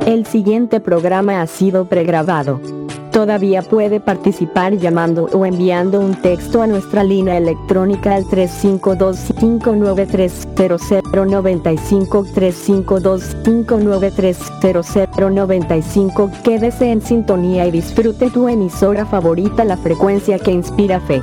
El siguiente programa ha sido pregrabado. Todavía puede participar llamando o enviando un texto a nuestra línea electrónica al 352-593-0095, 352-593-0095. Quédese en sintonía y disfrute tu emisora favorita, la frecuencia que inspira fe.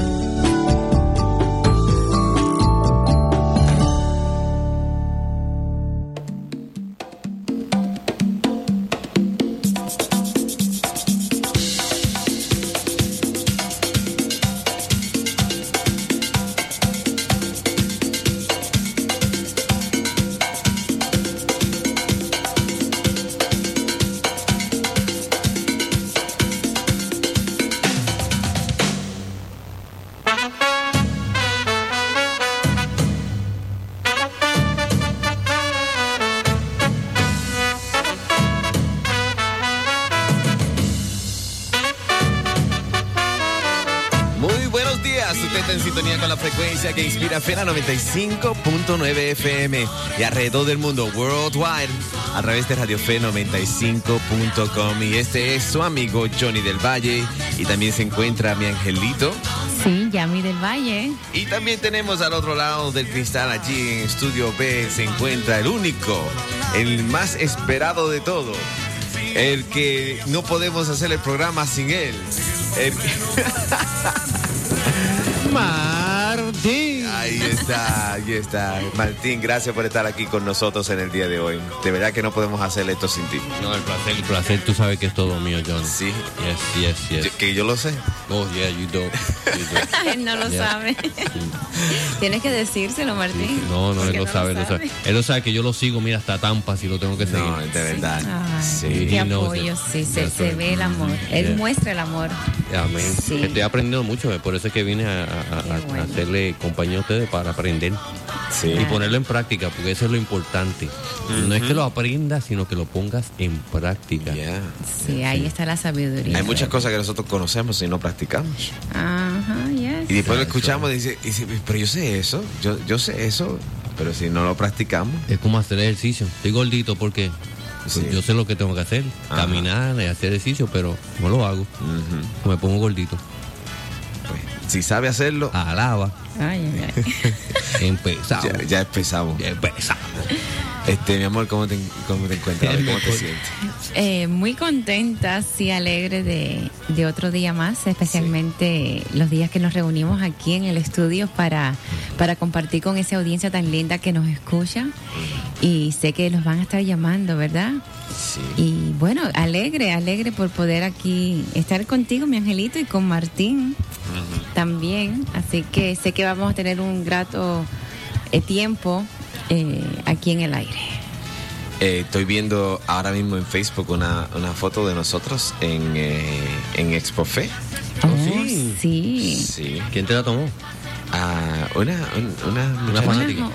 Que inspira Fe, 95.9 FM y alrededor del mundo, worldwide, a través de Radio Fe 95.com. Y este es su amigo Johnny del Valle. Y también se encuentra mi angelito. Sí, Yami del Valle. Y también tenemos al otro lado del cristal, allí en Estudio B, se encuentra el único, el más esperado de todo, el que no podemos hacer el programa sin él. Martín. Ahí está. Martín, gracias por estar aquí con nosotros en el día de hoy. De verdad que no podemos hacer esto sin ti. No, el placer, tú sabes que es todo mío, John. Sí. Yes. Que yo lo sé. Oh, yeah, you do. Él no lo sabe. Tienes que decírselo, Martín. Sí. No, él lo sabe. Él lo sabe que yo lo sigo, mira, hasta Tampa si lo tengo que seguir. No, de verdad. Sí. Qué apoyo, sí, se ve el amor. Él muestra el amor. Amén. Sí. Estoy aprendiendo mucho, por eso es que vine a hacerle compañía a ustedes para aprender. Sí. Y ponerlo en práctica, porque eso es lo importante. No es que lo aprendas, sino que lo pongas en práctica. Yeah. Sí, ahí está la sabiduría. Hay muchas cosas que nosotros conocemos y no practicamos. Ajá, yes. Y después lo escuchamos y dice, pero yo sé eso, yo sé eso, pero si no lo practicamos. Es como hacer ejercicio. Estoy gordito porque yo sé lo que tengo que hacer, caminar y hacer ejercicio, pero no lo hago. Me pongo gordito. Pues, si sabe hacerlo, alaba. Ay. Empezamos. Ya empezamos. Mi amor, ¿cómo te encuentras? ¿Cómo te sientes? Muy contenta, sí, alegre de otro día más, especialmente los días que nos reunimos aquí en el estudio para compartir con esa audiencia tan linda que nos escucha. Y sé que los van a estar llamando, ¿verdad? Sí. Y bueno, alegre por poder aquí estar contigo, mi angelito, y con Martín también. Así que sé que vamos a tener un grato tiempo aquí en el aire. Estoy viendo ahora mismo en Facebook una foto de nosotros en Expo Fe. Sí. ¿Quién te la tomó? Una fanática.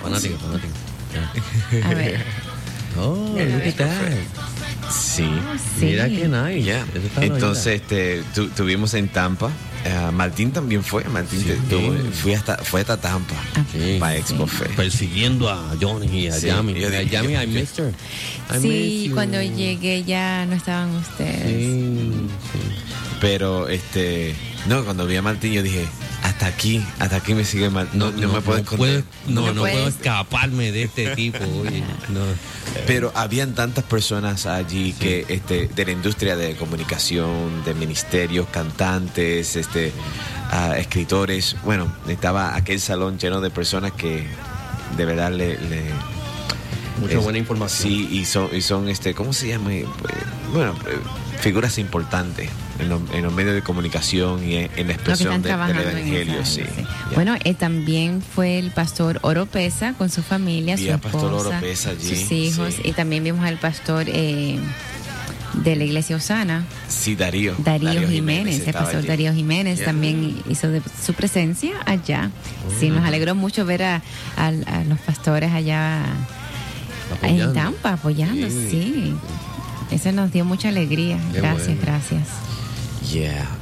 A ver. Oh, look at that. Sí. Mira qué nice. Yeah. Entonces, tuvimos en Tampa. Martín también fue. Fue hasta Tampa para Expo Fe. Persiguiendo a Johnny y a Yami. A Yami, I missed her. Sí, cuando llegué ya no estaban ustedes. Sí. Pero cuando vi a Martín yo dije, hasta aquí me sigue Martín. No me puedo esconder. No puedo escaparme de este tipo. Oye, no. Pero habían tantas personas allí que de la industria de comunicación, de ministerios, cantantes, escritores. Bueno, estaba aquel salón lleno de personas que de verdad mucha buena información. Sí, y son ¿cómo se llama? Bueno, figuras importantes en los medios de comunicación y en la expresión del evangelio. Sí. Bueno, también fue el pastor Oropesa con su familia, su esposa, pastor Oropesa allí, sus hijos, y también vimos al pastor de la iglesia Osana. Sí, Darío Jiménez, el pastor allí. Darío Jiménez también hizo de su presencia allá. Sí, nos alegró mucho ver a los pastores allá en Tampa apoyando, sí. Eso nos dio mucha alegría. Gracias. Yeah.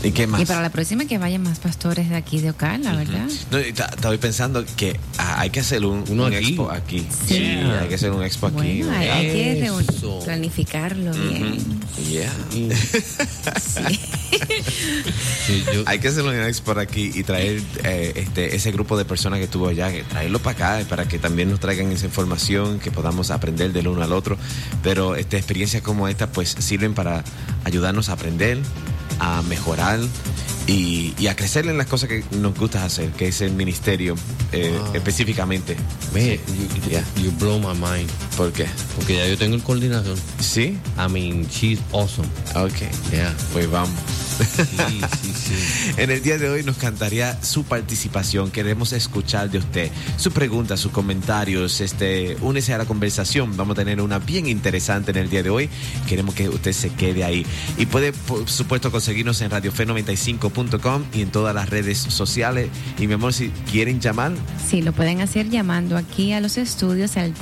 ¿Y qué más? Y para la próxima que vayan más pastores de aquí de Ocala, ¿verdad? No, estoy pensando que hay que hacer un expo aquí. Sí. Hay que hacer un expo aquí. Bueno, hay que planificarlo bien. Yeah. Sí. Sí, Hay que hacer un expo aquí y traer ese grupo de personas que estuvo allá, traerlo para acá, para que también nos traigan esa información, que podamos aprender del uno al otro. Pero experiencias como esta pues sirven para ayudarnos a aprender, a mejorar y a crecer en las cosas que nos gusta hacer, que es el ministerio específicamente. Man, you blow my mind. ¿Por qué? Porque ya yo tengo el coordinador. ¿Sí? I mean, she's awesome. Ok. Yeah. Pues vamos. Sí. En el día de hoy nos encantaría su participación. Queremos escuchar de usted sus preguntas, sus comentarios. Únese a la conversación. Vamos a tener una bien interesante en el día de hoy. Queremos que usted se quede ahí. Y puede, por supuesto, conseguirnos en radiofe95.com y en todas las redes sociales. Y mi amor, si quieren llamar. Sí, lo pueden hacer llamando aquí a los estudios al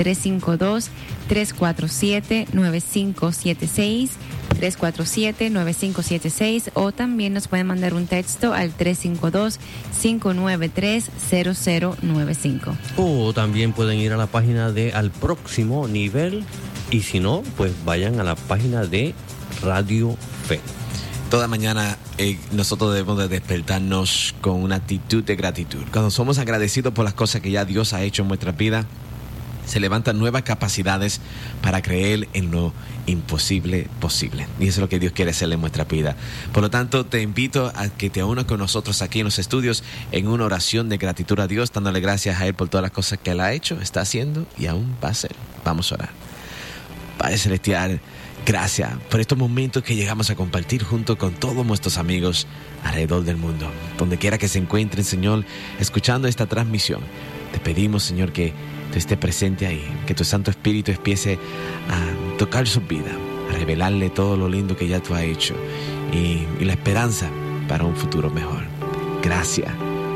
352-347-9576. 347-9576 o también nos pueden mandar un texto al 352-593-0095. O también pueden ir a la página de Al Próximo Nivel y si no, pues vayan a la página de Radio Fe. Toda mañana nosotros debemos de despertarnos con una actitud de gratitud. Cuando somos agradecidos por las cosas que ya Dios ha hecho en nuestra vida, se levantan nuevas capacidades para creer en lo imposible posible. Y eso es lo que Dios quiere hacer en nuestra vida. Por lo tanto, te invito a que te unas con nosotros aquí en los estudios en una oración de gratitud a Dios, dándole gracias a Él por todas las cosas que Él ha hecho, está haciendo y aún va a hacer. Vamos a orar. Padre Celestial, gracias por estos momentos que llegamos a compartir junto con todos nuestros amigos alrededor del mundo. Donde quiera que se encuentren, Señor, escuchando esta transmisión, te pedimos, Señor, que tú estés presente ahí, que tu Santo Espíritu empiece a tocar su vida, a revelarle todo lo lindo que ya tú has hecho y la esperanza para un futuro mejor. Gracias,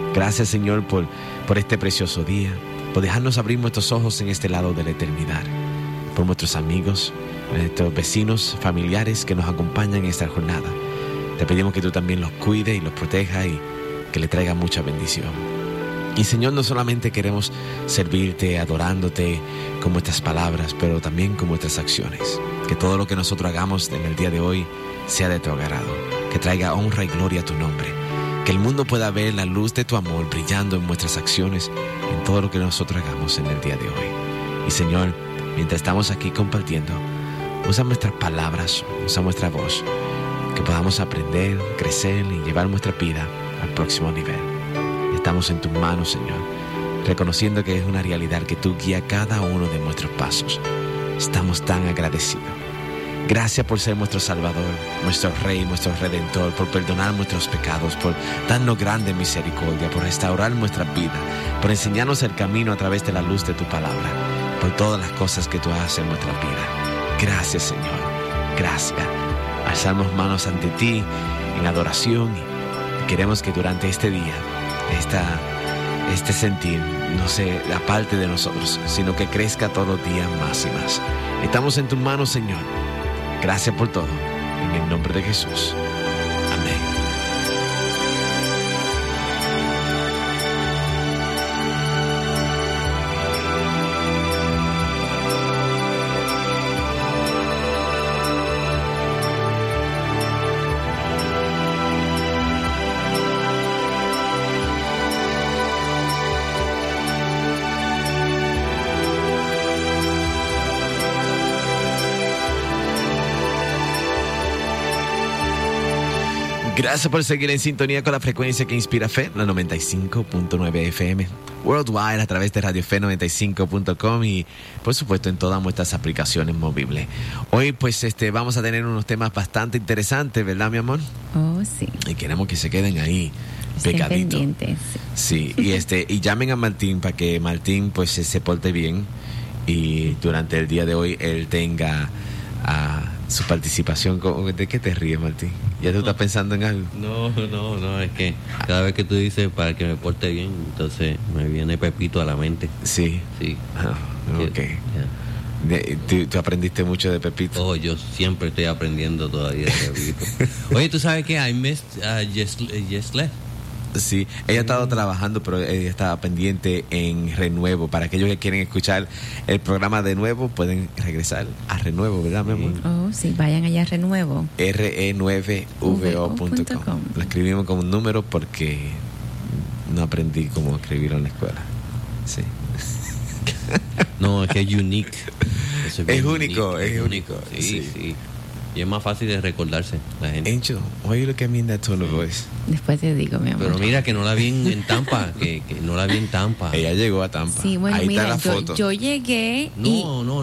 Señor, por este precioso día, por dejarnos abrir nuestros ojos en este lado de la eternidad, por nuestros amigos, nuestros vecinos, familiares que nos acompañan en esta jornada. Te pedimos que tú también los cuides y los protejas y que le traigas mucha bendición. Y Señor, no solamente queremos servirte, adorándote con nuestras palabras, pero también con nuestras acciones. Que todo lo que nosotros hagamos en el día de hoy sea de tu agrado, que traiga honra y gloria a tu nombre. Que el mundo pueda ver la luz de tu amor brillando en nuestras acciones, en todo lo que nosotros hagamos en el día de hoy. Y Señor, mientras estamos aquí compartiendo, usa nuestras palabras, usa nuestra voz, que podamos aprender, crecer y llevar nuestra vida al próximo nivel. Estamos en tus manos, Señor, reconociendo que es una realidad que tú guías cada uno de nuestros pasos. Estamos tan agradecidos. Gracias por ser nuestro Salvador, nuestro Rey, nuestro Redentor, por perdonar nuestros pecados, por darnos grande misericordia, por restaurar nuestra vida, por enseñarnos el camino a través de la luz de tu palabra, por todas las cosas que tú haces en nuestra vida. Gracias, Señor. Gracias. Alzamos manos ante ti en adoración y queremos que durante este día este sentir no se aparte de nosotros, sino que crezca todos los días más y más. Estamos en tus manos, Señor. Gracias por todo. En el nombre de Jesús. Amén. Gracias por seguir en sintonía con la frecuencia que inspira fe, la 95.9 FM. Worldwide a través de radiofe95.com y por supuesto en todas nuestras aplicaciones móviles. Hoy pues vamos a tener unos temas bastante interesantes, ¿verdad, mi amor? Oh, sí. Y queremos que se queden ahí pegaditos. Sí, y llamen a Martín para que Martín pues se porte bien y durante el día de hoy él tenga su participación. ¿De qué te ríes, Martín? ¿Ya tú estás pensando en algo? No, es que cada vez que tú dices para que me porte bien, entonces me viene Pepito a la mente. Sí. Sí. Ok. Tú aprendiste mucho de Pepito. Oh, yo siempre estoy aprendiendo todavía de Pepito. Oye, ¿tú sabes qué? I missed Jesle. Sí, ella ha estado trabajando, pero ella estaba pendiente en Renuevo. Para aquellos que quieren escuchar el programa de nuevo, pueden regresar a Renuevo, ¿verdad, mi amor? Oh, sí, vayan allá a Renuevo. re9vo.com. Lo escribimos como un número porque no aprendí cómo escribirlo en la escuela. Sí. No, es que es unique. Eso Es único. Sí. Y es más fácil de recordarse la gente. Angel, why you look at me in that tone of voice? Después te digo, mi amor. Pero mira que no la vi en Tampa, que no la vi en Tampa. Ella llegó a Tampa. Sí, bueno, ahí mira, está la foto. yo llegué y... No.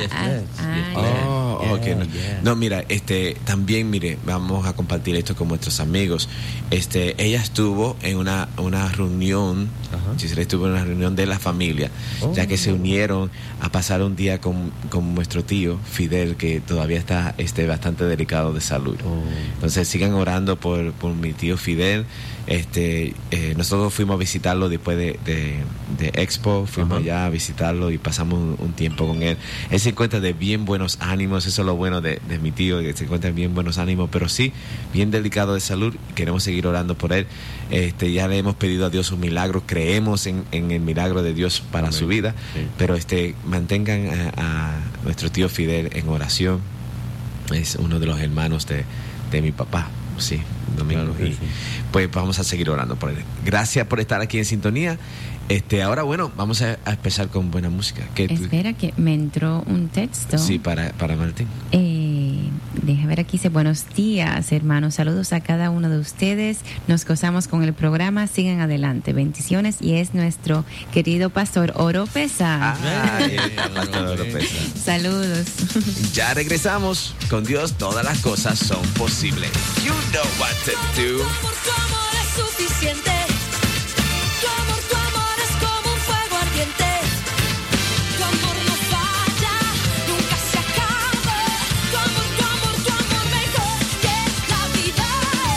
No, mira, también, mire, vamos a compartir esto con nuestros amigos. Ella estuvo en una reunión, Giselle estuvo en una reunión de la familia, ya que se unieron a pasar un día con nuestro tío Fidel, que todavía está bastante delicado de salud. Entonces sigan orando por mi tío Fidel. Nosotros fuimos a visitarlo después de Expo, fuimos allá a visitarlo y pasamos un tiempo con él. Él se encuentra de bien buenos ánimos, eso es lo bueno de mi tío, que se encuentra de bien buenos ánimos, pero sí, bien delicado de salud. Queremos seguir orando por él. Ya le hemos pedido a Dios un milagro, creemos en el milagro de Dios para su vida, pero mantengan a nuestro tío Fidel en oración. Es uno de los hermanos de mi papá. Sí, Domingo. Claro, y pues vamos a seguir orando por él. Gracias por estar aquí en sintonía. Ahora, bueno, vamos a empezar con buena música. Espera, que me entró un texto. Sí, para Martín. Deja ver, aquí dice: buenos días, hermanos, saludos a cada uno de ustedes, nos gozamos con el programa, sigan adelante, bendiciones. Y es nuestro querido pastor Oropesa. Pastor Oropesa. Saludos. Ya regresamos. Con Dios todas las cosas son posibles. You know what to do. Tu amor es suficiente. Tu amor es como un fuego ardiente. Tu amor no falla, nunca se acaba. Tu amor mejor que la vida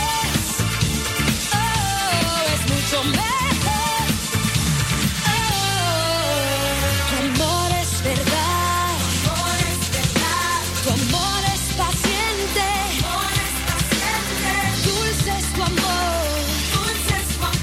es mucho mejor. Tu amor es verdad. Tu amor es paciente. Dulce es tu amor.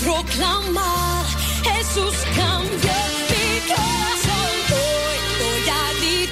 proclamar, Jesús cambió mi corazón, hoy voy a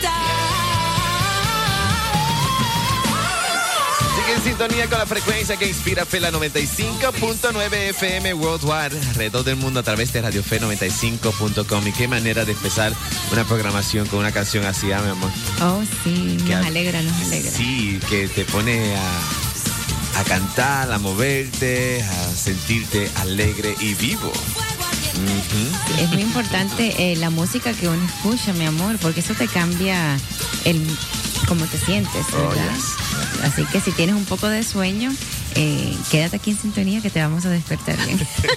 gritar. Sigue en sintonía con la frecuencia que inspira Fe, la 95.9 FM Worldwide, alrededor del mundo a través de Radio Fe 95.com. Y qué manera de empezar una programación con una canción así, mi amor. Oh, sí, Que nos alegra. Sí, que te pone a cantar, a moverte, a sentirte alegre y vivo. Es muy importante la música que uno escucha, mi amor, porque eso te cambia cómo te sientes, ¿verdad? Oh, yes. Así que si tienes un poco de sueño, quédate aquí en sintonía que te vamos a despertar bien.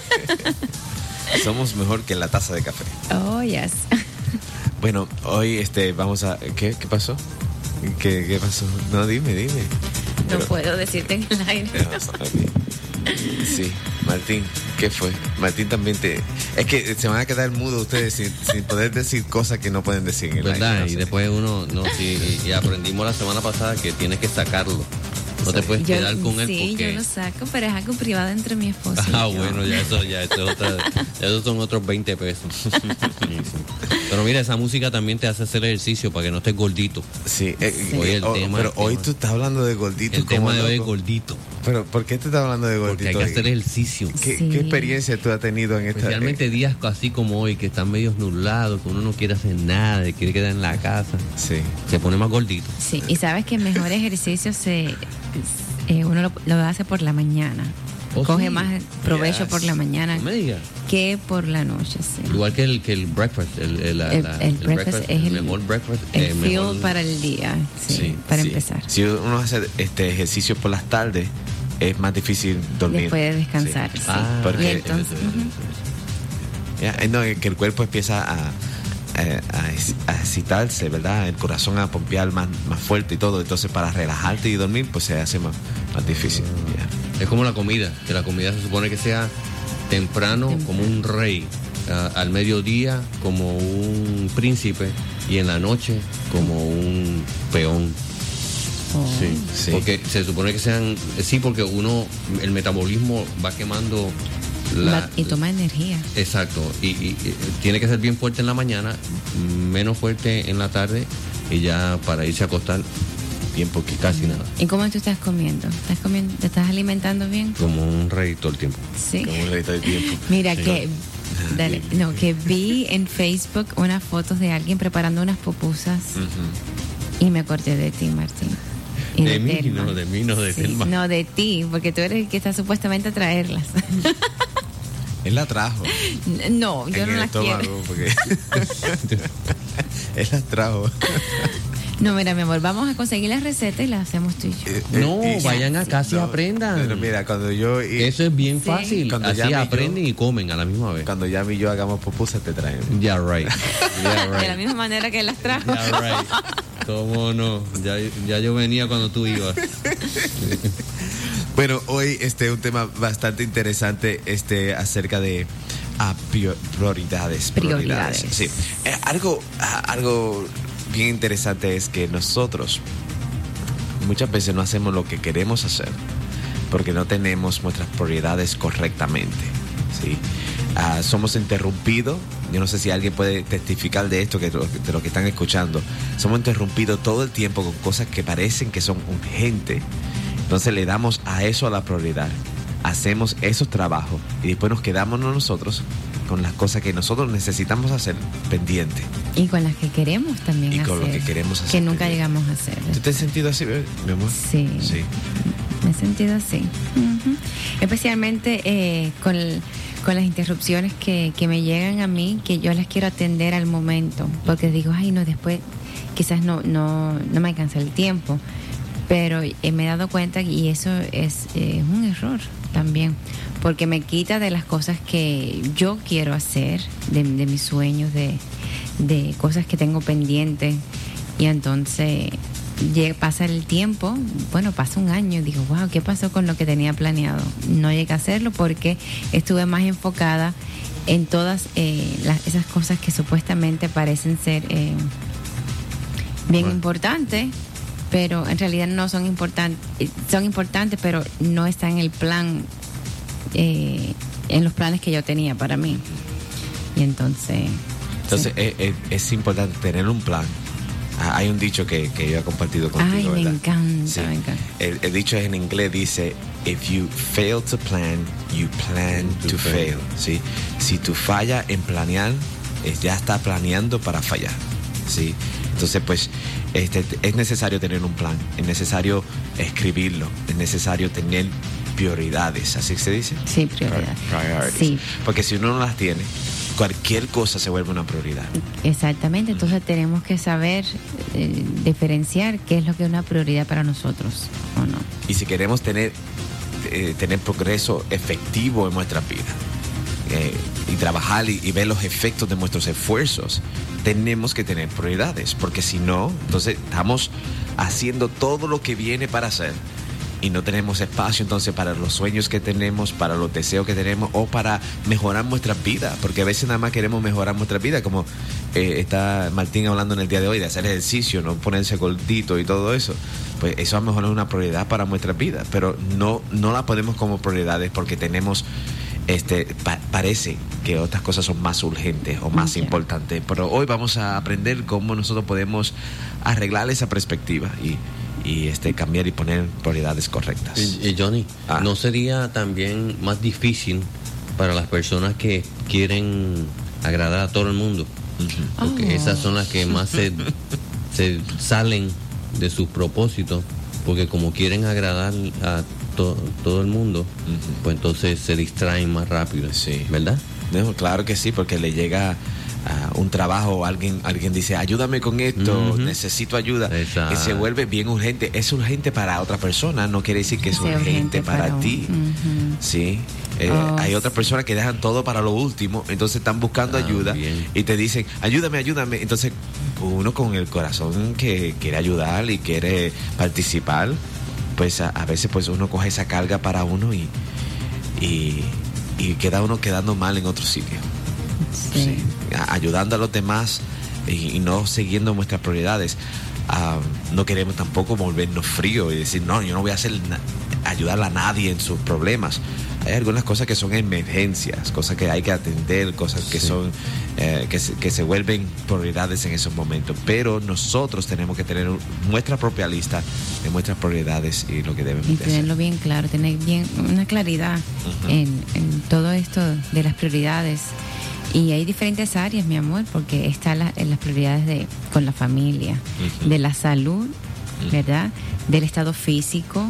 Somos mejor que la taza de café. Oh, yes. Bueno, hoy vamos a... ¿Qué pasó? ¿Qué pasó? No, dime. No puedo decirte en el aire. Sí, Martín, ¿qué fue? Martín también es que se van a quedar mudos ustedes sin poder decir cosas que no pueden decir en el aire. ¿Verdad? No Y sé. después y aprendimos la semana pasada que tienes que sacarlo. No te puedes quedar con él sí, porque... yo lo saco, pero es algo privado entre mi esposo y yo. Bueno, esos son otros 20 pesos. Sí. Pero mira, esa música también te hace hacer ejercicio para que no estés gordito. Sí, Hoy pero hoy tú estás hablando de gordito. El tema de hoy es loco. gordito. Pero ¿por qué te estás hablando de gordito? Porque hay que hacer ejercicio. ¿Qué Sí. experiencia tú has tenido en esta? Especialmente días así como hoy, que están medio nublados, que uno no quiere hacer nada, quiere quedar en la casa. Sí. Se pone más gordito. Sí, y sabes que el mejor ejercicio uno lo hace por la mañana. Oh, Coge sí. más provecho Yes. por la mañana No me digas. que por la noche, sí. Igual que el breakfast. El breakfast es el mejor breakfast. El fuel mejor- para el día, sí, Sí, para sí. empezar. Si uno hace ejercicio por las tardes, es más difícil dormir. Después de descansar, Sí. sí. Ah, porque- Y entonces, Ya, no, que el cuerpo empieza a excitarse, ¿verdad? El corazón a pompear más fuerte y todo. Entonces, para relajarte y dormir, pues se hace más difícil. Ya. Es como la comida, que la comida se supone que sea temprano como un rey, al mediodía como un príncipe y en la noche como un peón. oh, Sí. Porque se supone que sean, sí, porque el metabolismo va quemando y toma energía. Exacto, y tiene que ser bien fuerte en la mañana, menos fuerte en la tarde y ya para irse a acostar bien poquito, casi nada. ¿Y cómo tú estás comiendo? ¿Te estás alimentando bien? Como un rey todo el tiempo. Sí. Como un reto de tiempo. Mira Sí. que vi en Facebook unas fotos de alguien preparando unas pupusas y me acordé de ti, Martín. Y De mí, Telma. no, de mí, no, de Sí, Telma. no, de ti, porque tú eres el que está supuestamente a traerlas. Él la trajo. No, yo en no el las quiero. estómago, porque él las trajo. No, mira, mi amor, vamos a conseguir las recetas y las hacemos tú y yo. No, Y- vayan a casa y No, aprendan. Pero mira, cuando yo Eso es bien Sí. fácil. Cuando Así llame yo- aprenden y comen a la misma vez. cuando ya y yo hagamos pupusas te traemos. Ya, right. Ya, De la right. misma manera que las trajo. Ya, right. ¿Cómo no? Ya yo venía cuando tú ibas. Bueno, hoy un tema bastante interesante acerca de prioridades. Prioridades. Sí. Algo bien interesante es que nosotros muchas veces no hacemos lo que queremos hacer porque no tenemos nuestras prioridades correctamente. ¿Sí? Somos interrumpidos. Yo no sé si alguien puede testificar de esto, de lo que están escuchando. Somos interrumpidos todo el tiempo con cosas que parecen que son urgentes. Entonces le damos a eso a la prioridad. Hacemos esos trabajos y después nos quedamos nosotros con las cosas que nosotros necesitamos hacer pendientes. Y con las que queremos también Y hacer. con lo que queremos hacer Que nunca también. llegamos a hacer. ¿Tú te has sentido así, mi amor? Sí. Sí. Me he sentido así. Ujú. Especialmente con las interrupciones que me llegan a mí, que yo las quiero atender al momento, porque digo, ay, no, después quizás no me alcanza el tiempo, pero me he dado cuenta y eso es un error también, porque me quita de las cosas que yo quiero hacer, de mis sueños, de cosas que tengo pendientes, y entonces pasa el tiempo, pasa un año, digo, wow, ¿qué pasó con lo que tenía planeado? No llegué a hacerlo porque estuve más enfocada en todas esas cosas que supuestamente parecen ser bien importantes, pero en realidad no son importantes, pero no está en el plan en los planes que yo tenía para mí. Y entonces Entonces es importante tener un plan. Hay un dicho que yo he compartido contigo, ay, me ¿verdad? encanta, Sí. me encanta. El dicho en inglés dice, if you fail to plan, you plan to fail. ¿Sí? Si tú fallas en planear, ya está planeando para fallar. ¿Sí? Entonces, pues, es necesario tener un plan, es necesario escribirlo, es necesario tener prioridades, ¿así se dice? Sí, prioridad. Priorities. Sí. Porque si uno no las tiene, cualquier cosa se vuelve una prioridad. Exactamente, entonces tenemos que saber diferenciar qué es lo que es una prioridad para nosotros o no. Y si queremos tener progreso efectivo en nuestra vida y trabajar y ver los efectos de nuestros esfuerzos, tenemos que tener prioridades, porque si no, entonces estamos haciendo todo lo que viene para hacer y no tenemos espacio entonces para los sueños que tenemos, para los deseos que tenemos o para mejorar nuestra vida, porque a veces nada más queremos mejorar nuestra vida, como está Martín hablando en el día de hoy, de hacer ejercicio, no ponerse gordito y todo eso. Pues eso a lo mejor es una prioridad para nuestra vida, pero no la ponemos como prioridades porque tenemos parece que otras cosas son más urgentes o más importantes, pero hoy vamos a aprender cómo nosotros podemos arreglar esa perspectiva y cambiar y poner prioridades correctas. Y Johnny, ¿no sería también más difícil para las personas que quieren agradar a todo el mundo? Porque esas son las que más se salen de sus propósitos, porque como quieren agradar a todo el mundo, pues entonces se distraen más rápido, Sí. ¿verdad? No, claro que sí, porque le llega un trabajo, alguien dice, ayúdame con esto, necesito ayuda, Exacto. y se vuelve bien urgente. Es urgente para otra persona, no quiere decir que es Sea urgente para ti. Ujú. Sí. Hay otras personas que dejan todo para lo último, entonces están buscando ayuda bien. y te dicen, ayúdame. Entonces uno con el corazón que quiere ayudar y quiere participar, pues a veces pues uno coge esa carga para uno y queda uno quedando mal en otro sitio. Sí. Ayudando a los demás y no siguiendo nuestras prioridades. No queremos tampoco volvernos fríos y decir, no, yo no voy a ayudar a nadie en sus problemas. Hay algunas cosas que son emergencias, cosas que hay que atender, cosas que son que se vuelven prioridades en esos momentos. Pero nosotros tenemos que tener nuestra propia lista de nuestras prioridades y lo que debemos Y de tenerlo hacer. bien claro, tener bien una claridad en todo esto de las prioridades. Y hay diferentes áreas, mi amor, porque están en las prioridades con la familia, de la salud, ¿verdad? Del estado físico,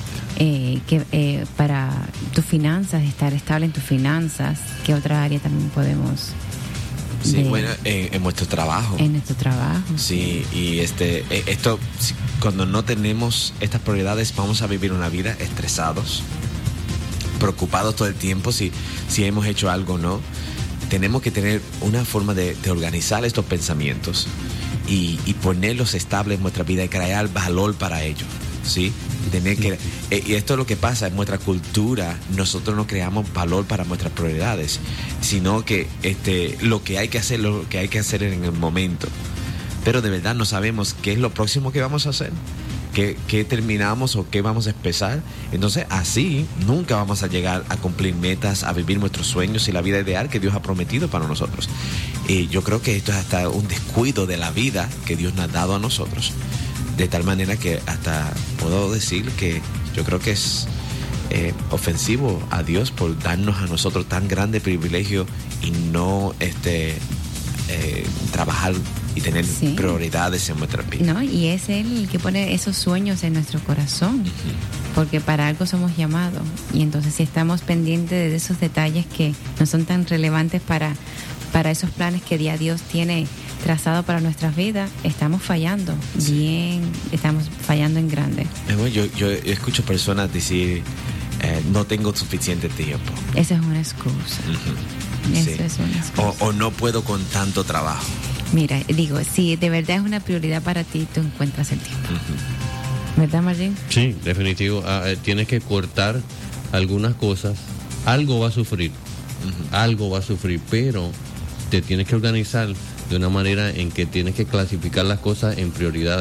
para tus finanzas, estar estable en tus finanzas. ¿Qué otra área también podemos? Sí, bueno, en nuestro trabajo. En nuestro trabajo. Sí, y esto, cuando no tenemos estas prioridades, vamos a vivir una vida estresados, preocupados todo el tiempo si hemos hecho algo o no. Tenemos que tener una forma de organizar estos pensamientos y ponerlos estables en nuestra vida y crear valor para ellos, ¿sí? Y esto es lo que pasa en nuestra cultura. Nosotros no creamos valor para nuestras prioridades, sino que lo que hay que hacer en el momento. Pero de verdad no sabemos qué es lo próximo que vamos a hacer, qué terminamos o qué vamos a empezar. Entonces así nunca vamos a llegar a cumplir metas, a vivir nuestros sueños y la vida ideal que Dios ha prometido para nosotros. Y yo creo que esto es hasta un descuido de la vida que Dios nos ha dado a nosotros, de tal manera que hasta puedo decir que yo creo que es ofensivo a Dios por darnos a nosotros tan grande privilegio y no trabajar y tener prioridades en nuestra vida. No, y es Él el que pone esos sueños en nuestro corazón, porque para algo somos llamados. Y entonces si estamos pendientes de esos detalles que no son tan relevantes para esos planes que ya Dios tiene trazado para nuestras vidas, estamos fallando estamos fallando en grande. Yo escucho personas decir, no tengo suficiente tiempo. Esa es una excusa. Eso es una excusa. O no puedo con tanto trabajo. Mira, digo, si de verdad es una prioridad para ti, tú encuentras el tiempo. ¿Verdad, Martín? Sí, definitivo. Tienes que cortar algunas cosas. Algo va a sufrir. Algo va a sufrir, pero te tienes que organizar de una manera en que tienes que clasificar las cosas en prioridades.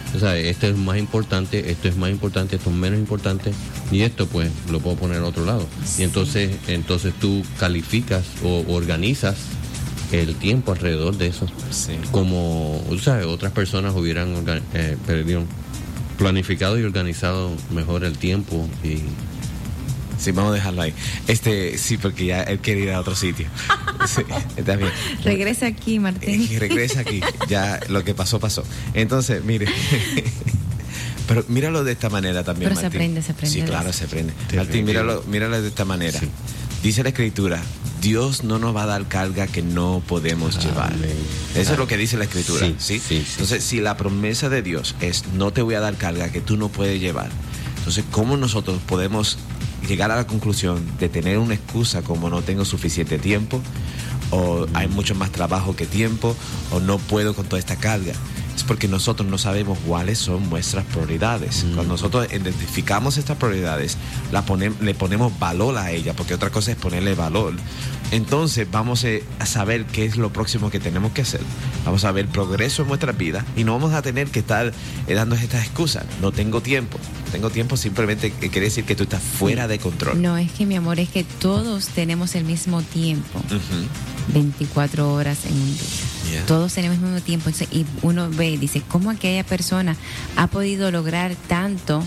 O sea, esto es más importante, esto es más importante, esto es menos importante, y esto pues lo puedo poner al otro lado. Sí. Y entonces tú calificas o organizas el tiempo alrededor de eso. Sí. Como, o sea, otras personas hubieran planificado y organizado mejor el tiempo y... Sí, vamos a dejarlo ahí. Sí, porque ya él quiere ir a otro sitio. Sí, está bien. Regresa aquí, Martín. Y regresa aquí. Ya lo que pasó, pasó. Entonces, mire. Pero míralo de esta manera también, Pero Martín. se aprende Sí, de claro, eso. se aprende. Sí, Martín, sí. míralo de esta manera. Sí. Dice la Escritura, Dios no nos va a dar carga que no podemos llevar. Amén. Eso es lo que dice la Escritura. Sí, ¿sí? sí, sí. Entonces, si la promesa de Dios es no te voy a dar carga que tú no puedes llevar, entonces, ¿cómo nosotros podemos llegar a la conclusión de tener una excusa como no tengo suficiente tiempo, o hay mucho más trabajo que tiempo, o no puedo con toda esta carga? Es porque nosotros no sabemos cuáles son nuestras prioridades. Cuando nosotros identificamos estas prioridades, le ponemos valor a ellas, porque otra cosa es ponerle valor. Entonces vamos a saber qué es lo próximo que tenemos que hacer. Vamos a ver progreso en nuestras vidas y no vamos a tener que estar dando estas excusas. No tengo tiempo. Tengo tiempo simplemente quiere decir que tú estás fuera de control. No, es que mi amor, es que todos tenemos el mismo tiempo. Ujú. 24 horas en un día. Yeah. Todos tenemos el mismo tiempo. Entonces, y uno ve y dice, ¿cómo aquella persona ha podido lograr tanto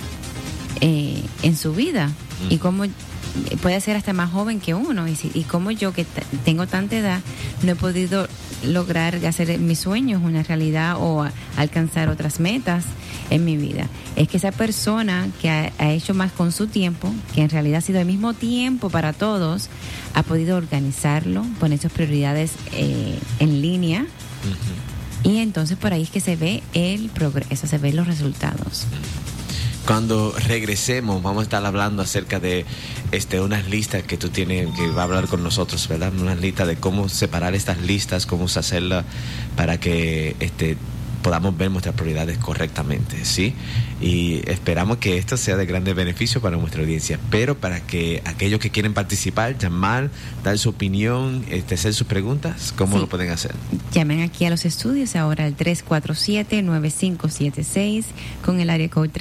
en su vida? Y cómo puede ser hasta más joven que uno. Y cómo yo, que tengo tanta edad, no he podido lograr hacer mis sueños una realidad o alcanzar otras metas en mi vida. Es que esa persona que ha hecho más con su tiempo, que en realidad ha sido el mismo tiempo para todos, ha podido organizarlo, poner sus prioridades en línea. Y entonces por ahí es que se ve el progreso, se ven los resultados. Cuando regresemos vamos a estar hablando acerca de unas listas que tú tienes, que va a hablar con nosotros, ¿verdad? Unas listas de cómo separar estas listas, cómo hacerlas para que podamos ver nuestras prioridades correctamente, ¿sí? Y esperamos que esto sea de grande beneficio para nuestra audiencia, pero para que aquellos que quieren participar, llamar, dar su opinión, hacer sus preguntas, ¿cómo Sí. lo pueden hacer? Llamen aquí a los estudios ahora al 347-9576 con el área code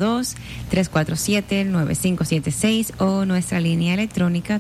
352-347-9576 o nuestra línea electrónica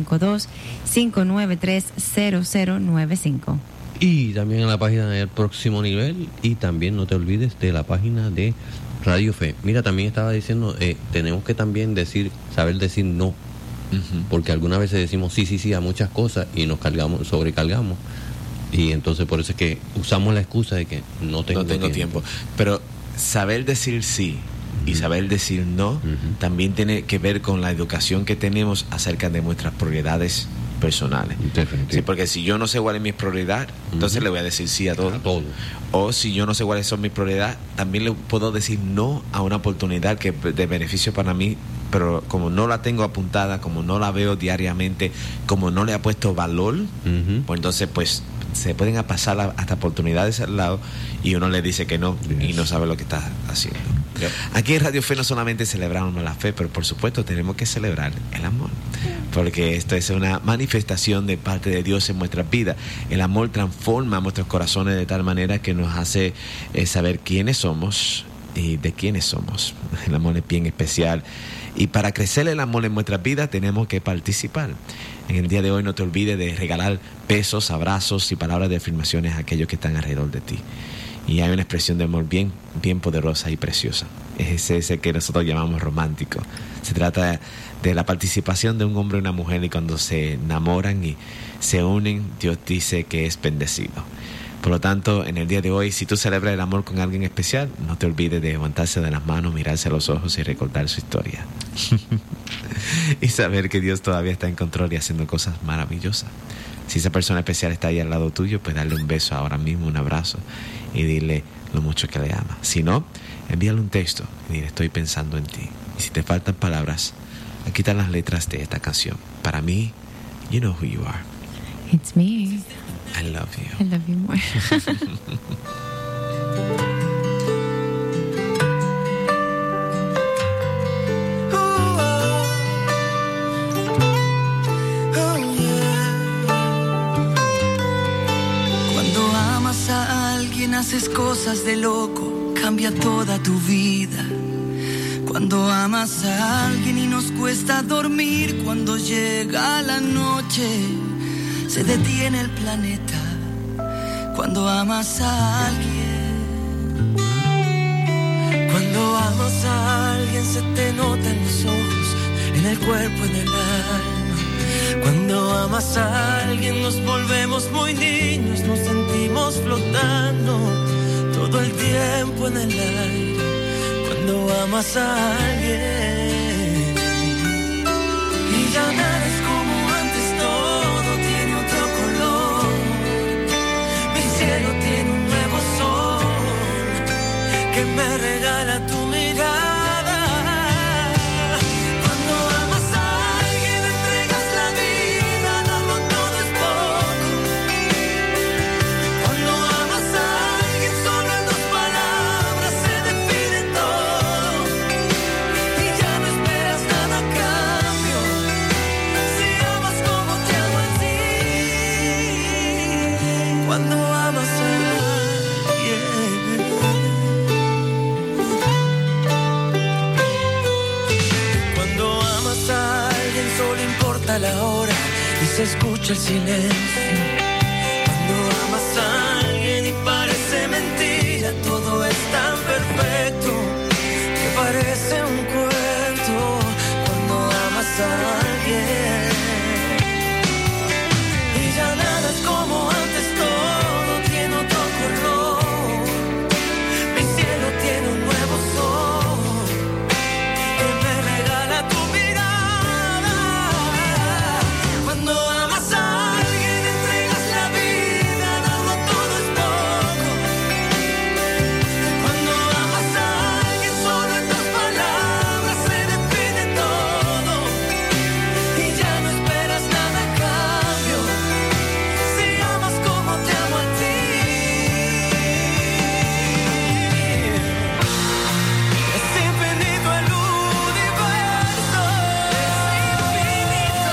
352-593-0095. Y también en la página del Próximo Nivel, y también no te olvides de la página de Radio Fe. Mira, también estaba diciendo, tenemos que también saber decir no, porque algunas veces decimos sí a muchas cosas y nos sobrecargamos, y entonces por eso es que usamos la excusa de que no tengo tiempo. Pero saber decir sí y saber decir no también tiene que ver con la educación que tenemos acerca de nuestras prioridades personales. Definitivo. Sí, porque si yo no sé cuál es mi prioridad, entonces le voy a decir sí a todo. A todo. O si yo no sé cuáles son mis prioridades, también le puedo decir no a una oportunidad que de beneficio para mí, pero como no la tengo apuntada, como no la veo diariamente, como no le ha puesto valor, pues entonces pues se pueden pasar hasta oportunidades al lado y uno le dice que no y no sabe lo que está haciendo. Aquí en Radio Fe no solamente celebramos la fe, pero por supuesto tenemos que celebrar el amor, porque esto es una manifestación de parte de Dios en nuestras vidas. El amor transforma nuestros corazones de tal manera que nos hace saber quiénes somos y de quiénes somos. El amor es bien especial. Y para crecer el amor en nuestras vidas tenemos que participar. En el día de hoy no te olvides de regalar besos, abrazos y palabras de afirmaciones a aquellos que están alrededor de ti. Y hay una expresión de amor bien poderosa y preciosa. Es ese que nosotros llamamos romántico. Se trata de la participación de un hombre y una mujer, y cuando se enamoran y se unen, Dios dice que es bendecido. Por lo tanto, en el día de hoy, si tú celebras el amor con alguien especial, no te olvides de levantarse de las manos, mirarse a los ojos y recordar su historia. Y saber que Dios todavía está en control y haciendo cosas maravillosas. Si esa persona especial está ahí al lado tuyo, pues darle un beso ahora mismo, un abrazo, y dile lo mucho que le ama. Si no, envíale un texto y dile: estoy pensando en ti. Y si te faltan palabras, aquí están las letras de esta canción. Para mí, you know who you are. It's me. I love you. I love you more. Cuando amas a alguien haces cosas de loco, cambia toda tu vida. Cuando amas a alguien y nos cuesta dormir, cuando llega la noche, se detiene el planeta. Cuando amas a alguien, cuando amas a alguien se te nota en los ojos, en el cuerpo, en el alma. Cuando amas a alguien nos volvemos muy niños, nos sentimos flotando todo el tiempo en el aire. Cuando amas a alguien y ya nada es como antes, todo tiene otro color. Mi cielo tiene un nuevo sol que me regala tu mirada. La hora y se escucha el silencio. Cuando amas a alguien y parece mentira, todo es tan perfecto que parece un cuento. Cuando amas a alguien y ya nada es como antes, todo tiene otro color. Mi cielo tiene un nuevo sol que me regala tu vida. Cuando amas a alguien entregas la vida, darlo todo es poco. Cuando amas a alguien solo en tus palabras se define todo y ya no esperas nada a cambio. Si amas como te amo a ti, es infinito el universo, es infinito.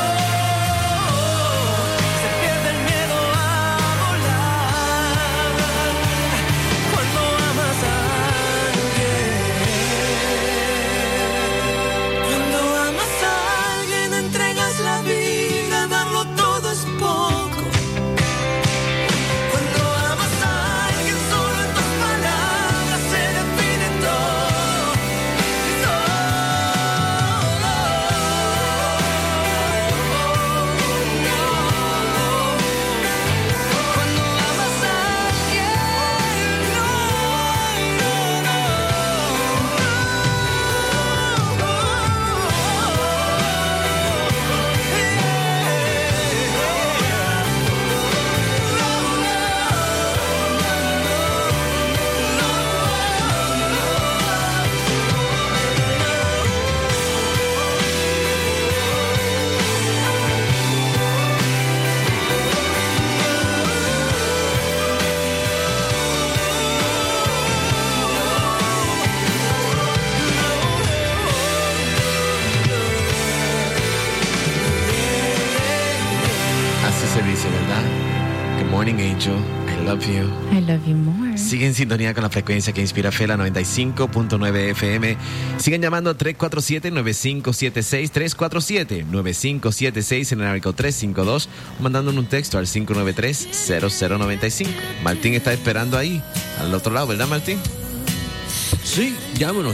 Angel, I love you. I love you more. Sigue en sintonía con la frecuencia que inspira fe, la 95.9 FM. Siguen llamando 347-9576, 347-9576 en el área 352, mandando un texto al 593-0095. Martín está esperando ahí, al otro lado, ¿verdad, Martín? Sí, llámenos.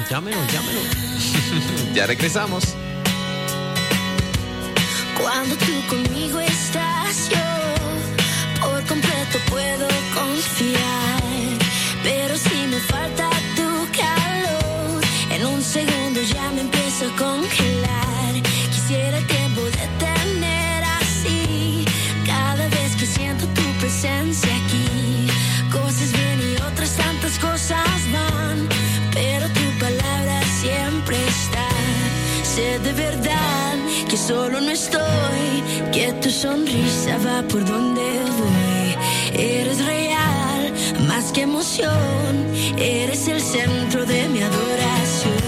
Ya regresamos. Cuando tú conmigo estás, yo por completo puedo confiar. Pero si me falta tu calor, en un segundo ya me empiezo a congelar. Quisiera el tiempo detener así, cada vez que siento tu presencia aquí. Cosas vienen y otras tantas cosas van, pero tu palabra siempre está. Sé de verdad que solo no estoy, que tu sonrisa va por donde voy. Eres real, más que emoción, eres el centro de mi adoración.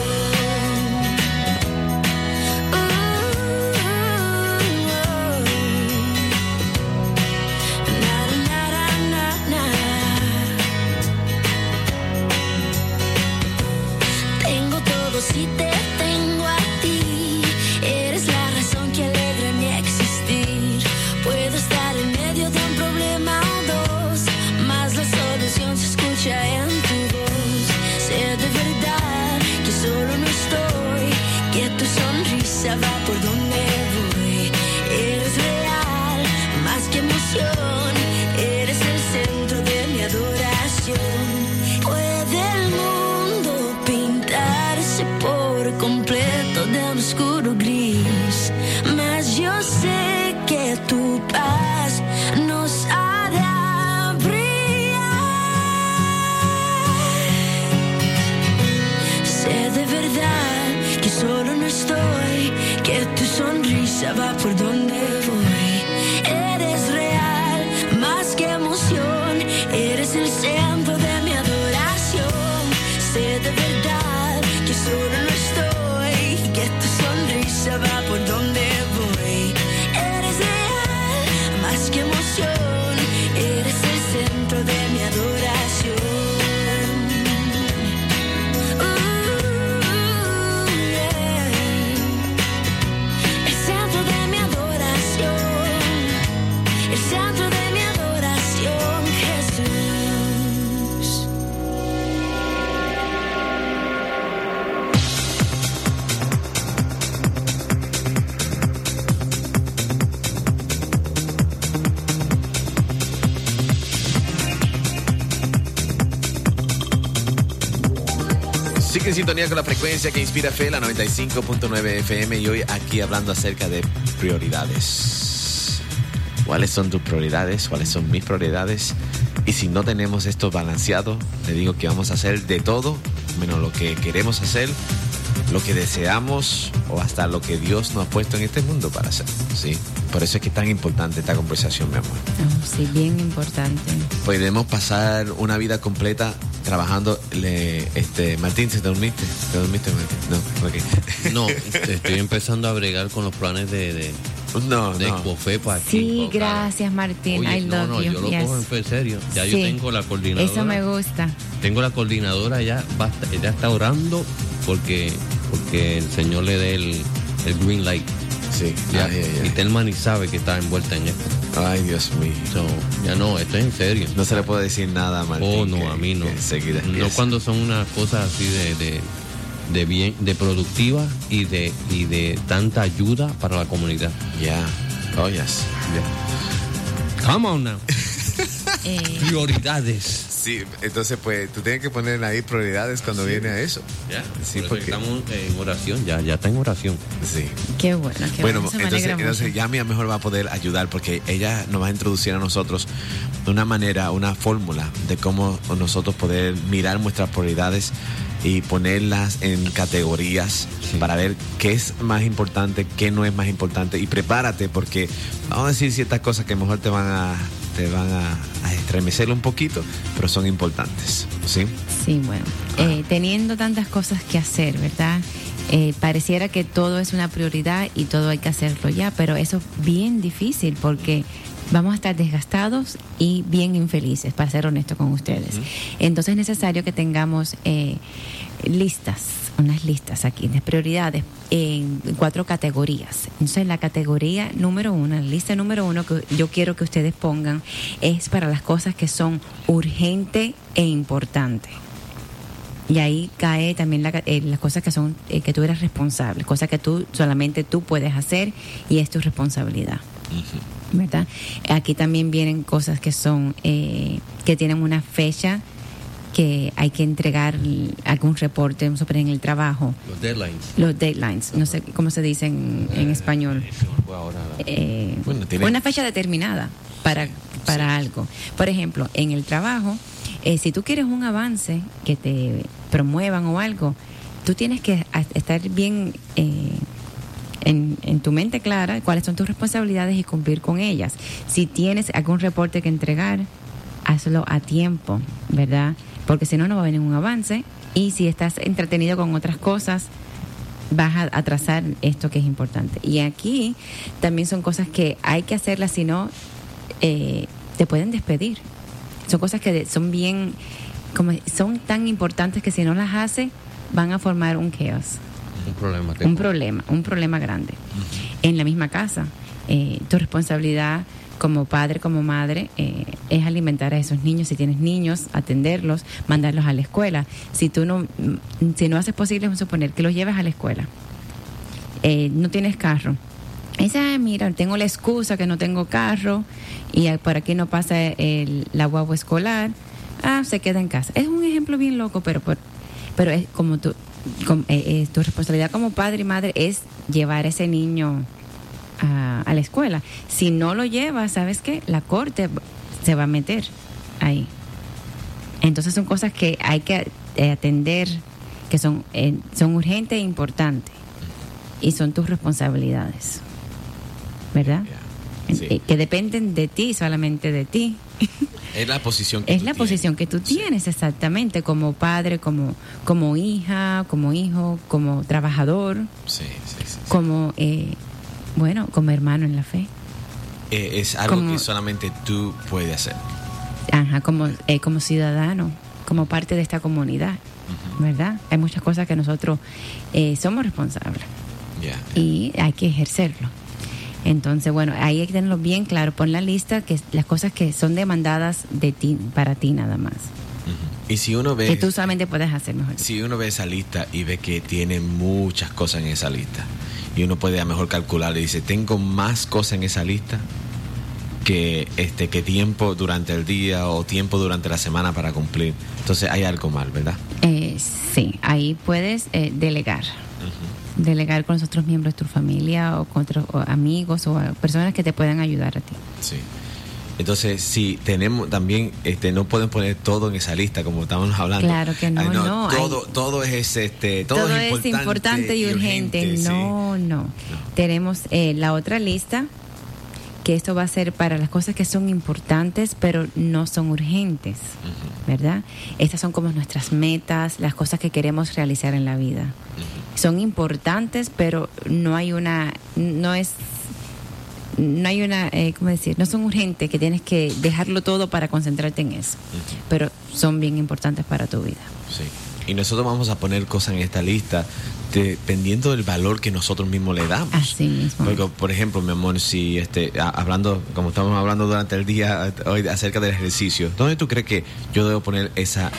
tu paz nos hará brillar. Sé de verdad que solo no estoy, que tu sonrisa va por donde voy. Eres real, más que emoción, eres el centro de mi adoración. Sé de verdad que solo no estoy, que tu sonrisa va por donde voy. Eres real, más que emoción, eres el centro de mi adoración. El centro de mi adoración, el centro de mi adoración, Jesús. Sigue en sintonía con la frecuencia que inspira fe, la 95.9 FM, y hoy aquí hablando acerca de prioridades. ¿Cuáles son tus prioridades? ¿Cuáles son mis prioridades? Y si no tenemos esto balanceado, le digo que vamos a hacer de todo, menos lo que queremos hacer, lo que deseamos o hasta lo que Dios nos ha puesto en este mundo para hacer, ¿sí? Por eso es que es tan importante esta conversación, mi amor. Oh, sí, bien importante. Podemos pasar una vida completa trabajando. Martín, ¿te dormiste? ¿Te dormiste, Martín? No, ok. No, estoy empezando a bregar con los planes de Expofé para aquí. Sí, gracias, Martín. Oye, I love you. Yo lo cojo en serio. Ya Sí. yo tengo la coordinadora. Eso me gusta. Tengo la coordinadora ya, ella está orando porque el Señor le dé el green light. Sí. Ya, y Telma ni sabe que está envuelta en esto. Ay, Dios mío. So, ya no, esto es en serio. No se le puede decir nada a Martín. Oh, no, a mí no. Enseguida No empieza. cuando son unas cosas así de bien, de productiva y de tanta ayuda para la comunidad. Ya. Oh, yes. Come on now. Prioridades. Sí, entonces pues tú tienes que poner ahí prioridades cuando viene a eso. Ya. Sí, Por eso porque estamos en oración, ya está en oración. sí. Qué bueno, qué Bueno, bueno. Eso me alegra entonces mucho. ya Mía mejor va a poder ayudar porque ella nos va a introducir a nosotros una manera, una fórmula de cómo nosotros poder mirar nuestras prioridades y ponerlas en categorías para ver qué es más importante, qué no es más importante. Y prepárate porque vamos a decir ciertas cosas que mejor te van a estremecer un poquito, pero son importantes, ¿sí? Sí, bueno. Teniendo tantas cosas que hacer, ¿verdad? Pareciera que todo es una prioridad y todo hay que hacerlo ya, pero eso es bien difícil porque vamos a estar desgastados y bien infelices, para ser honesto con ustedes. Entonces es necesario que tengamos unas listas aquí de prioridades en 4 categorías. Entonces la categoría número 1, la lista número 1 que yo quiero que ustedes pongan es para las cosas que son urgentes e importantes. Y ahí cae también las cosas que son que tú eres responsable, cosas que solamente tú puedes hacer y es tu responsabilidad. ¿Verdad? Aquí también vienen cosas que son que tienen una fecha que hay que entregar algún reporte en el trabajo. Los deadlines, no sé cómo se dice en español. Una fecha determinada para algo. Por ejemplo, en el trabajo, si tú quieres un avance que te promuevan o algo, tú tienes que estar bien en tu mente clara cuáles son tus responsabilidades y cumplir con ellas. Si tienes algún reporte que entregar, hazlo a tiempo, ¿verdad? Porque si no, no va a venir un avance. Y si estás entretenido con otras cosas, vas a atrasar esto que es importante. Y aquí también son cosas que hay que hacerlas, si no, te pueden despedir. Son cosas que son bien, son tan importantes que si no las haces, van a formar un chaos. Un problema grande. En la misma casa, tu responsabilidad como padre, como madre, es alimentar a esos niños. Si tienes niños, atenderlos, mandarlos a la escuela. Si no haces posible, vamos a suponer que los llevas a la escuela. No tienes carro. Mira, tengo la excusa que no tengo carro y por aquí no pasa la guagua escolar. Se queda en casa. Es un ejemplo bien loco, pero es como tu responsabilidad como padre y madre es llevar a ese niño a la escuela. Si no lo llevas, ¿sabes qué? La corte se va a meter ahí. Entonces son cosas que hay que atender, que son urgentes e importantes, y son tus responsabilidades, ¿verdad? Sí. Que dependen de ti, solamente de ti. Es la posición que Es tú la tienes. posición que tú tienes, exactamente, como padre, como hija, como hijo, como trabajador, Sí. como, como hermano en la fe. Es algo Como- que solamente tú puedes hacer. Ajá, como ciudadano, como parte de esta comunidad, ¿verdad? Hay muchas cosas que nosotros somos responsables Ya. y hay que ejercerlo. Entonces, bueno, ahí hay que tenerlo bien claro. Pon la lista, que las cosas que son demandadas de ti, para ti nada más, Y si uno ve... que tú solamente puedes hacer mejor. Si uno ve esa lista y ve que tiene muchas cosas en esa lista, y uno puede a lo mejor calcular y dice, tengo más cosas en esa lista que tiempo durante el día o tiempo durante la semana para cumplir. Entonces hay algo mal, ¿verdad? Sí, ahí puedes delegar. Delegar con los otros miembros de tu familia o con otros amigos o personas que te puedan ayudar a ti. Sí. Entonces, si tenemos también, no pueden poner todo en esa lista, como estábamos hablando. Claro que no, Ay, no, todo es Todo es importante y urgente. sí. No. Tenemos la otra lista, que esto va a ser para las cosas que son importantes, pero no son urgentes, ¿verdad? Estas son como nuestras metas, las cosas que queremos realizar en la vida. Son importantes, pero no hay una, ¿cómo decir? No son urgentes, que tienes que dejarlo todo para concentrarte en eso. Pero son bien importantes para tu vida. Sí. Y nosotros vamos a poner cosas en esta lista dependiendo del valor que nosotros mismos le damos. Así mismo. Porque, por ejemplo, mi amor, si hablando, como estamos hablando durante el día hoy acerca del ejercicio, ¿dónde tú crees que yo debo poner eso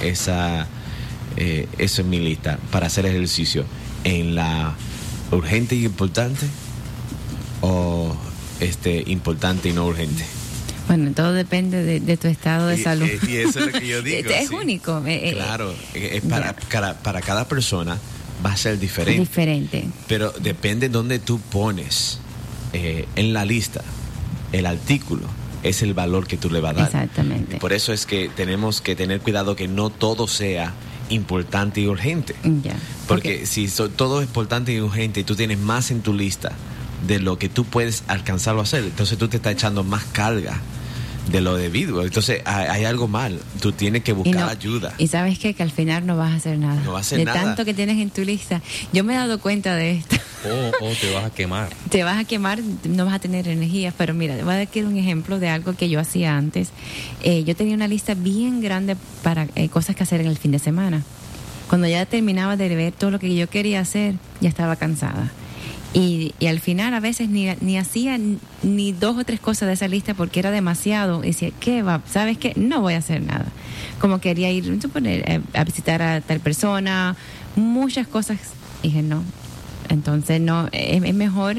en mi lista para hacer ejercicio? ¿En la urgente y importante? ¿O importante y no urgente? Bueno, todo depende de tu estado de salud. Y eso es lo que yo digo. Es sí. único. Claro, para cada persona va a ser diferente. Diferente. Pero depende de dónde tú pones en la lista el artículo, es el valor que tú le vas a dar. Exactamente. Y por eso es que tenemos que tener cuidado que no todo sea importante y urgente. Ya. Porque si todo es importante y urgente y tú tienes más en tu lista de lo que tú puedes alcanzarlo a hacer, entonces tú te estás echando más carga de lo debido. Entonces hay algo mal. Tú tienes que buscar ayuda. Y sabes qué? Que al final no vas a hacer nada. No vas a hacer de nada. Tanto que tienes en tu lista. Yo me he dado cuenta de esto. O te vas a quemar. Te vas a quemar, no vas a tener energía. Pero mira, te voy a dar un ejemplo de algo que yo hacía antes. Yo tenía una lista bien grande para cosas que hacer en el fin de semana. Cuando ya terminaba de ver todo lo que yo quería hacer, ya estaba cansada. Y al final a veces ni hacía ni 2 o 3 cosas de esa lista porque era demasiado. Y decía, ¿qué va? ¿Sabes qué? No voy a hacer nada. Como quería ir a visitar a tal persona, muchas cosas. Dije, no. Entonces, no, es mejor,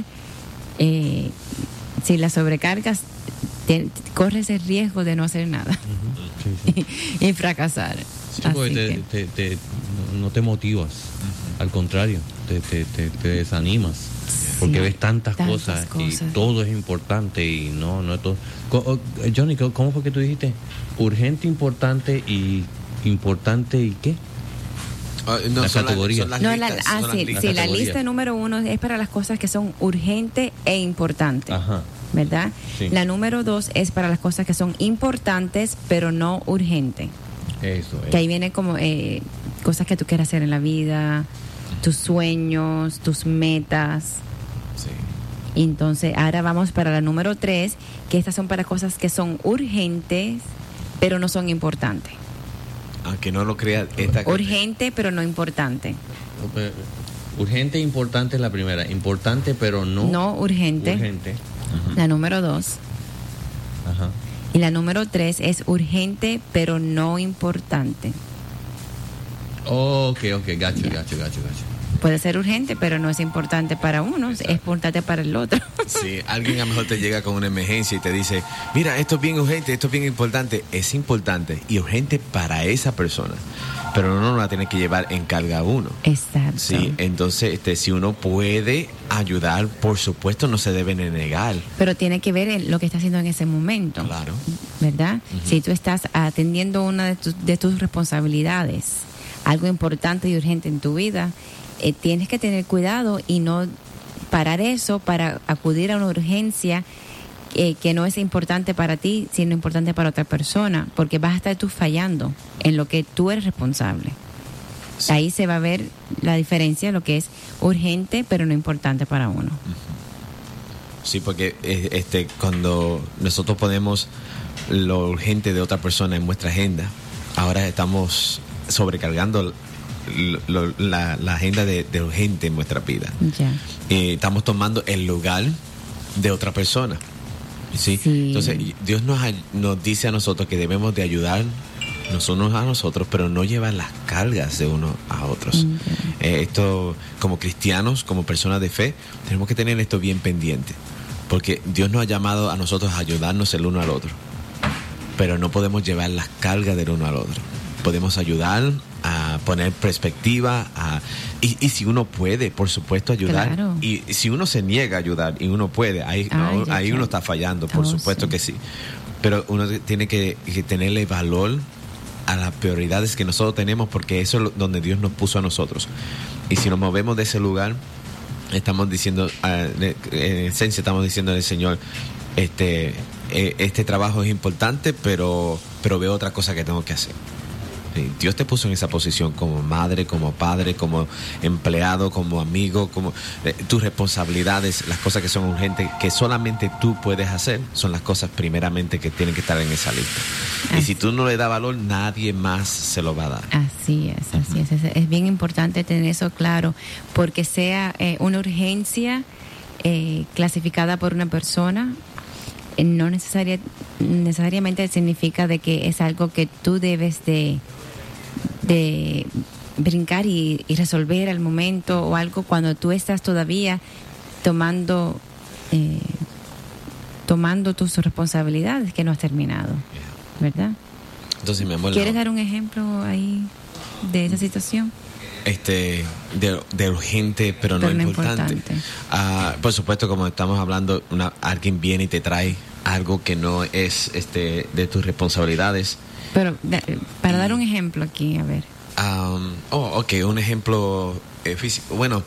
si la sobrecargas, corres el riesgo de no hacer nada y fracasar. Sí, Así porque que- no te motivas. Al contrario, te desanimas. Porque Sí, ves tantas tantas cosas cosas. y todo es importante y no es todo. Johnny, ¿cómo fue que tú dijiste? Urgente, importante y ¿qué? No, La son categoría. son las No, listas, son las sí, listas. sí, la categoría. lista número 1 es para las cosas que son urgentes e importantes, Ajá. ¿verdad? Sí. La número 2 es para las cosas que son importantes pero no urgentes. Eso es. Que ahí viene como cosas que tú quieres hacer en la vida, tus sueños, tus metas. Sí. Y entonces ahora vamos para la número 3, que estas son para cosas que son urgentes pero no son importantes. Aunque no lo creas, Urgente pero no importante. Urgente e importante es la primera. Importante, pero No urgente. urgente. La número 2. Ajá. Y la número 3 es urgente pero no importante. Ok, gacho. Puede ser urgente pero no es importante para uno, es importante para el otro. Sí, alguien a lo mejor te llega con una emergencia y te dice, mira, esto es bien urgente, esto es bien importante. Es importante y urgente para esa persona. pero uno no la tiene que llevar en carga uno. Exacto. Sí, entonces si uno puede ayudar, por supuesto no se debe negar. Pero tiene que ver en lo que está haciendo en ese momento. Claro. ¿Verdad? Si tú estás atendiendo una de tus responsabilidades, algo importante y urgente en tu vida, tienes que tener cuidado y no parar eso para acudir a una urgencia que no es importante para ti, sino importante para otra persona, porque vas a estar tú fallando en lo que tú eres responsable. Sí. Ahí se va a ver la diferencia, lo que es urgente pero no importante para uno. Sí, porque cuando nosotros ponemos lo urgente de otra persona en nuestra agenda, ahora estamos sobrecargando la agenda de urgente en nuestra vida. Ya. Estamos tomando el lugar de otra persona. ¿Sí? Sí. Entonces Dios nos dice a nosotros que debemos de ayudar nosotros a nosotros, pero no llevar las cargas de uno a otros. Esto, como cristianos, como personas de fe, tenemos que tener esto bien pendiente, porque Dios nos ha llamado a nosotros a ayudarnos el uno al otro, pero no podemos llevar las cargas del uno al otro. Podemos ayudar a poner perspectiva, y si uno puede, por supuesto, ayudar. Claro. Y si uno se niega a ayudar y uno puede, ahí uno está fallando, por supuesto que sí. Pero uno tiene que tenerle valor a las prioridades que nosotros tenemos, porque eso es donde Dios nos puso a nosotros. Y si nos movemos de ese lugar, estamos diciendo, en esencia estamos diciendo al Señor, este trabajo es importante, pero veo otra cosa que tengo que hacer. Dios te puso en esa posición como madre, como padre, como empleado, como amigo, como tus responsabilidades, las cosas que son urgentes, que solamente tú puedes hacer, son las cosas primeramente que tienen que estar en esa lista. Y si tú no le das valor, nadie más se lo va a dar. Así es. Es bien importante tener eso claro, porque sea una urgencia clasificada por una persona, no necesariamente significa de que es algo que tú debes de brincar y resolver al momento, o algo cuando tú estás todavía tomando tus responsabilidades que no has terminado, ¿verdad? Entonces, mi amor, ¿quieres dar un ejemplo ahí de esa situación? De urgente pero no importante. Por supuesto, como estamos hablando, alguien viene y te trae algo que no es de tus responsabilidades. Pero para dar un ejemplo aquí, a ver. Un ejemplo físico. Bueno,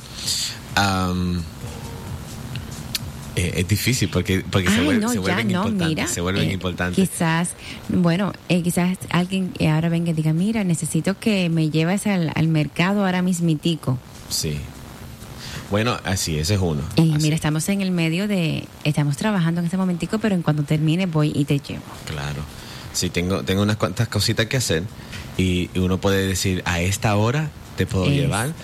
es difícil porque se vuelven importantes. Quizás alguien ahora venga y diga, mira, necesito que me lleves al mercado ahora mismitico. Sí. Bueno, así, ese es uno. Y mira, estamos en el medio estamos trabajando en ese momentico, pero en cuanto termine voy y te llevo. Claro. Sí, tengo unas cuantas cositas que hacer, y uno puede decir, a esta hora te puedo llevar,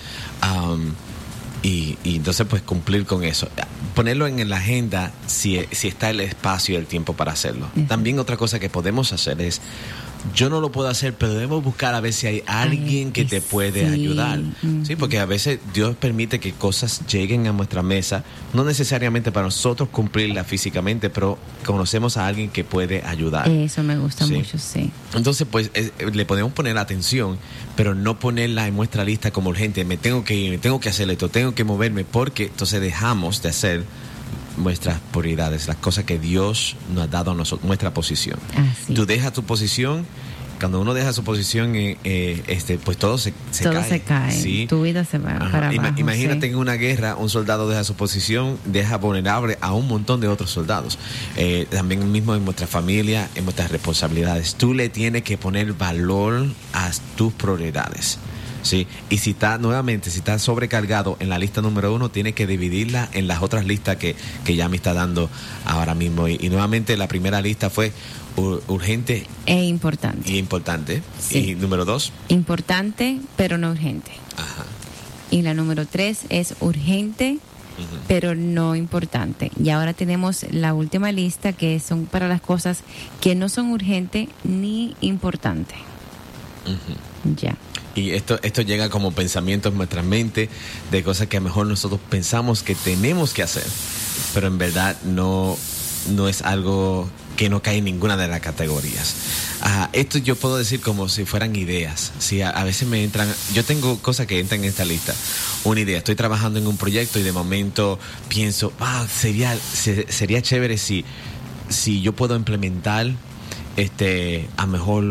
y entonces pues cumplir con eso. Ponerlo en la agenda si está el espacio y el tiempo para hacerlo. También otra cosa que podemos hacer es, yo no lo puedo hacer, pero debemos buscar a ver si hay alguien que te puede ayudar. Sí, porque a veces Dios permite que cosas lleguen a nuestra mesa, no necesariamente para nosotros cumplirla físicamente, pero conocemos a alguien que puede ayudar. Eso me gusta mucho, sí. Entonces, pues, le podemos poner atención, pero no ponerla en nuestra lista como urgente. Me tengo que ir, tengo que hacer esto, tengo que moverme, porque entonces dejamos de hacer nuestras prioridades, las cosas que Dios nos ha dado a nosotros, nuestra posición. Tú dejas tu posición, cuando uno deja su posición, pues todo se cae. ¿Sí? Tu vida se va para abajo. Imagínate en una guerra, un soldado deja su posición, deja vulnerable a un montón de otros soldados. También mismo en nuestra familia, en nuestras responsabilidades. Tú le tienes que poner valor a tus prioridades. Sí, y si está sobrecargado en la lista número 1, tiene que dividirla en las otras listas que ya me está dando ahora mismo. Y nuevamente la primera lista fue urgente e importante. Sí. Y número 2, importante pero no urgente. Ajá. Y la número 3 es urgente pero no importante. Y ahora tenemos la última lista, que son para las cosas que no son urgentes ni importantes. Ya. Y esto llega como pensamientos en nuestra mente de cosas que a lo mejor nosotros pensamos que tenemos que hacer, pero en verdad no es algo que no cae en ninguna de las categorías. Esto yo puedo decir como si fueran ideas. ¿Sí? A veces me entran, yo tengo cosas que entran en esta lista. Una idea, estoy trabajando en un proyecto y de momento pienso, sería chévere si yo puedo implementar a mejor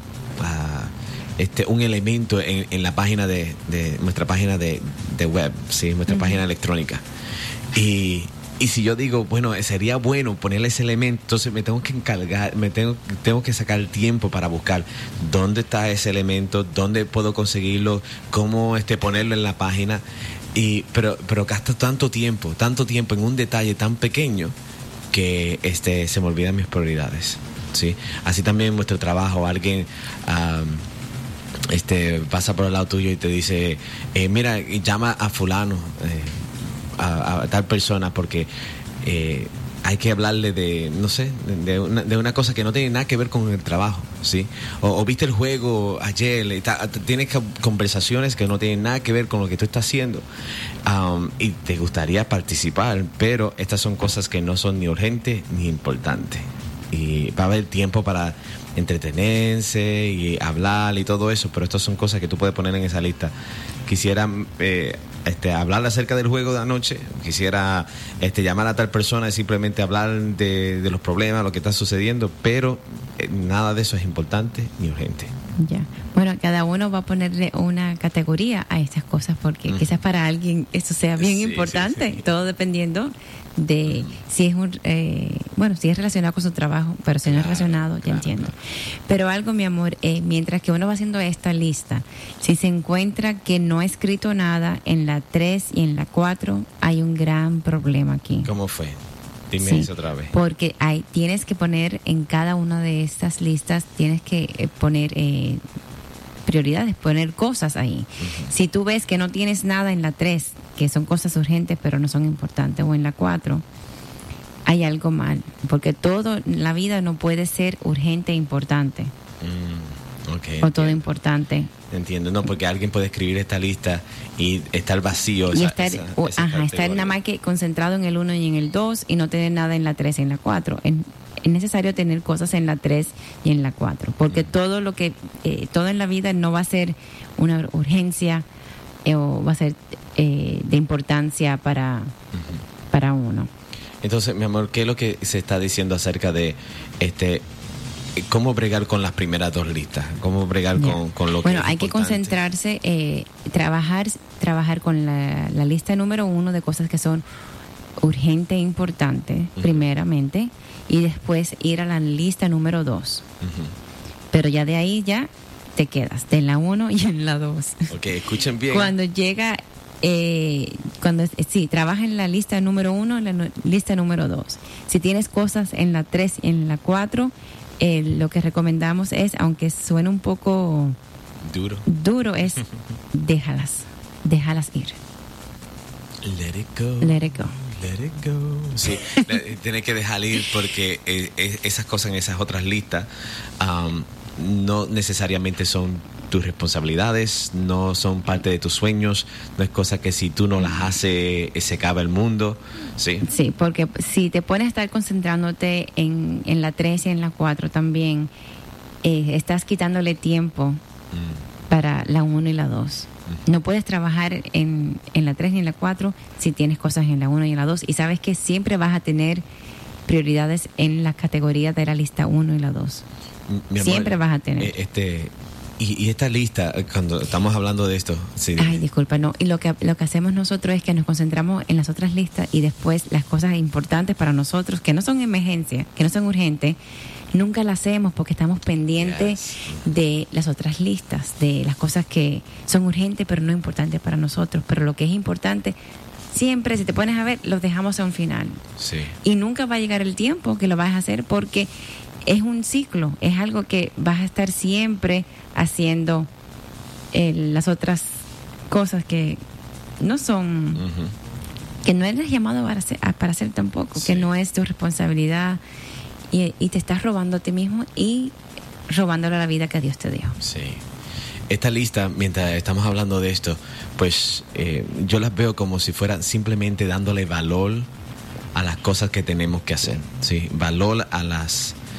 un elemento en la página de nuestra página de web, ¿sí? Nuestra página electrónica. Y si yo digo, bueno, sería bueno ponerle ese elemento, entonces me tengo que encargar, tengo que sacar el tiempo para buscar dónde está ese elemento, dónde puedo conseguirlo, cómo ponerlo en la página. Pero gasto tanto tiempo en un detalle tan pequeño que se me olvidan mis prioridades, ¿sí? Así también en nuestro trabajo, alguien pasa por el lado tuyo y te dice, mira, llama a fulano, a tal persona, porque hay que hablarle de una cosa que no tiene nada que ver con el trabajo, ¿sí? O viste el juego ayer, tienes conversaciones que no tienen nada que ver con lo que tú estás haciendo, y te gustaría participar, pero estas son cosas que no son ni urgentes ni importantes, y va a haber tiempo para entretenerse y hablar y todo eso, pero estas son cosas que tú puedes poner en esa lista. Quisiera hablar acerca del juego de anoche, quisiera llamar a tal persona y simplemente hablar de los problemas, lo que está sucediendo, pero nada de eso es importante ni urgente. Ya. Bueno, cada uno va a ponerle una categoría a estas cosas, porque quizás para alguien esto sea bien importante, todo dependiendo de si es si es relacionado con su trabajo, pero si no es relacionado, ya entiendo. Pero algo, mi amor, mientras que uno va haciendo esta lista, si se encuentra que no ha escrito nada en la 3 y en la 4, hay un gran problema aquí. ¿Cómo fue? Dime eso otra vez. Porque tienes que poner en cada una de estas listas, tienes que poner prioridades, poner cosas ahí. Si tú ves que no tienes nada en la 3, que son cosas urgentes pero no son importantes, o en la 4, hay algo mal, porque todo en la vida no puede ser urgente e importante. O todo importante. Entiendo, no, porque alguien puede escribir esta lista y estar vacío. Y estar nada más que concentrado en el 1 y en el 2 y no tener nada en la 3 y en la 4. Es necesario tener cosas en la 3 y en la 4, porque todo en la vida no va a ser una urgencia o va a ser de importancia para uno. Entonces, mi amor, ¿qué es lo que se está diciendo acerca de cómo bregar con las primeras dos listas? ¿Cómo bregar con lo que hay que concentrarse, trabajar con la lista número 1 de cosas que son urgentes e importantes, primeramente, y después ir a la lista número 2. Pero ya de ahí ya te quedas, de la 1 y en la 2. Ok, escuchen bien. Cuando llega... trabaja en la lista número 1, en la lista número 2. Si tienes cosas en la 3 y en la 4, lo que recomendamos es, aunque suene un poco duro es déjalas ir. Let it go. Let it go. Let it go. Sí, tienes que dejar ir, porque esas cosas en esas otras listas no necesariamente son tus responsabilidades, no son parte de tus sueños, no es cosa que si tú no las haces se acaba el mundo. Sí, porque si te pones a estar concentrándote en la 3 y en la 4 también, estás quitándole tiempo para la 1 y la 2. No puedes trabajar en la 3 ni en la 4 si tienes cosas en la 1 y en la 2, y sabes que siempre vas a tener prioridades en las categorías de la lista 1 y la 2. Siempre vas a tener. Y esta lista, cuando estamos hablando de esto... Sí, ay, disculpa, no. Y lo que hacemos nosotros es que nos concentramos en las otras listas, y después las cosas importantes para nosotros, que no son emergencias, que no son urgentes, nunca las hacemos porque estamos pendientes de las otras listas, de las cosas que son urgentes pero no importantes para nosotros. Pero lo que es importante, siempre, si te pones a ver, los dejamos a un final. Sí. Y nunca va a llegar el tiempo que lo vas a hacer, porque es un ciclo, es algo que vas a estar siempre haciendo las otras cosas que no son, que no eres llamado para hacer tampoco, que no es tu responsabilidad, y te estás robando a ti mismo y robándole la vida que Dios te dio. Sí. Esta lista, mientras estamos hablando de esto, pues yo las veo como si fuera simplemente dándole valor a las cosas que tenemos que hacer, ¿sí? Valor a las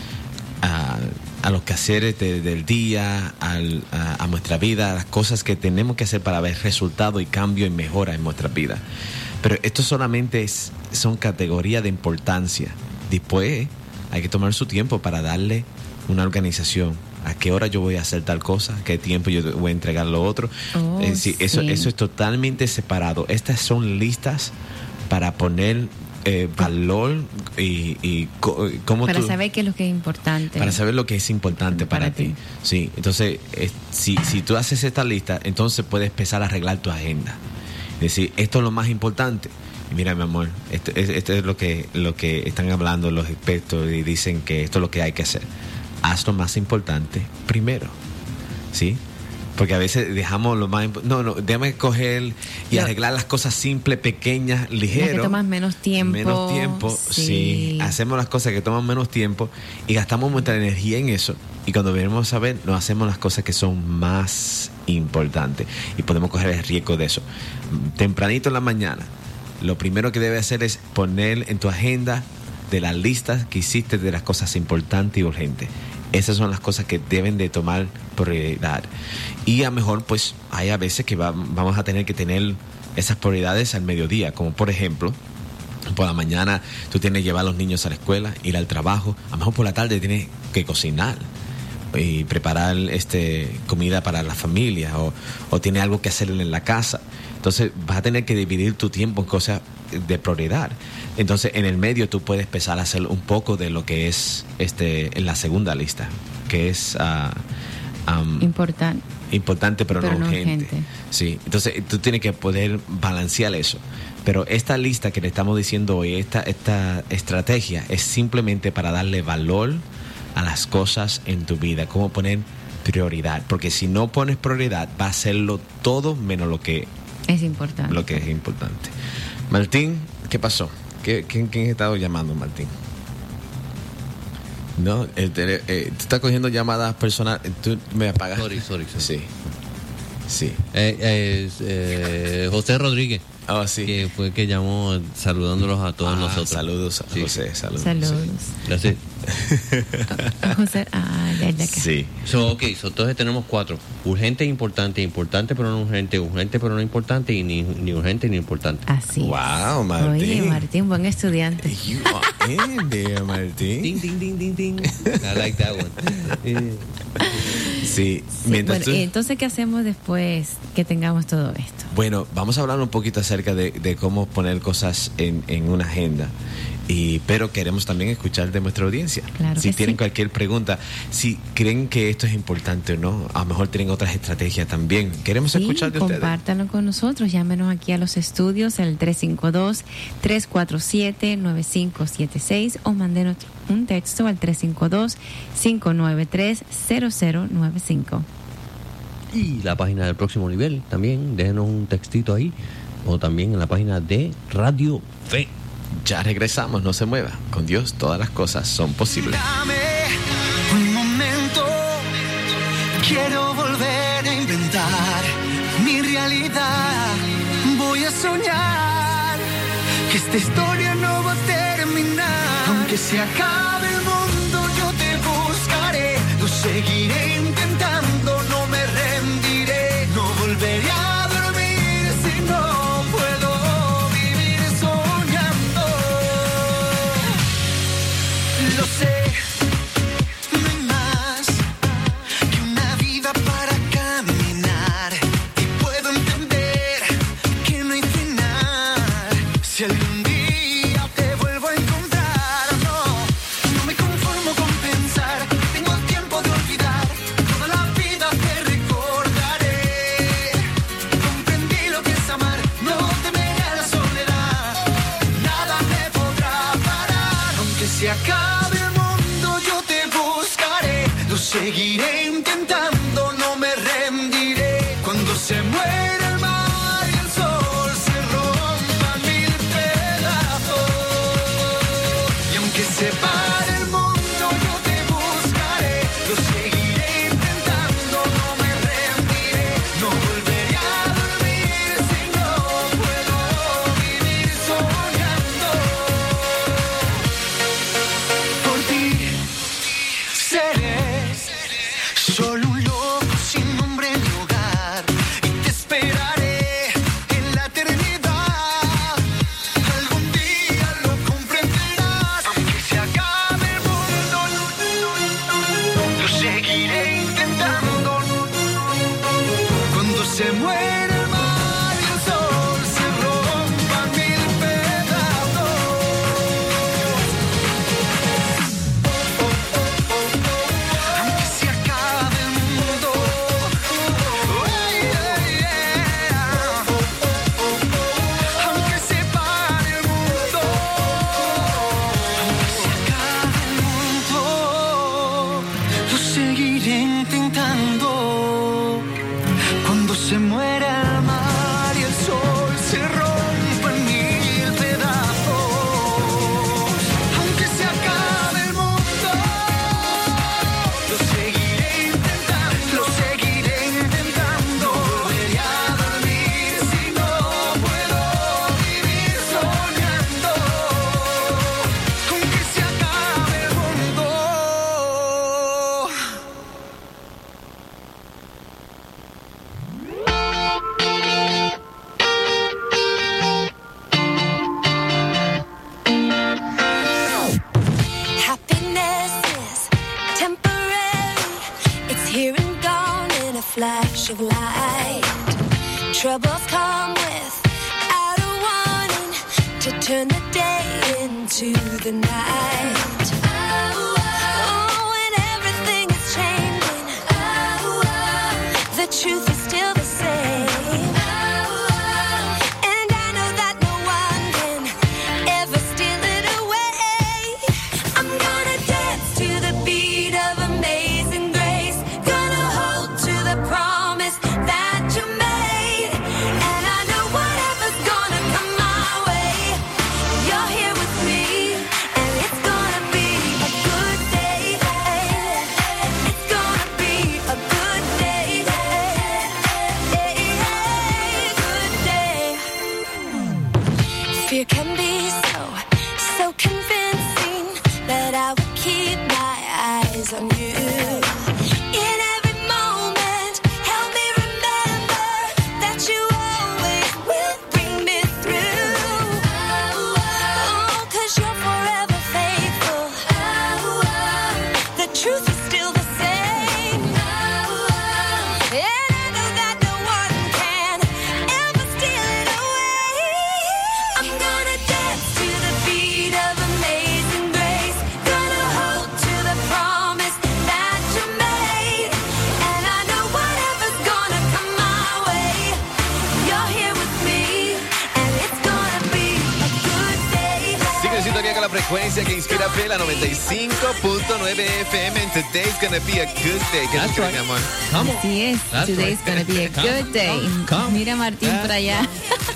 a los quehaceres del día, a nuestra vida, a las cosas que tenemos que hacer para ver resultado y cambio y mejora en nuestra vida. Pero esto solamente son categorías de importancia. Después hay que tomar su tiempo para darle una organización. ¿A qué hora yo voy a hacer tal cosa? ¿A qué tiempo yo voy a entregar lo otro? Sí, eso es totalmente separado. Estas son listas para poner valor y cómo para saber qué es lo que es importante. Para saber lo que es importante para ti. Sí, entonces, si tú haces esta lista, entonces puedes empezar a arreglar tu agenda. Es decir, esto es lo más importante. Y mira, mi amor, esto es lo que están hablando los expertos y dicen que esto es lo que hay que hacer. Haz lo más importante primero, ¿sí? Porque a veces dejamos lo más no, déjame coger y arreglar las cosas simples, pequeñas, ligeras. Que toman menos tiempo. Menos tiempo, sí. Hacemos las cosas que toman menos tiempo y gastamos nuestra energía en eso. Y cuando venimos a ver, no hacemos las cosas que son más importantes. Y podemos coger el riesgo de eso. Tempranito en la mañana, lo primero que debes hacer es poner en tu agenda de las listas que hiciste de las cosas importantes y urgentes. Esas son las cosas que deben de tomar prioridad. Y a lo mejor, pues, hay a veces que vamos a tener que tener esas prioridades al mediodía. Como, por ejemplo, por la mañana tú tienes que llevar a los niños a la escuela, ir al trabajo. A lo mejor por la tarde tienes que cocinar y preparar comida para la familia. O tienes algo que hacer en la casa. Entonces, vas a tener que dividir tu tiempo en cosas de prioridad. Entonces, en el medio tú puedes empezar a hacer un poco de lo que es en la segunda lista, que es importante pero no urgente. Sí, entonces tú tienes que poder balancear eso. Pero esta lista que le estamos diciendo hoy, esta estrategia es simplemente para darle valor a las cosas en tu vida, cómo poner prioridad, porque si no pones prioridad va a hacerlo todo menos lo que es importante. Martín, ¿qué pasó? ¿Quién ha estado llamando, Martín? No, tú estás cogiendo llamadas personales. ¿Tú me apagas? Sorry. Sí. José Rodríguez. Oh, sí. Que fue que llamó saludándolos a todos nosotros. Saludos, sí. José. Saludos. Gracias. José, ya. Sí. Entonces tenemos 4. Urgente e importante. Importante pero no urgente. Urgente pero no importante. Y ni urgente ni importante. Así es. Wow, Martín. Oye, Martín, buen estudiante. You are in there, Martín. Ding. I like that one. Sí. Bueno, entonces, ¿qué hacemos después que tengamos todo esto? Bueno, vamos a hablar un poquito acerca de cómo poner cosas en una agenda. Pero queremos también escuchar de nuestra audiencia. Claro si que tienen sí. cualquier pregunta, si creen que esto es importante o no, a lo mejor tienen otras estrategias también. Queremos escuchar de ustedes. Compártanlo con nosotros, llámenos aquí a los estudios al 352-347-9576 o mándenos un texto al 352-593-0095. Y la página del próximo nivel también, déjenos un textito ahí, o también en la página de Radio Fe. Ya regresamos, no se mueva. Con Dios todas las cosas son posibles. Dame un momento, quiero volver a inventar mi realidad. Voy a soñar que esta historia no va a terminar. Aunque se acabe el mundo, yo te buscaré. Lo seguiré intentando, no me rendiré. No volveré a dormir si no puedo vivir soñando. Lo sé, no hay más que una vida para caminar. Y puedo entender que no hay final. Si algún día te vuelvo a encontrar, no me conformo con pensar. Tengo el tiempo de olvidar. Toda la vida te recordaré. Comprendí lo que es amar. No temeré a la soledad. Nada me podrá parar. Aunque se acabe el mundo, yo te buscaré. Lo seguiré intentando, no me rendiré. Cuando se muera el mar y el sol se rompa en mil pedazos. Y aunque se pare el mundo, yo te buscaré. Lo seguiré intentando, no me rendiré. No volveré a dormir si no puedo vivir soñando. Por ti sé flash of light. Troubles come without a warning to turn the day into the night. Oh, and everything is changing. The truth is still the same. And I know that no one can ever steal it away. I'm gonna dance to the beat of Amazing Grace. Gonna hold to the promise that you made. And I know whatever's gonna come my way, you're here with me. And it's gonna be a good day. It's gonna be a good day. Good day. Fear can be so convincing that I will keep my eyes on you. In every moment, help me remember that you always will bring me through. Oh, 'cause you're forever faithful. The truth is still the same. And I know that no one can ever steal it away. I'm gonna dance to the beat of Amazing Grace. Gonna hold to the promise that you made. And I know whatever's gonna come my way, you're here with me. And it's gonna be a good day. Sigue en sintonía con la frecuencia que inspira fe, la 95.9 FM. And today's gonna be a good day. ¿Qué That's tú crees, right. mi amor? Come on. Así es. That's Today's right. gonna be a good day. Come. Mira a Martín por allá.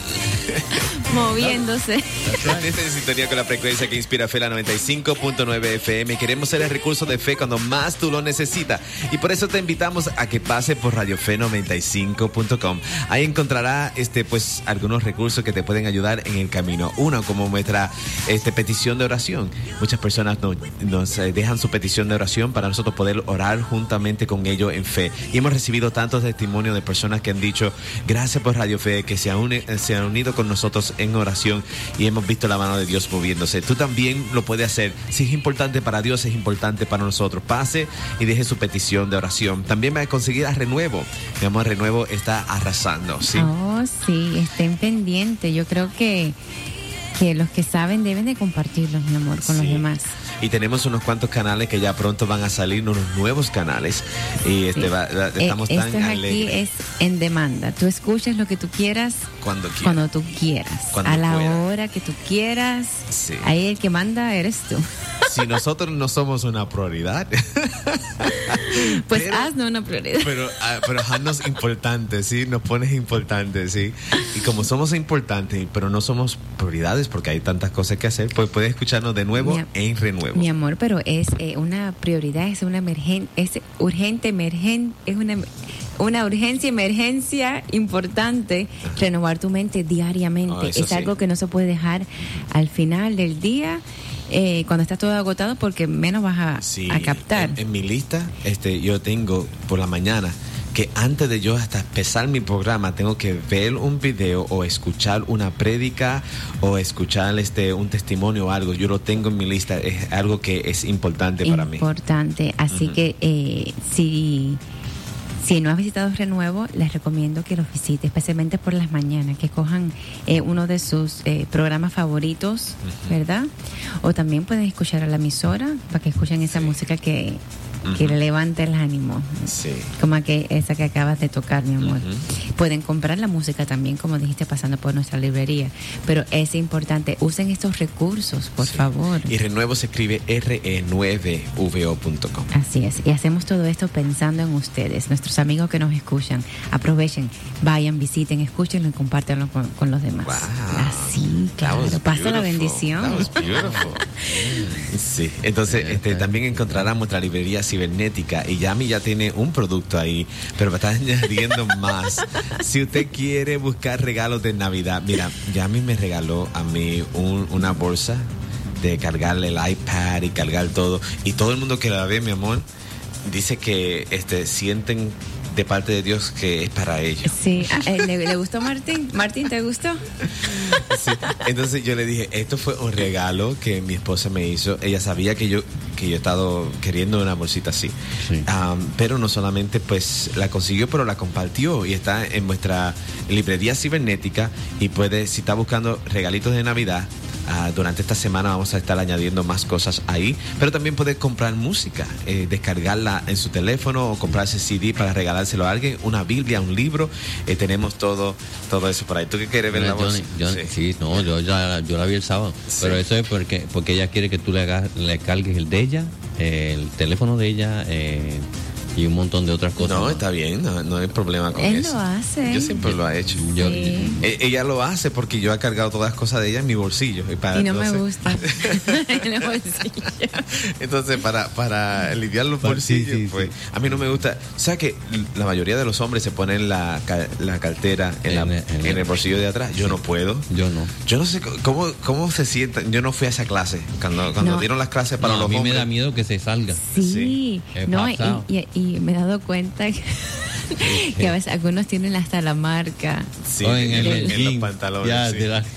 Moviéndose. Estás en sintonía con la frecuencia que inspira fe, la 95.9 FM. Queremos ser el recurso de fe cuando más tú lo necesitas. Y por eso te invitamos a que pase por radiofe95.com. Ahí encontrará pues algunos recursos que te pueden ayudar en el camino. Uno, como nuestra petición de oración. Muchas personas nos dejan su petición de oración para nosotros poder orar juntamente con ellos en fe. Y hemos recibido tantos testimonios de personas que han dicho, gracias por Radio Fe, que se han unido con nosotros en oración y hemos visto la mano de Dios moviéndose. Tú también lo puedes hacer. Si es importante para Dios, es importante para nosotros. Pase y deje su petición de oración. También va a conseguir a Renuevo. Mi amor, Renuevo está arrasando, ¿sí? Oh, sí, estén pendientes. Yo creo que los que saben deben de compartirlos, mi amor, con los Sí. demás. Y tenemos unos cuantos canales que ya pronto van a salir, unos nuevos canales. Y Sí. estamos tan Esto es aquí, alegres. es en demanda. Tú escuchas lo que tú quieras Cuando quieras. cuando tú quieras. Cuando a la puedas. hora que tú quieras. Sí. Ahí el que manda eres tú. Si nosotros no somos una prioridad, Pues Pero- haznos una prioridad. pero haznos importantes, ¿sí? Nos pones importantes, ¿sí? Y como somos importantes, pero no somos prioridades porque hay tantas cosas que hacer, pues puedes escucharnos de nuevo en Renuevo. Mi amor, pero es una prioridad, es una es urgente, es una urgencia, emergencia importante renovar tu mente diariamente. Eso Es sí. algo que no se puede dejar al final del día, cuando estás todo agotado, porque menos vas Sí, a captar. En mi lista, yo tengo por la mañana que antes de yo hasta empezar mi programa tengo que ver un video o escuchar una prédica o escuchar un testimonio o algo. Yo lo tengo en mi lista, es algo que es importante para mí. Importante. Así que si no has visitado Renuevo, les recomiendo que los visites, especialmente por las mañanas, que cojan uno de sus programas favoritos, ¿verdad? O también pueden escuchar a la emisora para que escuchen esa música que le levante el ánimo. Sí. Como esa que acabas de tocar, mi amor. Pueden comprar la música también, como dijiste, pasando por nuestra librería. Pero es importante, usen estos recursos, por favor. Y Renuevo se escribe re9vo.com. Así es, y hacemos todo esto pensando en ustedes, nuestros amigos que nos escuchan. Aprovechen, vayan, visiten, escúchenlo y compártanlo con los demás. Wow. Así, claro, That was pasa la beautiful. bendición. That was beautiful. Sí, entonces también encontrarán nuestra librería cibernética y Yami ya tiene un producto ahí, pero me está añadiendo más. Si usted quiere buscar regalos de Navidad, mira, Yami me regaló a mí una bolsa de cargarle el iPad y cargar todo, y todo el mundo que la ve, mi amor, dice que sienten de parte de Dios que es para ella. Sí, ¿le gustó Martín? Martín, ¿te gustó? Sí. Entonces yo le dije, esto fue un regalo que mi esposa me hizo. Ella sabía que yo he estado queriendo una bolsita así. Sí. Pero no solamente pues la consiguió, pero la compartió y está en nuestra librería cibernética y puede, si está buscando regalitos de Navidad, durante esta semana vamos a estar añadiendo más cosas ahí, pero también puede comprar música, descargarla en su teléfono o comprarse CD para regalárselo a alguien, una Biblia, un libro, tenemos todo eso por ahí. ¿Tú qué quieres ver la voz? Yo la vi el sábado, Sí. pero eso es porque ella quiere que tú le cargues el de ella, el teléfono de ella, y un montón de otras cosas. No, está bien, no hay problema con Él eso. lo hace. Yo siempre lo he hecho. Sí. Ella lo hace porque yo he cargado todas las cosas de ella en mi bolsillo. Y no me gusta. En el bolsillo. Entonces, para aliviar los bolsillos, sí, pues, a mí no me gusta. O sea que la mayoría de los hombres se ponen la cartera en el bolsillo de atrás. Yo no puedo. Yo no. Yo no sé cómo se sientan. Yo no fui a esa clase. Cuando No. dieron las clases para No, los a mí hombres. me da miedo que se salga. Sí, He no, pasado. y me he dado cuenta que a veces algunos tienen hasta la marca. Sí, O en los jean. pantalones. Ya, sí. de la-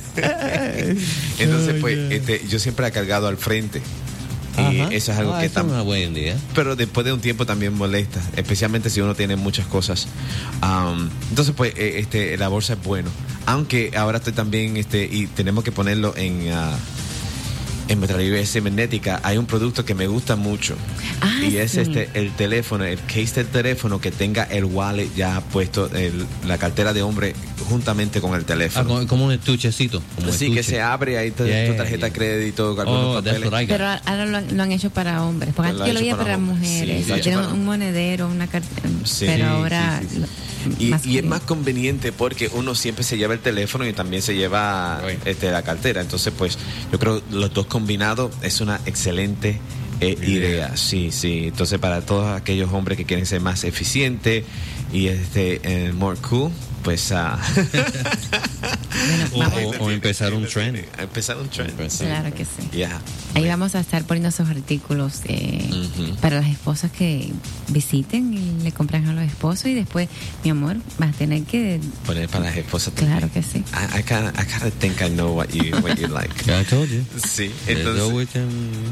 Entonces, pues, yo siempre he cargado al frente. Y Ajá. eso es algo que eso es una buena idea. pero después de un tiempo también molesta, especialmente si uno tiene muchas cosas. Entonces, pues, la bolsa es bueno. Aunque ahora estoy también, y tenemos que ponerlo en nuestra librería cibernética. Hay un producto que me gusta mucho. Y es sí. el teléfono, el case del teléfono que tenga el wallet ya puesto, la cartera de hombre juntamente con el teléfono. Como un estuchecito. Como Así que se abre ahí tu tarjeta de crédito, algunos that's papeles. what I got. Pero ahora lo han hecho para hombres. Porque Lo antes yo han lo hecho veía para para hombres. mujeres. Sí, lo han Tienen hecho para un monedero, una cartera. Sí, pero ahora. sí, sí. Y es más conveniente porque uno siempre se lleva el teléfono y también se lleva la cartera. Entonces, pues, yo creo que los dos combinados es una excelente idea. Sí. Entonces, para todos aquellos hombres que quieren ser más eficientes y more cool, pues O empezar un trend. Empezar un trend. Sí. Claro que sí. Yeah. Ahí vamos a estar poniendo esos artículos para las esposas que visiten y le compran a los esposos y después, mi amor, vas a tener que... Poner para las esposas Claro también. que sí. I kinda think I know what you like. I told you. Sí, Let's entonces... go with them.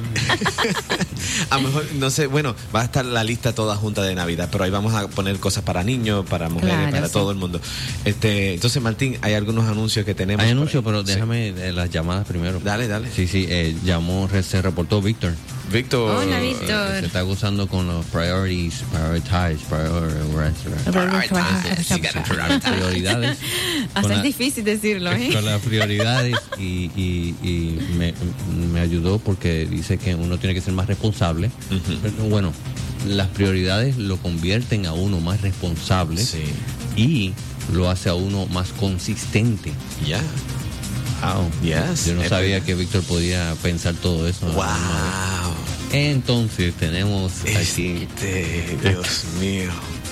A lo mejor, no sé, bueno, va a estar la lista toda junta de Navidad, pero ahí vamos a poner cosas para niños, para mujeres, Claro, para sí. todo el mundo. Entonces, Martín, hay algunos anuncios que tenemos. Hay por anuncios, ahí. pero Sí. déjame las llamadas primero. Dale. Sí, se reportó Víctor. Víctor. Hola, Víctor. Se está gozando con los prioridades. Hasta Con es difícil decirlo, ¿eh? Con las prioridades y me ayudó porque dice que uno tiene que ser más responsable. Ujú. Bueno, las prioridades lo convierten a uno más responsable Sí. y lo hace a uno más consistente. Ya. Wow. Yes. Yo no Es sabía verdad. que Víctor podía pensar todo eso. Wow. Entonces tenemos aquí Dios mío.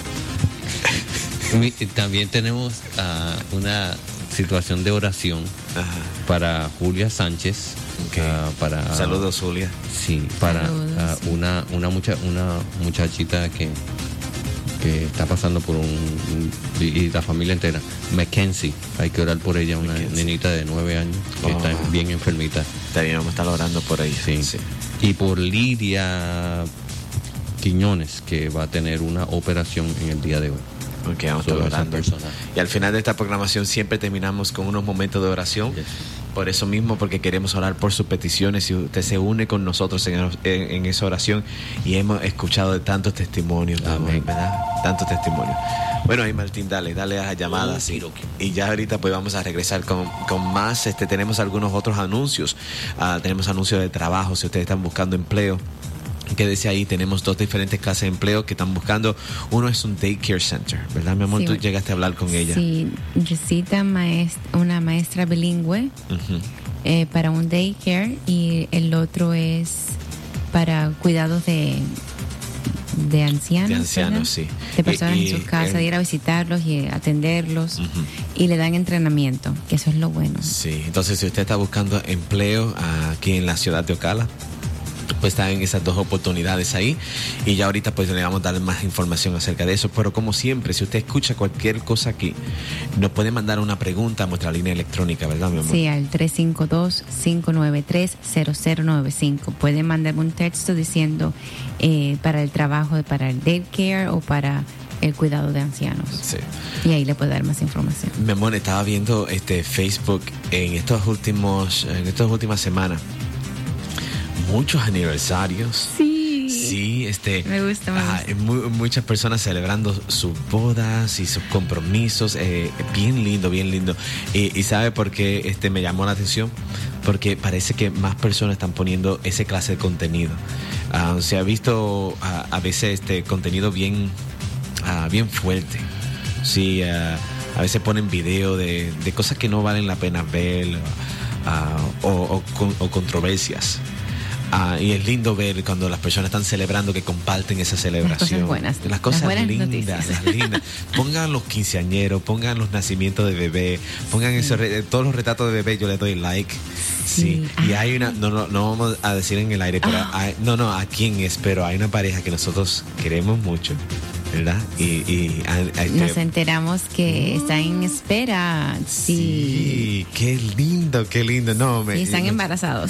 también tenemos una situación de oración Ajá. para Julia Sánchez. Ok. Para Saludos, Zulia. Sí, para Saludos, sí. una muchachita que está pasando por y la familia entera. Mackenzie, hay que orar por ella, una Mackenzie. nenita de 9 años que está Oh. bien enfermita. Está bien, vamos a estar orando por ella. Sí. Y por Lidia Quiñones, que va a tener una operación en el día de hoy. Ok, vamos a estar Sobre esa orando. persona. Y al final de esta programación siempre terminamos con unos momentos de oración. Yes. Por eso mismo, porque queremos orar por sus peticiones y usted se une con nosotros en esa oración y hemos escuchado de tantos testimonios, Amén. ¿verdad? Tantos testimonios. Bueno, ahí Martín, dale a las llamadas y ya ahorita pues vamos a regresar con más. Tenemos algunos otros anuncios. Tenemos anuncios de trabajo si ustedes están buscando empleo. Quédese ahí, tenemos 2 diferentes clases de empleo que están buscando. Uno es un daycare center, ¿verdad, mi amor? Sí, Tú bueno. llegaste a hablar con ella. Sí, necesita una maestra bilingüe Ujú. para un daycare y el otro es para cuidados de ancianos. De ancianos, ¿verdad? sí. De personas Y- en sus casas, de ir a visitarlos y atenderlos. Ujú. Y le dan entrenamiento, que eso es lo bueno. Sí, entonces si usted está buscando empleo aquí en la ciudad de Ocala, pues están esas dos oportunidades ahí, y ya ahorita pues le vamos a dar más información acerca de eso. Pero como siempre, si usted escucha cualquier cosa aquí, nos puede mandar una pregunta a nuestra línea electrónica, ¿verdad, mi amor? Sí, al 352-593-0095. Pueden mandarme un texto diciendo para el trabajo, para el daycare o para el cuidado de ancianos. Sí. Y ahí le puedo dar más información. Mi amor, estaba viendo Facebook en estas últimas semanas. Muchos aniversarios. Sí, me gusta. Muchas personas celebrando sus bodas y sus compromisos. Bien lindo, bien lindo. Y ¿sabe por qué me llamó la atención? Porque parece que más personas están poniendo ese clase de contenido. Se ha visto a veces contenido bien fuerte. Sí, a veces ponen video de cosas que no valen la pena ver, o controversias. Y es lindo ver cuando las personas están celebrando, que comparten esa celebración. Las cosas lindas, las lindas. Pongan los quinceañeros, pongan los nacimientos de bebé, pongan todos los retratos de bebé, yo le doy like. Sí. Y hay una, no vamos a decir en el aire, pero a quién es, pero hay una pareja que nosotros queremos mucho, ¿verdad? Y nos enteramos que están en espera. Sí, qué lindo. Sí, están embarazados.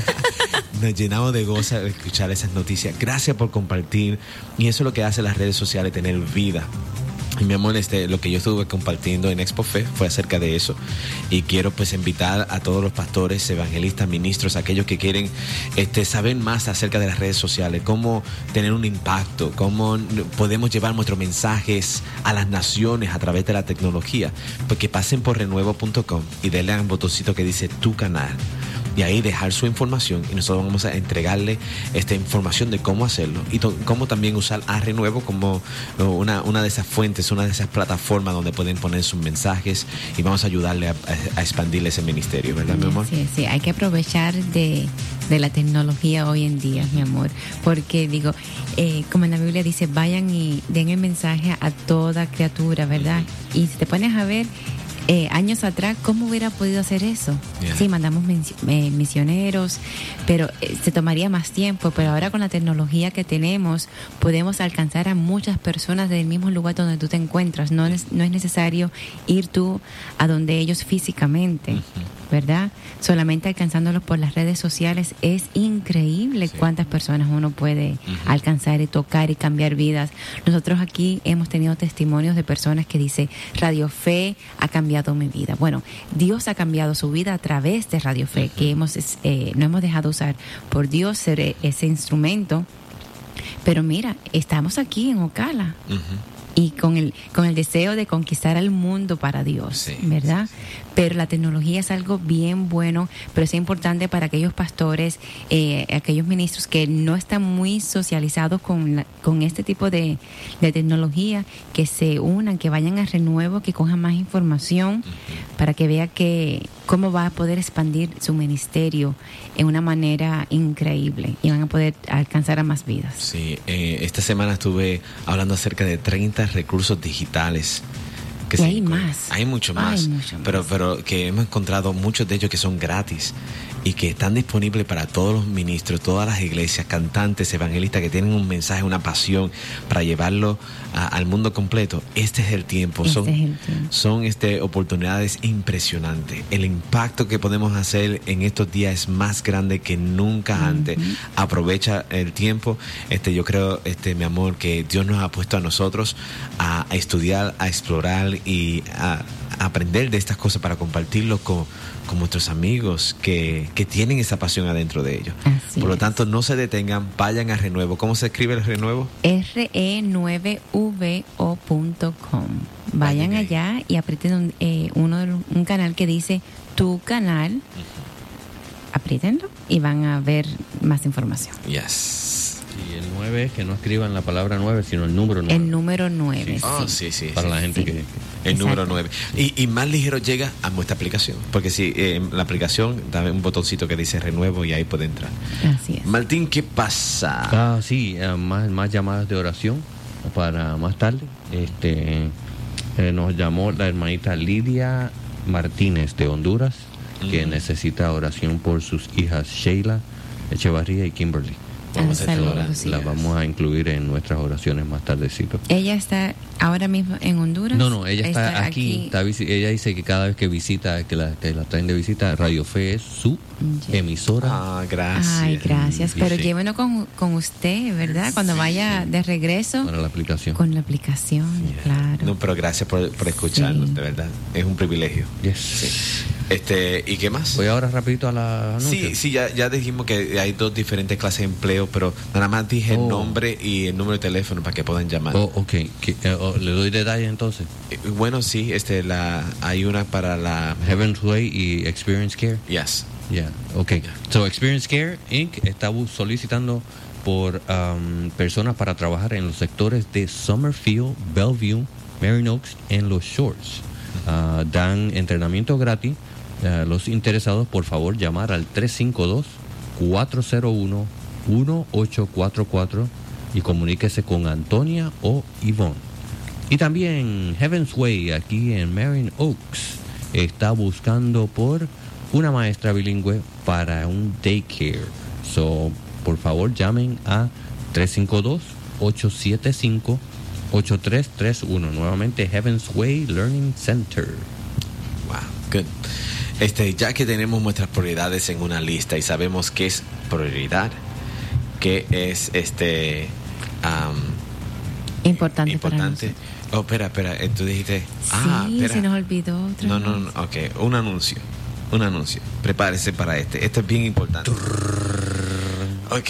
Nos llenamos de gozo de escuchar esas noticias. Gracias por compartir. Y eso es lo que hace las redes sociales, tener vida. Y mi amor, lo que yo estuve compartiendo en Expo Fe fue acerca de eso. Y quiero pues invitar a todos los pastores, evangelistas, ministros, aquellos que quieren saber más acerca de las redes sociales, cómo tener un impacto, cómo podemos llevar nuestros mensajes a las naciones a través de la tecnología. Pues que pasen por renuevo.com y denle a un botoncito que dice Tu Canal. Y ahí dejar su información, y nosotros vamos a entregarle esta información de cómo hacerlo y cómo también usar a Renuevo como una de esas fuentes, una de esas plataformas donde pueden poner sus mensajes, y vamos a ayudarle a expandirle ese ministerio, ¿verdad, mi amor? Sí, hay que aprovechar de la tecnología hoy en día, mi amor, porque como en la Biblia dice, vayan y den el mensaje a toda criatura, ¿verdad? Y si te pones a ver, años atrás, ¿cómo hubiera podido hacer eso? Yeah. Sí, mandamos misioneros, pero se tomaría más tiempo. Pero ahora con la tecnología que tenemos, podemos alcanzar a muchas personas del mismo lugar donde tú te encuentras. No es necesario ir tú a donde ellos físicamente, ¿verdad? Solamente alcanzándolos por las redes sociales. Es increíble cuántas personas uno puede alcanzar y tocar y cambiar vidas. Nosotros aquí hemos tenido testimonios de personas que dicen, Radio Fe ha cambiado mi vida. Bueno, Dios ha cambiado su vida a través de Radio Fe, que no hemos dejado usar por Dios ser ese instrumento. Pero mira, estamos aquí en Ocala. Y con el deseo de conquistar al mundo para Dios, ¿verdad? Pero la tecnología es algo bien bueno, pero es importante para aquellos pastores, aquellos ministros que no están muy socializados con este tipo de tecnología, que se unan, que vayan a Renuevo, que cojan más información para que vea cómo va a poder expandir su ministerio en una manera increíble y van a poder alcanzar a más vidas. Sí, esta semana estuve hablando acerca de 30 recursos digitales. Y hay más. Hay mucho más. Pero que hemos encontrado muchos de ellos que son gratis y que están disponibles para todos los ministros, todas las iglesias, cantantes, evangelistas que tienen un mensaje, una pasión para llevarlo al mundo completo. Este es el tiempo. Son oportunidades impresionantes. El impacto que podemos hacer en estos días es más grande que nunca antes. Aprovecha el tiempo. Yo creo, mi amor, que Dios nos ha puesto a nosotros a estudiar, a explorar y a aprender de estas cosas para compartirlo con nuestros amigos que tienen esa pasión adentro de ellos. Por lo tanto, no se detengan, vayan a Renuevo. ¿Cómo se escribe el Renuevo? re9vo.com. Vayan allá y aprieten un canal que dice Tu Canal. Apriétenlo y van a ver más información. Yes. Y el 9 es que no escriban la palabra 9, sino el número 9. El número 9, sí. Para la gente que... El número 9. Y más ligero llega a nuestra aplicación. Porque si en la aplicación da un botoncito que dice Renuevo y ahí puede entrar. Así es. Martín, ¿qué pasa? Más llamadas de oración para más tarde. Nos llamó la hermanita Lidia Martínez de Honduras, que necesita oración por sus hijas Sheila Echevarría y Kimberly. Vamos a estar Saludos, orando. sí. La vamos a incluir en nuestras oraciones más tardecito. Ella está ahora mismo en Honduras. No, ella está aquí. Ella dice que cada vez que visita, que la traen de visita, Radio Fe es su Ya. emisora. Ah, gracias. Ay, gracias. Sí, Pero sí. llévenos con usted, ¿verdad? Cuando vaya de regreso Para la aplicación. con la aplicación, claro. No, pero gracias por escucharnos, Sí. de verdad. Es un privilegio. Yes. ¿Y qué más? Voy ahora rapidito a la anuncio. Sí, ya dijimos que hay 2 diferentes clases de empleo, pero nada más dije el nombre y el número de teléfono para que puedan llamar. Oh, ok. ¿Le doy detalles entonces? Bueno, sí, hay una para la... Heaven's Way y Experience Care. Yes. Yeah, okay. So Experience Care Inc. está solicitando por personas para trabajar en los sectores de Summerfield, Bellevue, Marion Oaks en los Shores. Dan entrenamiento gratis. Los interesados, por favor, llamar al 352-401-1844 y comuníquese con Antonia o Yvonne. Y también Heaven's Way, aquí en Marion Oaks, está buscando por una maestra bilingüe para un daycare. So, por favor, llamen a 352-875-8331. Nuevamente, Heaven's Way Learning Center. Wow, good. Ya que tenemos nuestras prioridades en una lista y sabemos qué es prioridad, qué es Importante para importante. Oh, espera, tú dijiste. Sí, espera. se nos olvidó otra No, vez. ok, un anuncio. Prepárese para este. Esto es bien importante. Ok.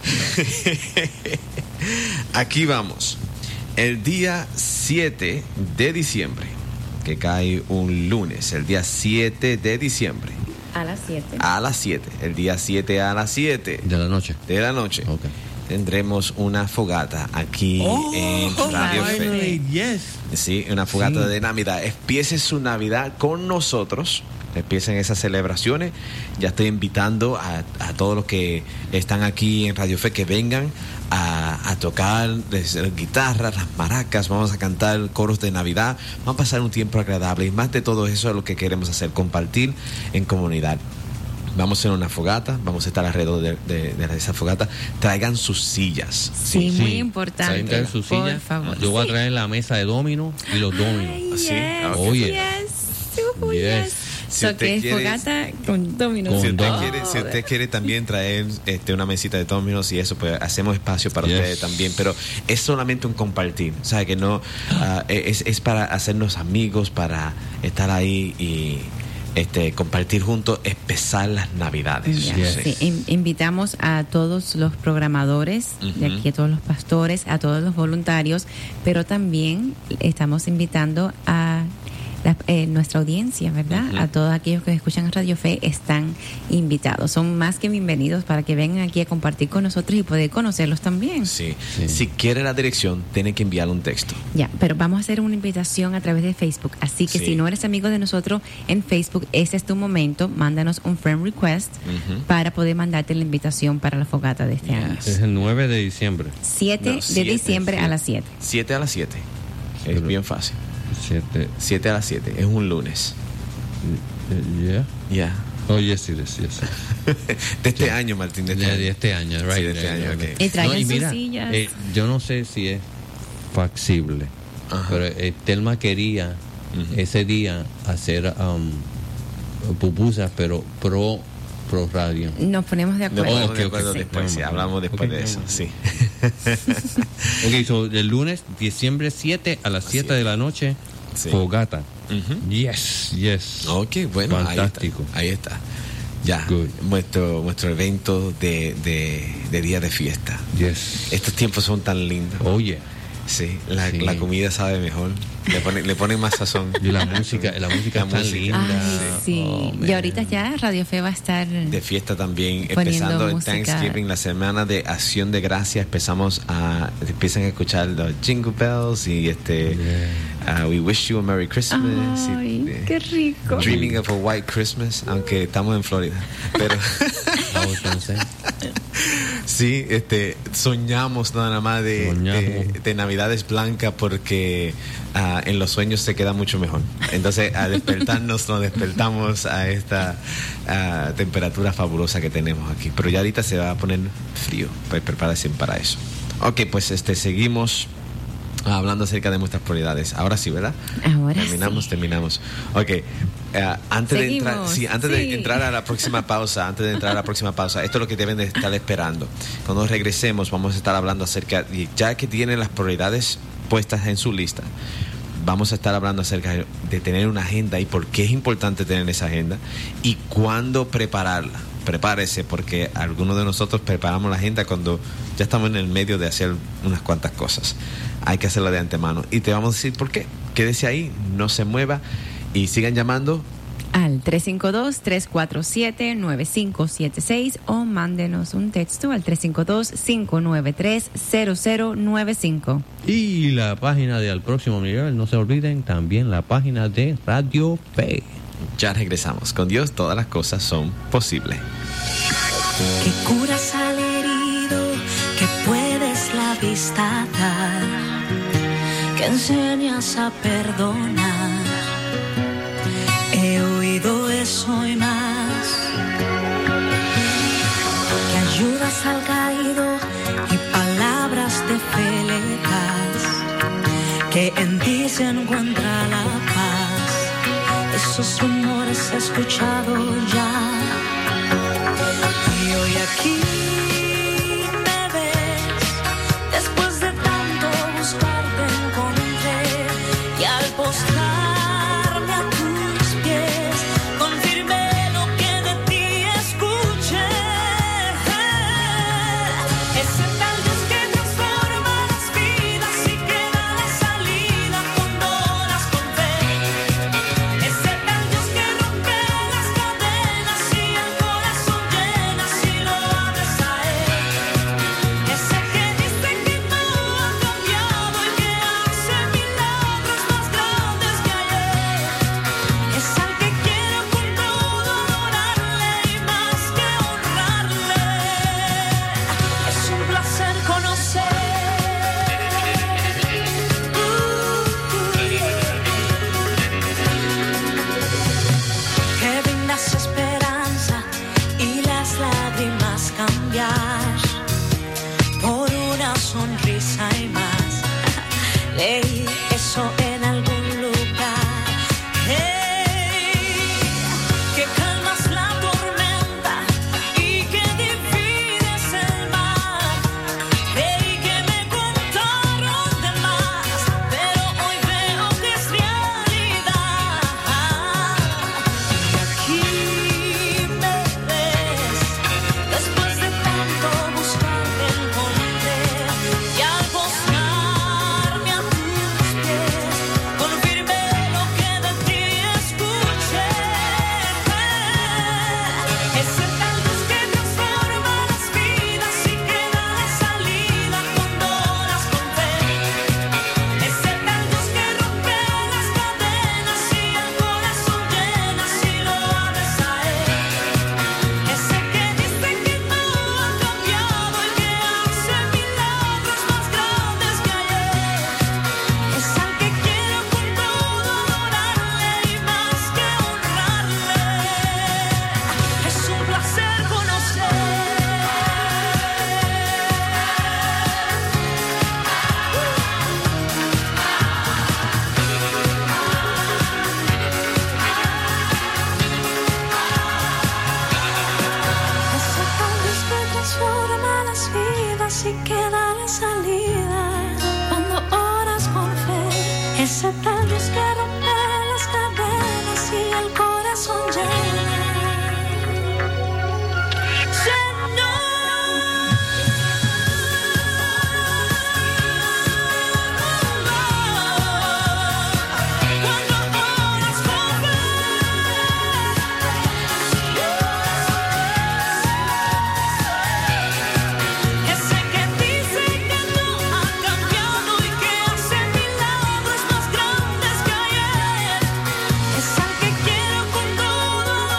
Aquí vamos. El día 7 de diciembre, que cae un lunes, el día 7 de diciembre, A las 7. a las 7, el día 7 a las 7 De la noche. de la noche, Ok. tendremos una fogata aquí en Radio Fe. finally, yes. Sí, una fogata Sí. de Navidad. Empiece su Navidad con nosotros. Empiecen esas celebraciones. Ya estoy invitando a todos los que están aquí en Radio Fe que vengan a tocar desde guitarras, las maracas. Vamos a cantar coros de Navidad. Vamos a pasar un tiempo agradable. Y más de todo eso es lo que queremos hacer, compartir en comunidad. Vamos a hacer una fogata, vamos a estar alrededor de esa fogata. Traigan sus sillas. Sí, muy Sí. importante. ¿Saben traer su Por silla? favor. Yo voy a Sí. traer la mesa de dominos y los dominos. Sí, Yes, ok. Oye. yes, Yes. yes. Si So usted que es quiere- fogata con dominos. Con Si usted, dominos. quiere también traer una mesita de dominos y eso, pues hacemos espacio para Yes. ustedes también, pero es solamente un compartir, ¿sabe? Que no es para hacernos amigos, para estar ahí y compartir juntos, empezar las Navidades. Ya, Yes. sí. Invitamos a todos los programadores de aquí, a todos los pastores, a todos los voluntarios, pero también estamos invitando a nuestra audiencia, ¿verdad? A todos aquellos que escuchan en Radio Fe están invitados. Son más que bienvenidos para que vengan aquí a compartir con nosotros y poder conocerlos también. Sí. Sí. Si quiere la dirección, tiene que enviar un texto. Ya, pero vamos a hacer una invitación a través de Facebook. Así que Sí. si no eres amigo de nosotros en Facebook, ese es tu momento. Mándanos un friend request para poder mandarte la invitación para la fogata de este año. Yes. Es el 9 de diciembre. 7 No, de 7, diciembre a 7. las 7. 7 a las 7. Es Pero- bien fácil. 7. 7 a las 7. Es un lunes. Yeah. Ya. Oh, yes, it is, yes. De este año, Martín. De este De año. este año, right. Sí, de este año, ok. Y traigan y sus mira, sillas. yo no sé si es factible, Ajá. pero Telma quería ese día hacer pupusas, pero pro radio. Nos ponemos de Nos acuerdo. ponemos de ok, acuerdo sí. después, sí, hablamos después Ok. de eso, sí. Ok, so el lunes, diciembre 7 a las 7 de la noche, Sí. fogata. Ujú. Yes. Ok, bueno, Fantástico. Ahí está. Ya, Good. nuestro evento de día de fiesta. Yes. Estos tiempos son tan lindos. Oye, Sí, Sí. la comida sabe mejor. Le ponen más sazón. y la música es tan música. linda. Ay, sí. Oh, y man. ahorita ya Radio Fe va a estar De fiesta también, poniendo empezando en música. Thanksgiving, la semana de Acción de Gracias, empiezan a escuchar los Jingle Bells y We Wish You a Merry Christmas. Ay, y, qué rico. Dreaming of a White Christmas, aunque estamos en Florida. Pero Sí, soñamos nada más de Navidades blancas porque en los sueños se queda mucho mejor. Entonces, al despertarnos, nos despertamos a esta temperatura fabulosa que tenemos aquí. Pero ya ahorita se va a poner frío, pues prepárense para eso. Ok, pues seguimos hablando acerca de nuestras prioridades. Ahora sí, ¿verdad? Ahora terminamos. Ok, antes de entrar a la próxima pausa, esto es lo que deben de estar esperando. Cuando regresemos vamos a estar hablando acerca, ya que tienen las prioridades puestas en su lista, vamos a estar hablando acerca de tener una agenda y por qué es importante tener esa agenda y cuándo prepararla. Prepárese, porque algunos de nosotros preparamos la agenda cuando ya estamos en el medio de hacer unas cuantas cosas. Hay que hacerla de antemano y te vamos a decir por qué. Quédese ahí, no se mueva y sigan llamando al 352-347-9576 o mándenos un texto al 352-593-0095. Y la página de Al Próximo Nivel, no se olviden, también la página de Radio Fe. Ya regresamos. Con Dios todas las cosas son posibles. Que curas al herido, que puedes la vista dar, que enseñas a perdonar. He oído eso y más. Que ayudas al caído y palabras de fe le das, que en ti se encuentra la paz. Esos rumores he escuchado ya. Y hoy aquí me ves, después de tanto buscar te encontré, y al postrarme a tus pies confirmé lo que de ti escuché. Ese tal Dios que transforma las vidas y que da la salida cuando oras con fe. Ese tal Dios que rompe las cadenas y el corazón llena si lo abres a Él. Ese que dice que no ha cambiado y que hace milagros más grandes que ayer. Es al que quiero con todo adorarle y más que honrarle. Es un placer conocer. Que brindas esperanza y las lágrimas cambiar por una sonrisa y más. Leí eso en algún lugar. Hey, que calmas la tormenta y que divides el mar. Hey, que me contaron de más, pero hoy veo que es realidad. Y aquí me ves, después de tanto buscar te encontré, y al postrarme a tus pies confirmé lo que de ti escuché. Ese tal Dios que transforma las vidas y que da la salida cuando oras con fe. Ese tal Dios que rompe las cadenas y el corazón llena si lo abres a Él. Ese que dice que no ha cambiado y que hace milagros más grandes que ayer. Es al que quiero con todo adorarle y más que honrarle. Es un placer conocer. Ese tal Dios que transforma las vidas y que da la salida cuando oras con fe. Ese tal Dios que rompe las cadenas y el corazón llena. Cuando oras con fe. Ese que dice que no ha cambiado y que hace milagros más grandes que ayer. Es al que quiero con todo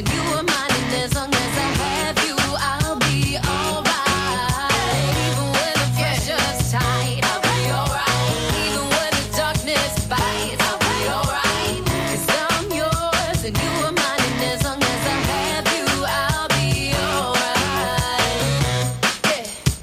you are mine, and as long as I have you, I'll be alright. Even when the pressure's tight, I'll be alright. Even when the darkness bites, I'll be alright. 'Cause I'm yours and you are mine, and as long as I have you, I'll be alright.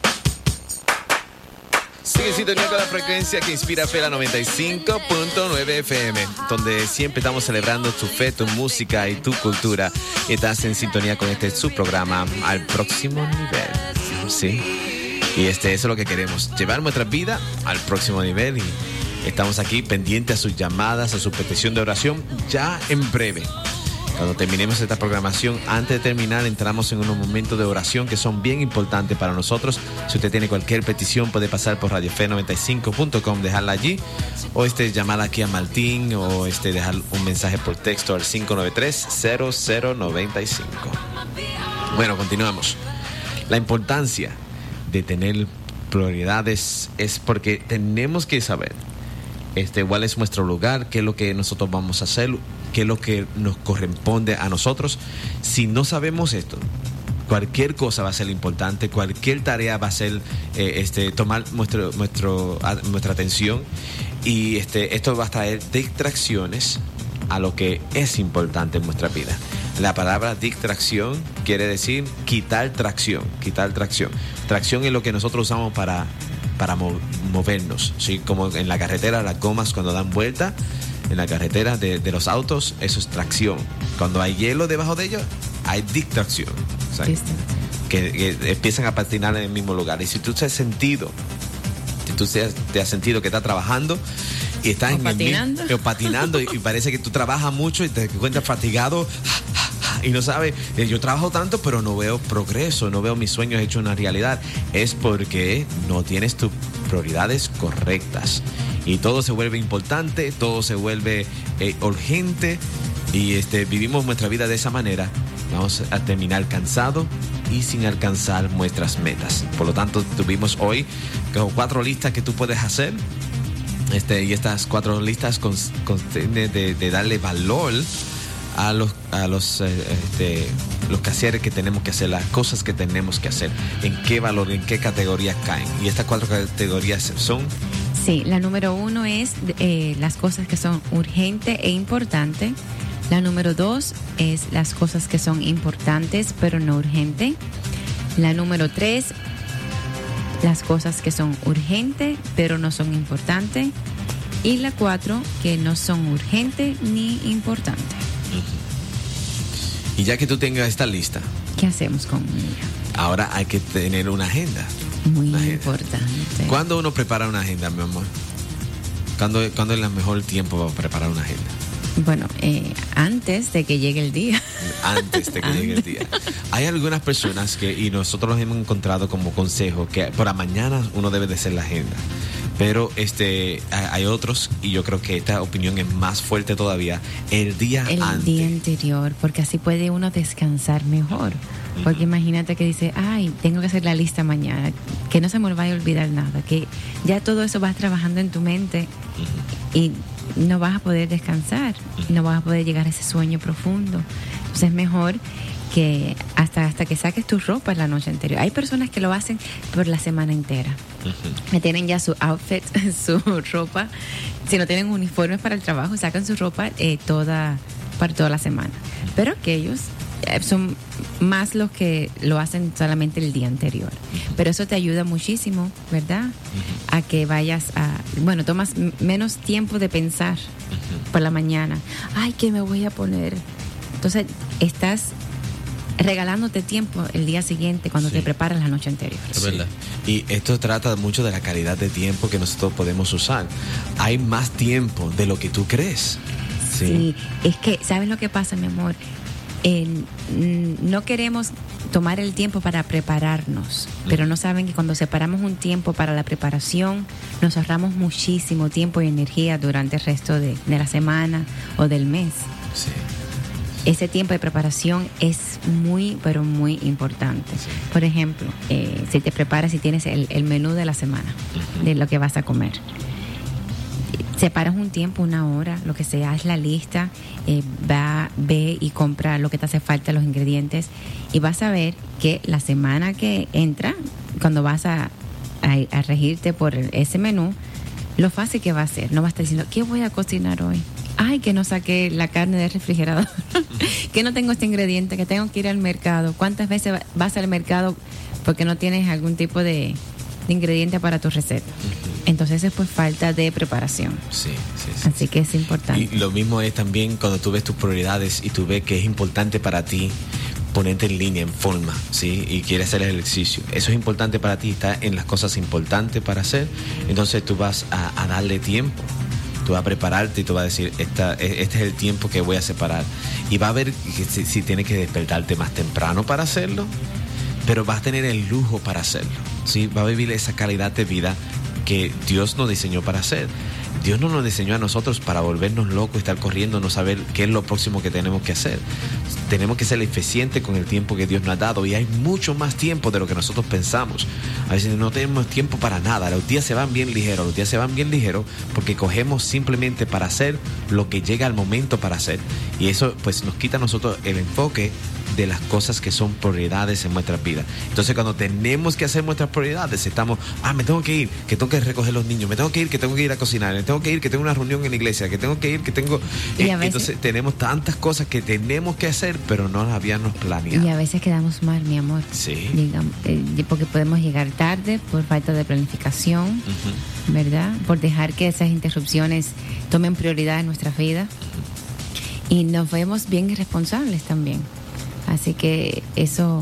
Sigue en sintonía con la frecuencia que inspira Fe, la 95.9 FM, donde siempre estamos celebrando tu fe, tu música y tu cultura. Y estás en sintonía con este su programa Al Próximo Nivel. Sí. Y eso es lo que queremos, llevar nuestra vida al próximo nivel. Y estamos aquí pendientes a sus llamadas, a su petición de oración, ya en breve. Cuando terminemos esta programación, antes de terminar, entramos en unos momentos de oración que son bien importantes para nosotros. Si usted tiene cualquier petición, puede pasar por radiofe95.com, dejarla allí, o llamar aquí a Martín, o dejar un mensaje por texto al 593-0095. Bueno, continuamos. La importancia de tener prioridades es porque tenemos que saber cuál es nuestro lugar, qué es lo que nosotros vamos a hacer, qué es lo que nos corresponde a nosotros. Si no sabemos esto, cualquier cosa va a ser importante, cualquier tarea va a ser tomar nuestra atención, y esto va a traer distracciones a lo que es importante en nuestra vida. La palabra distracción quiere decir quitar tracción. Tracción es lo que nosotros usamos para movernos, ¿sí? Como en la carretera, las gomas cuando dan vuelta en la carretera de los autos, eso es tracción. Cuando hay hielo debajo de ellos, hay distracción, ¿sabes? Que empiezan a patinar en el mismo lugar. Y si tú te has sentido que estás trabajando y estás patinando y parece que tú trabajas mucho y te encuentras fatigado y no sabes, yo trabajo tanto pero no veo progreso, no veo mis sueños hechos una realidad, es porque no tienes tus prioridades correctas y todo se vuelve importante, todo se vuelve urgente, y vivimos nuestra vida de esa manera. Vamos a terminar cansados y sin alcanzar nuestras metas. Por lo tanto, tuvimos hoy 4 listas que tú puedes hacer, y estas 4 listas contienen de darle valor a los quehaceres que tenemos que hacer, las cosas que tenemos que hacer, en qué valor, en qué categorías caen. Y estas 4 categorías son... Sí, la número 1 es las cosas que son urgentes e importantes. La número 2 es las cosas que son importantes pero no urgentes. La número 3, las cosas que son urgentes pero no son importantes. Y la 4, que no son urgentes ni importantes. Y ya que tú tengas esta lista, ¿qué hacemos con ella? Ahora hay que tener una agenda. Muy importante. ¿Cuándo uno prepara una agenda, mi amor? ¿Cuándo es el mejor tiempo para preparar una agenda? Bueno, antes de que llegue el día. Antes de que llegue el día. Hay algunas personas y nosotros los hemos encontrado como consejo, que por la mañana uno debe de hacer la agenda. Pero hay otros, y yo creo que esta opinión es más fuerte todavía, el día anterior, porque así puede uno descansar mejor. Porque imagínate que dice, ay, tengo que hacer la lista mañana, que no se me vaya a olvidar nada, que ya todo eso vas trabajando en tu mente y no vas a poder descansar, no vas a poder llegar a ese sueño profundo. Entonces es mejor que hasta que saques tu ropa en la noche anterior. Hay personas que lo hacen por la semana entera. Que tienen ya su outfit, su ropa. Si no tienen uniformes para el trabajo, sacan su ropa para toda la semana. Pero aquellos son más los que lo hacen solamente el día anterior. Pero eso te ayuda muchísimo, ¿verdad? A que vayas tomas menos tiempo de pensar por la mañana. Ay, ¿qué me voy a poner? Entonces, estás regalándote tiempo el día siguiente cuando te preparas la noche anterior. Es verdad. Y esto trata mucho de la calidad de tiempo que nosotros podemos usar. Hay más tiempo de lo que tú crees. Sí, es que, ¿sabes lo que pasa, mi amor? No queremos tomar el tiempo para prepararnos, pero no saben que cuando separamos un tiempo para la preparación, nos ahorramos muchísimo tiempo y energía durante el resto de la semana o del mes. Sí. Ese tiempo de preparación es muy, pero muy importante. Sí. Por ejemplo, si te preparas y tienes el menú de la semana, de lo que vas a comer, separas un tiempo, 1 hora, lo que sea, haz la lista, ve y compra lo que te hace falta, los ingredientes, y vas a ver que la semana que entra, cuando vas a regirte por ese menú, lo fácil que va a ser. No vas a estar diciendo, ¿qué voy a cocinar hoy? Ay, que no saqué la carne del refrigerador, que no tengo este ingrediente, que tengo que ir al mercado. ¿Cuántas veces vas al mercado porque no tienes algún tipo de ingrediente para tu receta? Entonces es pues falta de preparación. Sí. Así que es importante. Y lo mismo es también cuando tú ves tus prioridades y tú ves que es importante para ti ponerte en línea, en forma, ¿sí? Y quieres hacer el ejercicio. Eso es importante para ti, está en las cosas importantes para hacer. Entonces tú vas a darle tiempo. Tú vas a prepararte y tú vas a decir, este es el tiempo que voy a separar. Y va a ver si tienes que despertarte más temprano para hacerlo, pero vas a tener el lujo para hacerlo, ¿sí? Va a vivir esa calidad de vida que Dios nos diseñó para hacer. Dios no nos diseñó a nosotros para volvernos locos, estar corriendo, no saber qué es lo próximo que tenemos que hacer. Tenemos que ser eficientes con el tiempo que Dios nos ha dado, y hay mucho más tiempo de lo que nosotros pensamos. A veces no tenemos tiempo para nada, los días se van bien ligeros, porque cogemos simplemente para hacer lo que llega al momento para hacer, y eso pues nos quita a nosotros el enfoque de las cosas que son prioridades en nuestra vida. Entonces cuando tenemos que hacer nuestras prioridades, estamos, me tengo que ir, que tengo que recoger los niños, me tengo que ir, que tengo que ir a cocinar, me tengo que ir, que tengo una reunión en la iglesia, que tengo que ir, que tengo... entonces tenemos tantas cosas que tenemos que hacer, pero no las habíamos planeado. Y a veces quedamos mal, mi amor. Sí. Digamos, porque podemos llegar tarde por falta de planificación, ¿verdad? Por dejar que esas interrupciones tomen prioridad en nuestra vida. Y nos vemos bien irresponsables también. Así que eso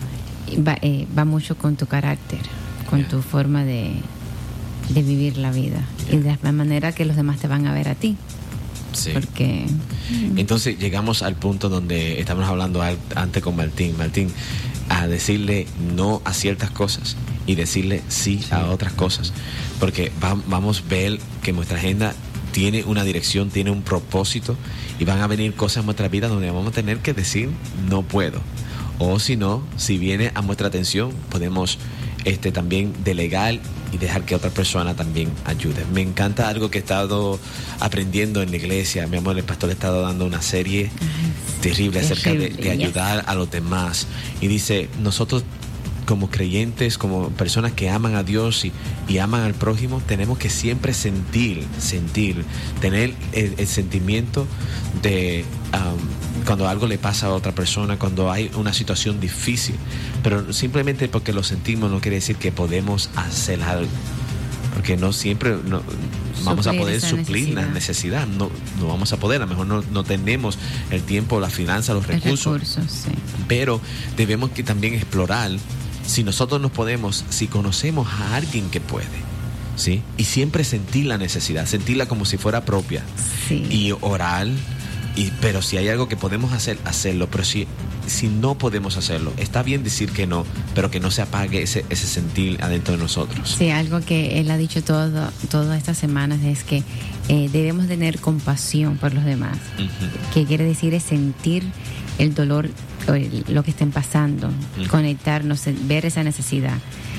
va mucho con tu carácter, con tu forma de vivir la vida, y de la manera que los demás te van a ver a ti. Sí. Porque entonces llegamos al punto donde estamos hablando antes con Martín, a decirle no a ciertas cosas y decirle sí a otras cosas, porque vamos a ver que nuestra agenda tiene una dirección, tiene un propósito, y van a venir cosas en nuestra vida donde vamos a tener que decir no puedo, o si no, si viene a nuestra atención, podemos también delegar y dejar que otra persona también ayude. Me encanta algo que he estado aprendiendo en la iglesia. Mi amor, el pastor ha estado dando una serie terrible acerca de ayudar a los demás, y dice, nosotros como creyentes, como personas que aman a Dios y aman al prójimo, tenemos que siempre sentir, tener el sentimiento de cuando algo le pasa a otra persona, cuando hay una situación difícil, pero simplemente porque lo sentimos no quiere decir que podemos hacer algo, porque no siempre vamos a poder suplir la necesidad, no vamos a poder, a lo mejor no tenemos el tiempo, la finanza, los recursos, sí. Pero debemos que también explorar si nosotros nos podemos, si conocemos a alguien que puede, ¿sí? Y siempre sentir la necesidad, sentirla como si fuera propia, sí. Y orar, pero si hay algo que podemos hacer, hacerlo. Pero si no podemos hacerlo, está bien decir que no, pero que no se apague ese sentir adentro de nosotros. Sí, algo que él ha dicho todas estas semanas es que debemos tener compasión por los demás. Que quiere decir es sentir el dolor, lo que estén pasando, conectarnos, ver esa necesidad.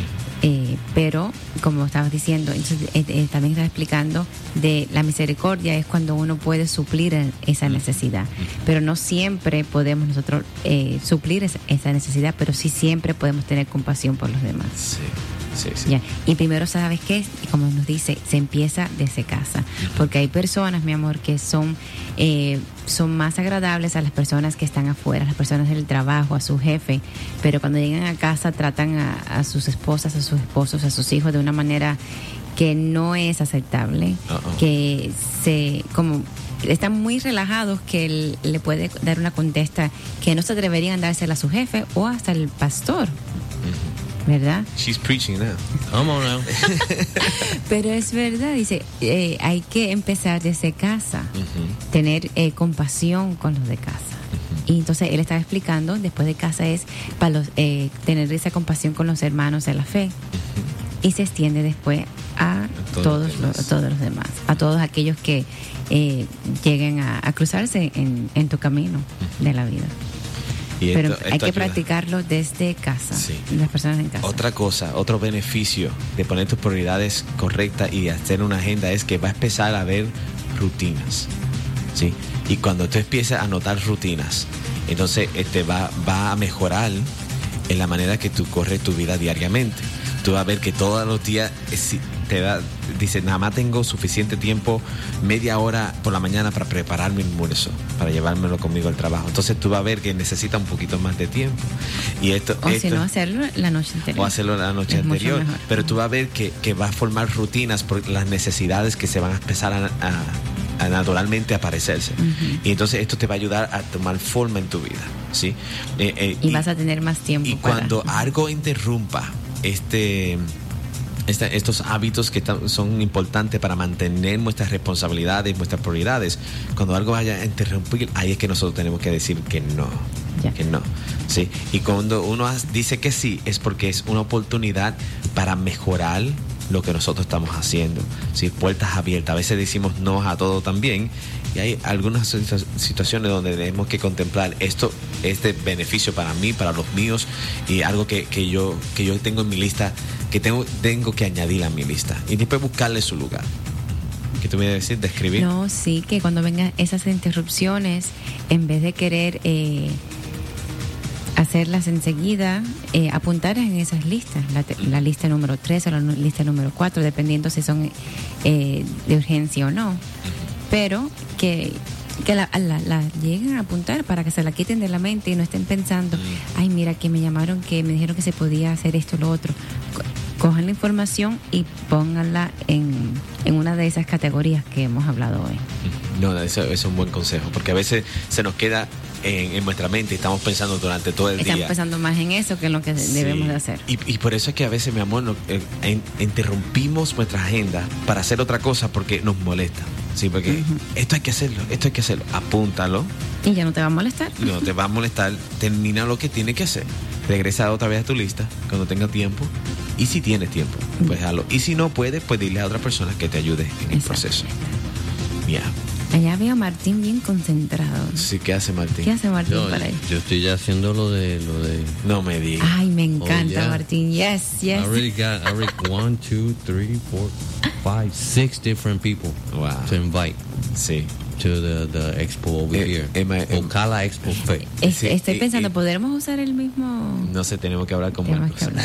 Pero, como estabas diciendo, entonces, también estaba explicando de la misericordia es cuando uno puede suplir esa necesidad. Pero no siempre podemos nosotros suplir esa necesidad, pero sí siempre podemos tener compasión por los demás. Sí. Ya. Y primero, ¿sabes qué? Como nos dice, se empieza desde casa. Porque hay personas, mi amor, que son más agradables a las personas que están afuera, a las personas del trabajo, a su jefe, pero cuando llegan a casa tratan a sus esposas, a sus esposos, a sus hijos de una manera que no es aceptable, que como están muy relajados, que le puede dar una contesta que no se atreverían a dársela a su jefe o hasta el pastor. ¿Verdad? She's preaching now. Come on now. Pero es verdad, dice, hay que empezar desde casa, tener compasión con los de casa. Y entonces él estaba explicando, después de casa es para tener esa compasión con los hermanos de la fe. Y se extiende después a todos los demás, a todos aquellos que lleguen a cruzarse en tu camino de la vida. Y Pero esto hay que ayuda. practicarlo desde casa, Sí. las personas en casa. Otra cosa, otro beneficio de poner tus prioridades correctas y hacer una agenda es que vas a empezar a ver rutinas, ¿sí? Y cuando tú empieces a notar rutinas, entonces va a mejorar en la manera que tú corres tu vida diariamente. Tú vas a ver que todos los días dice, nada más tengo suficiente tiempo, media hora por la mañana para preparar mi almuerzo, para llevármelo conmigo al trabajo. Entonces tú vas a ver que necesita un poquito más de tiempo. Y Si no, hacerlo la noche anterior. O hacerlo la noche Es mucho anterior. mejor. Pero tú vas a ver que va a formar rutinas por las necesidades que se van a empezar a naturalmente aparecerse. Y entonces esto te va a ayudar a tomar forma en tu vida, ¿sí? Y vas a tener más tiempo. Y cuando algo interrumpa estos hábitos que son importantes para mantener nuestras responsabilidades, nuestras prioridades, cuando algo vaya a interrumpir, ahí es que nosotros tenemos que decir que no. Ya. Que no, ¿sí? Y cuando uno dice que sí, es porque es una oportunidad para mejorar lo que nosotros estamos haciendo, ¿sí? Puertas abiertas. A veces decimos no a todo también, y hay algunas situaciones donde tenemos que contemplar este beneficio para mí, para los míos, y algo que yo tengo en mi lista, que tengo que añadir a mi lista, y después buscarle su lugar. ¿Qué te voy a decir? ¿Describir? No, sí, que cuando vengan esas interrupciones, en vez de querer hacerlas enseguida, apuntar en esas listas, la lista número 3 o la lista número 4, dependiendo si son de urgencia o no. Pero que la lleguen a apuntar para que se la quiten de la mente y no estén pensando, ay, mira, que me llamaron, que me dijeron que se podía hacer esto o lo otro. Cojan la información y pónganla en una de esas categorías que hemos hablado hoy. No, eso es un buen consejo, porque a veces se nos queda en nuestra mente y estamos pensando durante todo el día. Estamos pensando más en eso que en lo que debemos de hacer. Y por eso es que a veces, mi amor, interrumpimos nuestra agenda para hacer otra cosa porque nos molesta. Sí, porque esto hay que hacerlo. Apúntalo. Y ya no te va a molestar. No te va a molestar. Termina lo que tienes que hacer. Regresa otra vez a tu lista cuando tengas tiempo. Y si tienes tiempo, pues hazlo. Y si no puedes, pues dile a otra persona que te ayude en el proceso. Ya. Allá veo a Martín bien concentrado. Sí, ¿qué hace Martín? ¿Qué hace Martín para ahí? Yo estoy ya haciendo lo de No me digas. Ay, me encanta, yeah. Martín. Yes. I already got 1, 2, 3, 4, 5, 6 different people to invite Sí. to the expo over here. Ocala Expo Fair. Sí, Estoy pensando, ¿podremos usar el mismo? No sé, tenemos que hablar con Tenemos Marcos. que hablar.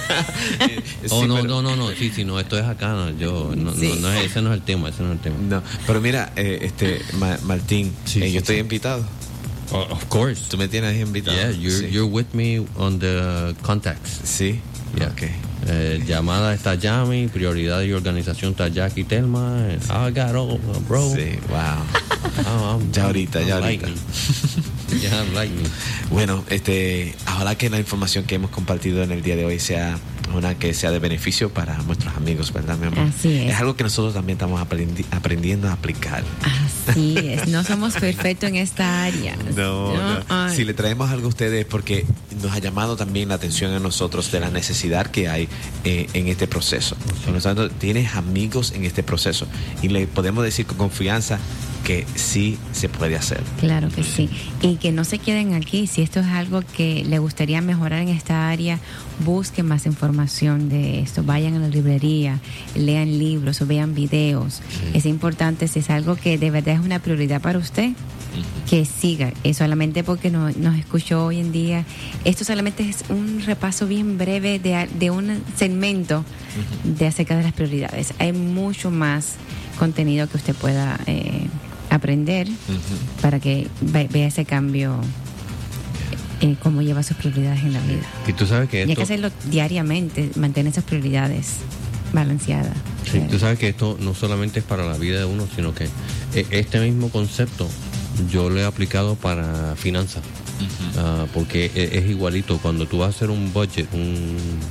No, sí, no, esto es acá, Sí. no, ese no es el tema, No, pero mira, Martín, Sí, yo sí, estoy sí. invitado. Of course. Tú me tienes ahí invitado. Yeah, you're with me on the contacts. Sí. Yeah. Okay. Llamada está Yami, prioridad y organización está Jackie Telma. I got all, bro. Sí, wow. I'm Ya ahorita. lightning. Yeah, I'm lightning. Bueno, ojalá que la información que hemos compartido en el día de hoy sea una que sea de beneficio para nuestros amigos, ¿verdad, mi amor? Así es. Es algo que nosotros también estamos aprendiendo a aplicar. Así es. No somos perfectos en esta área. No. Ay. Si le traemos algo a ustedes es porque nos ha llamado también la atención a nosotros de la necesidad que hay en este proceso. Por lo tanto, tienes amigos en este proceso y le podemos decir con confianza que sí se puede hacer. Claro que sí. Y que no se queden aquí. Si esto es algo que le gustaría mejorar en esta área, busquen más información de esto. Vayan a la librería, lean libros o vean videos. Es importante, si es algo que de verdad es una prioridad para usted, que siga. Es solamente porque nos escuchó hoy en día. Esto solamente es un repaso bien breve de un segmento de acerca de las prioridades. Hay mucho más contenido que usted pueda aprender para que vea ese cambio, cómo lleva sus prioridades en la vida. Y tú sabes que Y hay que esto, hacerlo diariamente, mantener esas prioridades balanceadas. sí, tú sabes que esto no solamente es para la vida de uno, sino que este mismo concepto yo lo he aplicado para finanzas. Porque es igualito. Cuando tú vas a hacer un budget,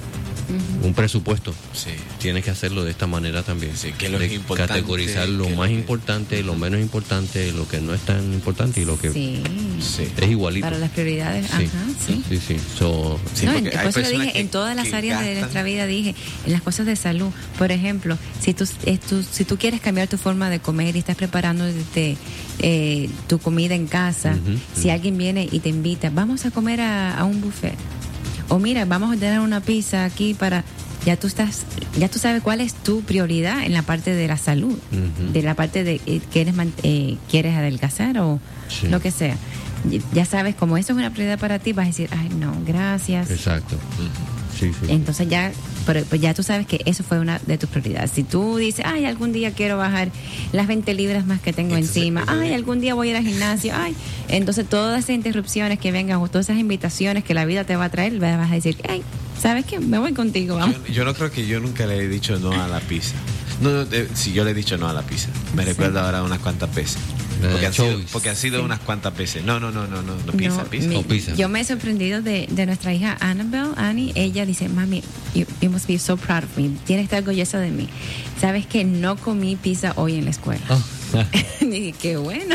un presupuesto. Sí. Tienes que hacerlo de esta manera también. Sí, que lo de es importante, categorizar lo que más lo que- importante, lo menos importante, lo que no es tan importante y lo que Sí. Sí. es igualito. Para las prioridades, Sí. ajá, sí. Sí. So, Sí, No, porque por hay eso le personas dije, que- en todas las que áreas de gastan- nuestra vida, dije, en las cosas de salud. Por ejemplo, si tú quieres cambiar tu forma de comer y estás preparando tu comida en casa, si alguien viene y te invita, vamos a comer a un buffet. O mira, vamos a ordenar una pizza aquí para... Ya tú sabes cuál es tu prioridad en la parte de la salud, de la parte de quieres adelgazar o Sí. lo que sea. Ya sabes, como eso es una prioridad para ti, vas a decir, ay, no, gracias. exacto. Sí. Entonces pues ya tú sabes que eso fue una de tus prioridades. Si tú dices, ay, algún día quiero bajar las 20 libras más que tengo Entonces, encima, ay, algún día voy a ir al gimnasio, ay, entonces todas esas interrupciones que vengan o todas esas invitaciones que la vida te va a traer, vas a decir, ay, ¿sabes qué? Me voy contigo, vamos. Yo no creo que yo nunca le he dicho no a la pizza. No, si yo le he dicho no a la pizza. Me recuerdo ahora unas cuantas veces. Porque han sido unas cuantas veces. No, pizza, No, pizza. O pizza. Yo me he sorprendido de nuestra hija Annie, ella dice, mami, you must be so proud of me, tienes que estar orgullosa de mí. ¿Sabes que no comí pizza hoy en la escuela? Y dije, qué bueno.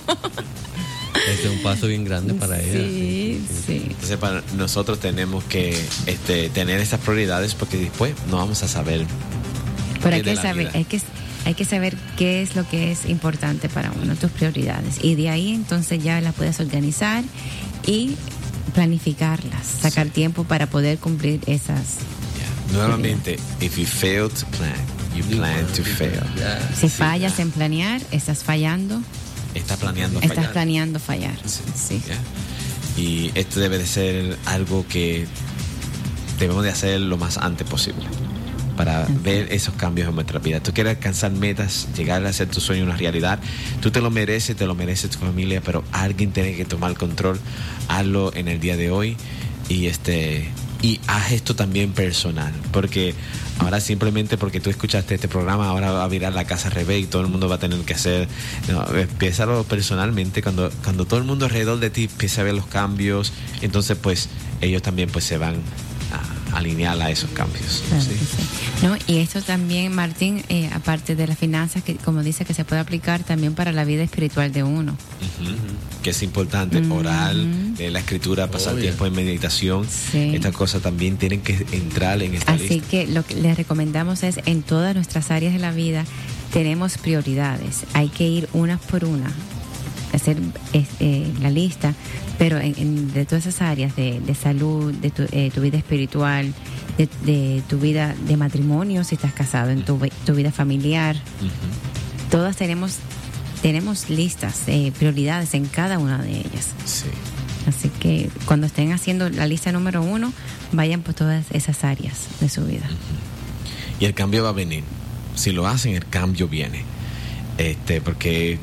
Ese es un paso bien grande para ella. Sí. Entonces, para nosotros tenemos que tener esas prioridades porque después no vamos a saber. Pero hay de que la saber, vida. hay que saber qué es lo que es importante para uno, tus prioridades. Y de ahí entonces ya las puedes organizar y planificarlas, sacar tiempo para poder cumplir esas. Nuevamente, if you fail to plan, you plan to fail. Si fallas en planear, estás fallando, Está planeando estás fallar. planeando fallar. Sí. ¿Ya? Y esto debe de ser algo que debemos de hacer lo más antes posible para ver esos cambios en nuestra vida. Tú quieres alcanzar metas, llegar a hacer tu sueño una realidad, tú te lo mereces tu familia, pero alguien tiene que tomar el control. Hazlo en el día de hoy y haz esto también personal, porque ahora simplemente porque tú escuchaste este programa, ahora va a virar la casa al revés y todo el mundo va a tener que hacer. No, empiézalo personalmente, cuando todo el mundo alrededor de ti empieza a ver los cambios, entonces pues ellos también pues se van a alinear a esos cambios. Claro ¿sí? que sí. No, y esto también, Martín, aparte de las finanzas, que como dice que se puede aplicar también para la vida espiritual de uno. Ujú. Que es importante orar, leer la escritura, pasar Obvio. tiempo en meditación. Sí. Estas cosas también tienen que entrar en esta Así lista. que lo que les recomendamos es, en todas nuestras áreas de la vida tenemos prioridades, hay que ir una por una, hacer la lista, pero de todas esas áreas de salud, de tu vida espiritual, de tu vida de matrimonio, si estás casado, en tu vida familiar, todas tenemos listas, prioridades en cada una de ellas. Sí. Así que cuando estén haciendo la lista número 1, vayan por todas esas áreas de su vida. Y el cambio va a venir. Si lo hacen, el cambio viene. Porque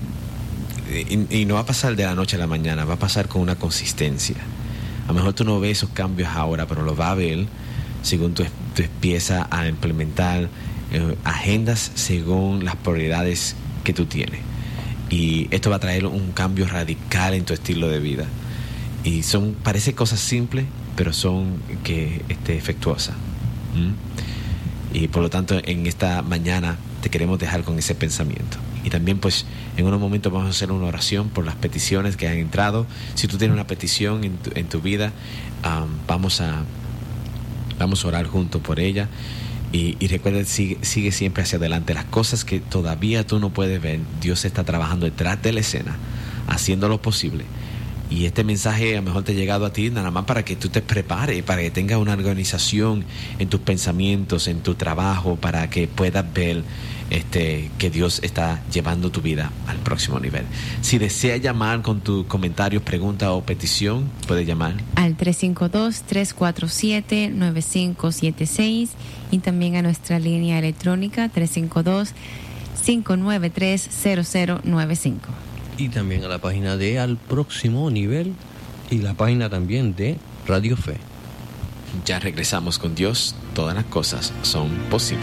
y no va a pasar de la noche a la mañana, va a pasar con una consistencia. A lo mejor tú no ves esos cambios ahora, pero lo vas a ver según tú empiezas a implementar agendas según las prioridades que tú tienes. Y esto va a traer un cambio radical en tu estilo de vida. Y parece cosas simples, pero son efectuosas. Y por lo tanto, en esta mañana te queremos dejar con ese pensamiento. Y también pues en unos momentos vamos a hacer una oración por las peticiones que han entrado. Si tú tienes una petición en tu vida, vamos a orar juntos por ella. Y recuerda, sigue siempre hacia adelante. Las cosas que todavía tú no puedes ver, Dios está trabajando detrás de la escena, haciendo lo posible. Y este mensaje a lo mejor te ha llegado a ti nada más para que tú te prepares, para que tengas una organización en tus pensamientos, en tu trabajo, para que puedas ver que Dios está llevando tu vida al próximo nivel. Si deseas llamar con tus comentarios, pregunta o petición, puedes llamar Al 352-347-9576 y también a nuestra línea electrónica 352-593-0095. Y también a la página de Al Próximo Nivel y la página también de Radio Fe. Ya regresamos con Dios. Todas las cosas son posibles.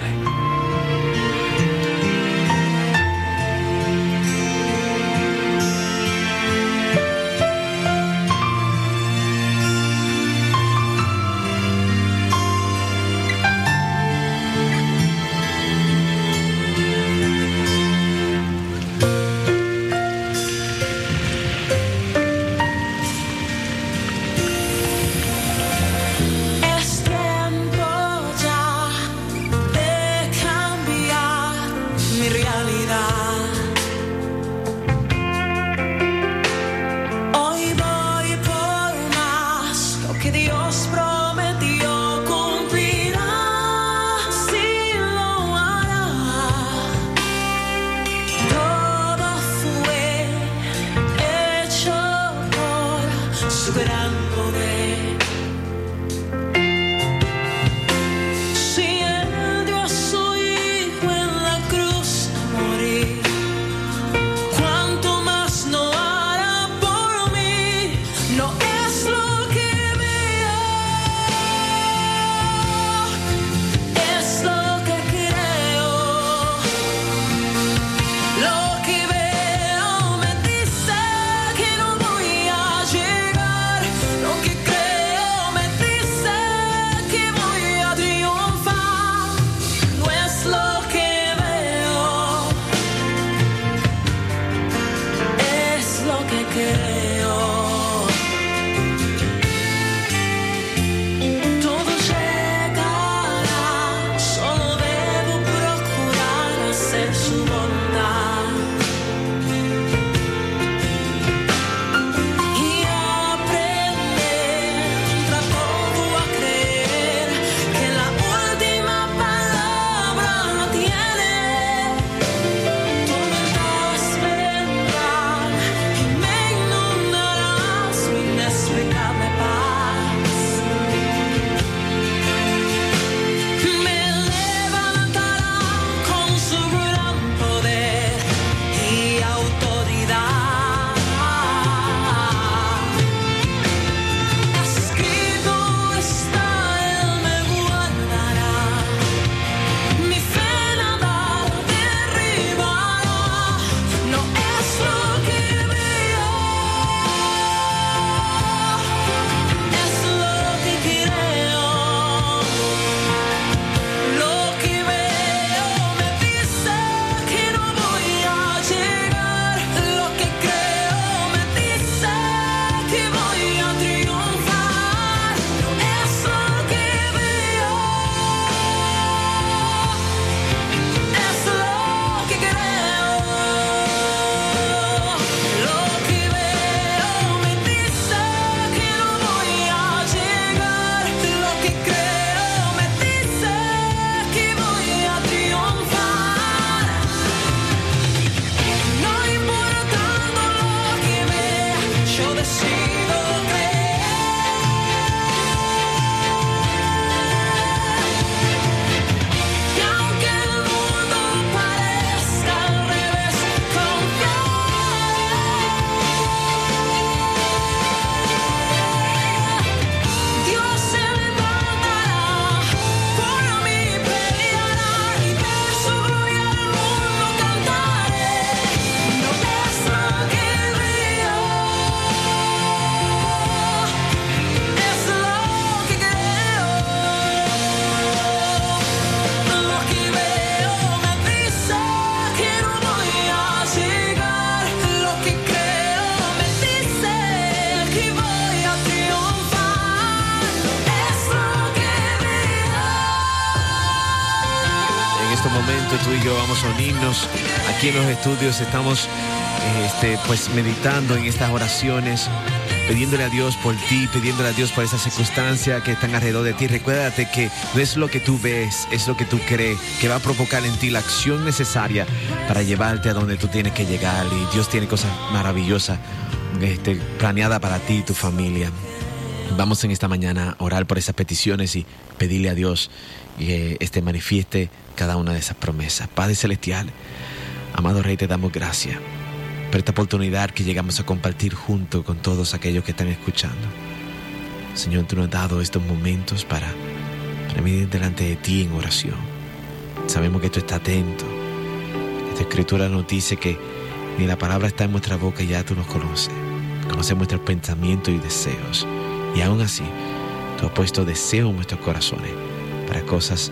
estos momentos tú y yo vamos a unirnos aquí en los estudios. Estamos pues meditando en estas oraciones, pidiéndole a Dios por ti, pidiéndole a Dios por esas circunstancias que están alrededor de ti. Recuérdate que no es lo que tú ves, es lo que tú crees, que va a provocar en ti la acción necesaria para llevarte a donde tú tienes que llegar. Y Dios tiene cosas maravillosas planeadas para ti y tu familia. Vamos en esta mañana a orar por esas peticiones y pedirle a Dios que manifieste cada una de esas promesas. Padre Celestial, amado Rey, te damos gracias por esta oportunidad que llegamos a compartir junto con todos aquellos que están escuchando. Señor, tú nos has dado estos momentos para venir delante de ti en oración. Sabemos que tú estás atento. Esta escritura nos dice que ni la palabra está en nuestra boca y ya tú nos conoces. Conoces nuestros pensamientos y deseos. Y aún así, tú has puesto deseo en nuestros corazones para cosas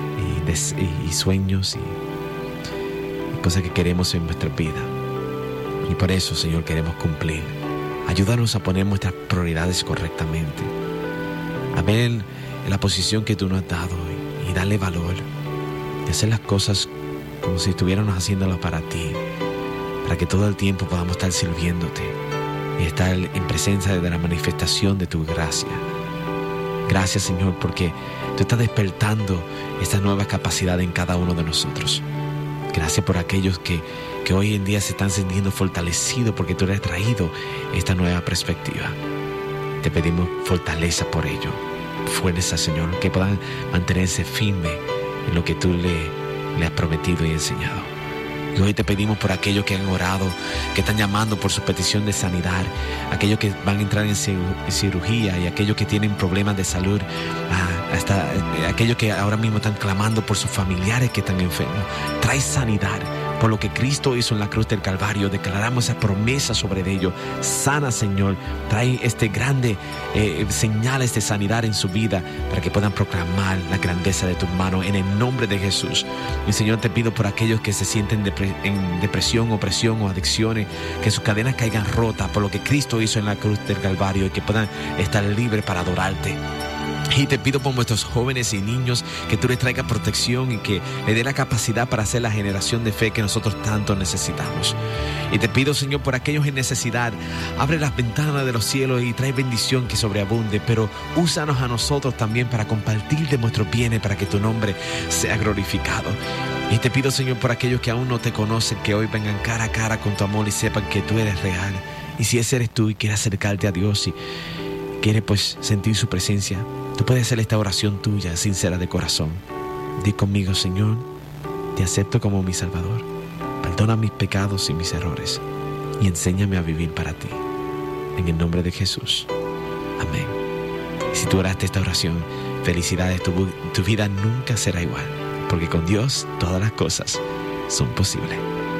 y sueños y cosas que queremos en nuestra vida. Y por eso, Señor, queremos cumplir. Ayúdanos a poner nuestras prioridades correctamente, a ver en la posición que tú nos has dado y darle valor, y hacer las cosas como si estuviéramos haciéndolas para ti, para que todo el tiempo podamos estar sirviéndote y estar en presencia de la manifestación de tu gracia. Gracias, Señor, porque tú estás despertando esta nueva capacidad en cada uno de nosotros. Gracias por aquellos que hoy en día se están sintiendo fortalecidos porque tú les has traído esta nueva perspectiva. Te pedimos fortaleza por ello, fuerza, Señor, que puedan mantenerse firmes en lo que tú le has prometido y enseñado. Y hoy te pedimos por aquellos que han orado, que están llamando por su petición de sanidad, aquellos que van a entrar en cirugía y aquellos que tienen problemas de salud, hasta aquellos que ahora mismo están clamando por sus familiares que están enfermos. Trae sanidad por lo que Cristo hizo en la cruz del Calvario. Declaramos esa promesa sobre ellos. Sana, Señor. Trae grandes señales de sanidad en su vida para que puedan proclamar la grandeza de tus manos en el nombre de Jesús. Y Señor, te pido por aquellos que se sienten en depresión, opresión o adicciones, que sus cadenas caigan rotas por lo que Cristo hizo en la cruz del Calvario y que puedan estar libres para adorarte. Y te pido por nuestros jóvenes y niños que tú les traigas protección y que le dé la capacidad para ser la generación de fe que nosotros tanto necesitamos. Y te pido, Señor, por aquellos en necesidad, abre las ventanas de los cielos y trae bendición que sobreabunde, pero úsanos a nosotros también para compartir de nuestros bienes para que tu nombre sea glorificado. Y te pido, Señor, por aquellos que aún no te conocen, que hoy vengan cara a cara con tu amor y sepan que tú eres real. Y si ese eres tú y quieres acercarte a Dios y quieres pues sentir su presencia, tú puedes hacer esta oración tuya, sincera de corazón. Di conmigo: Señor, te acepto como mi Salvador. Perdona mis pecados y mis errores y enséñame a vivir para ti. En el nombre de Jesús. Amén. Y si tú oraste esta oración, felicidades, tu vida nunca será igual, porque con Dios todas las cosas son posibles.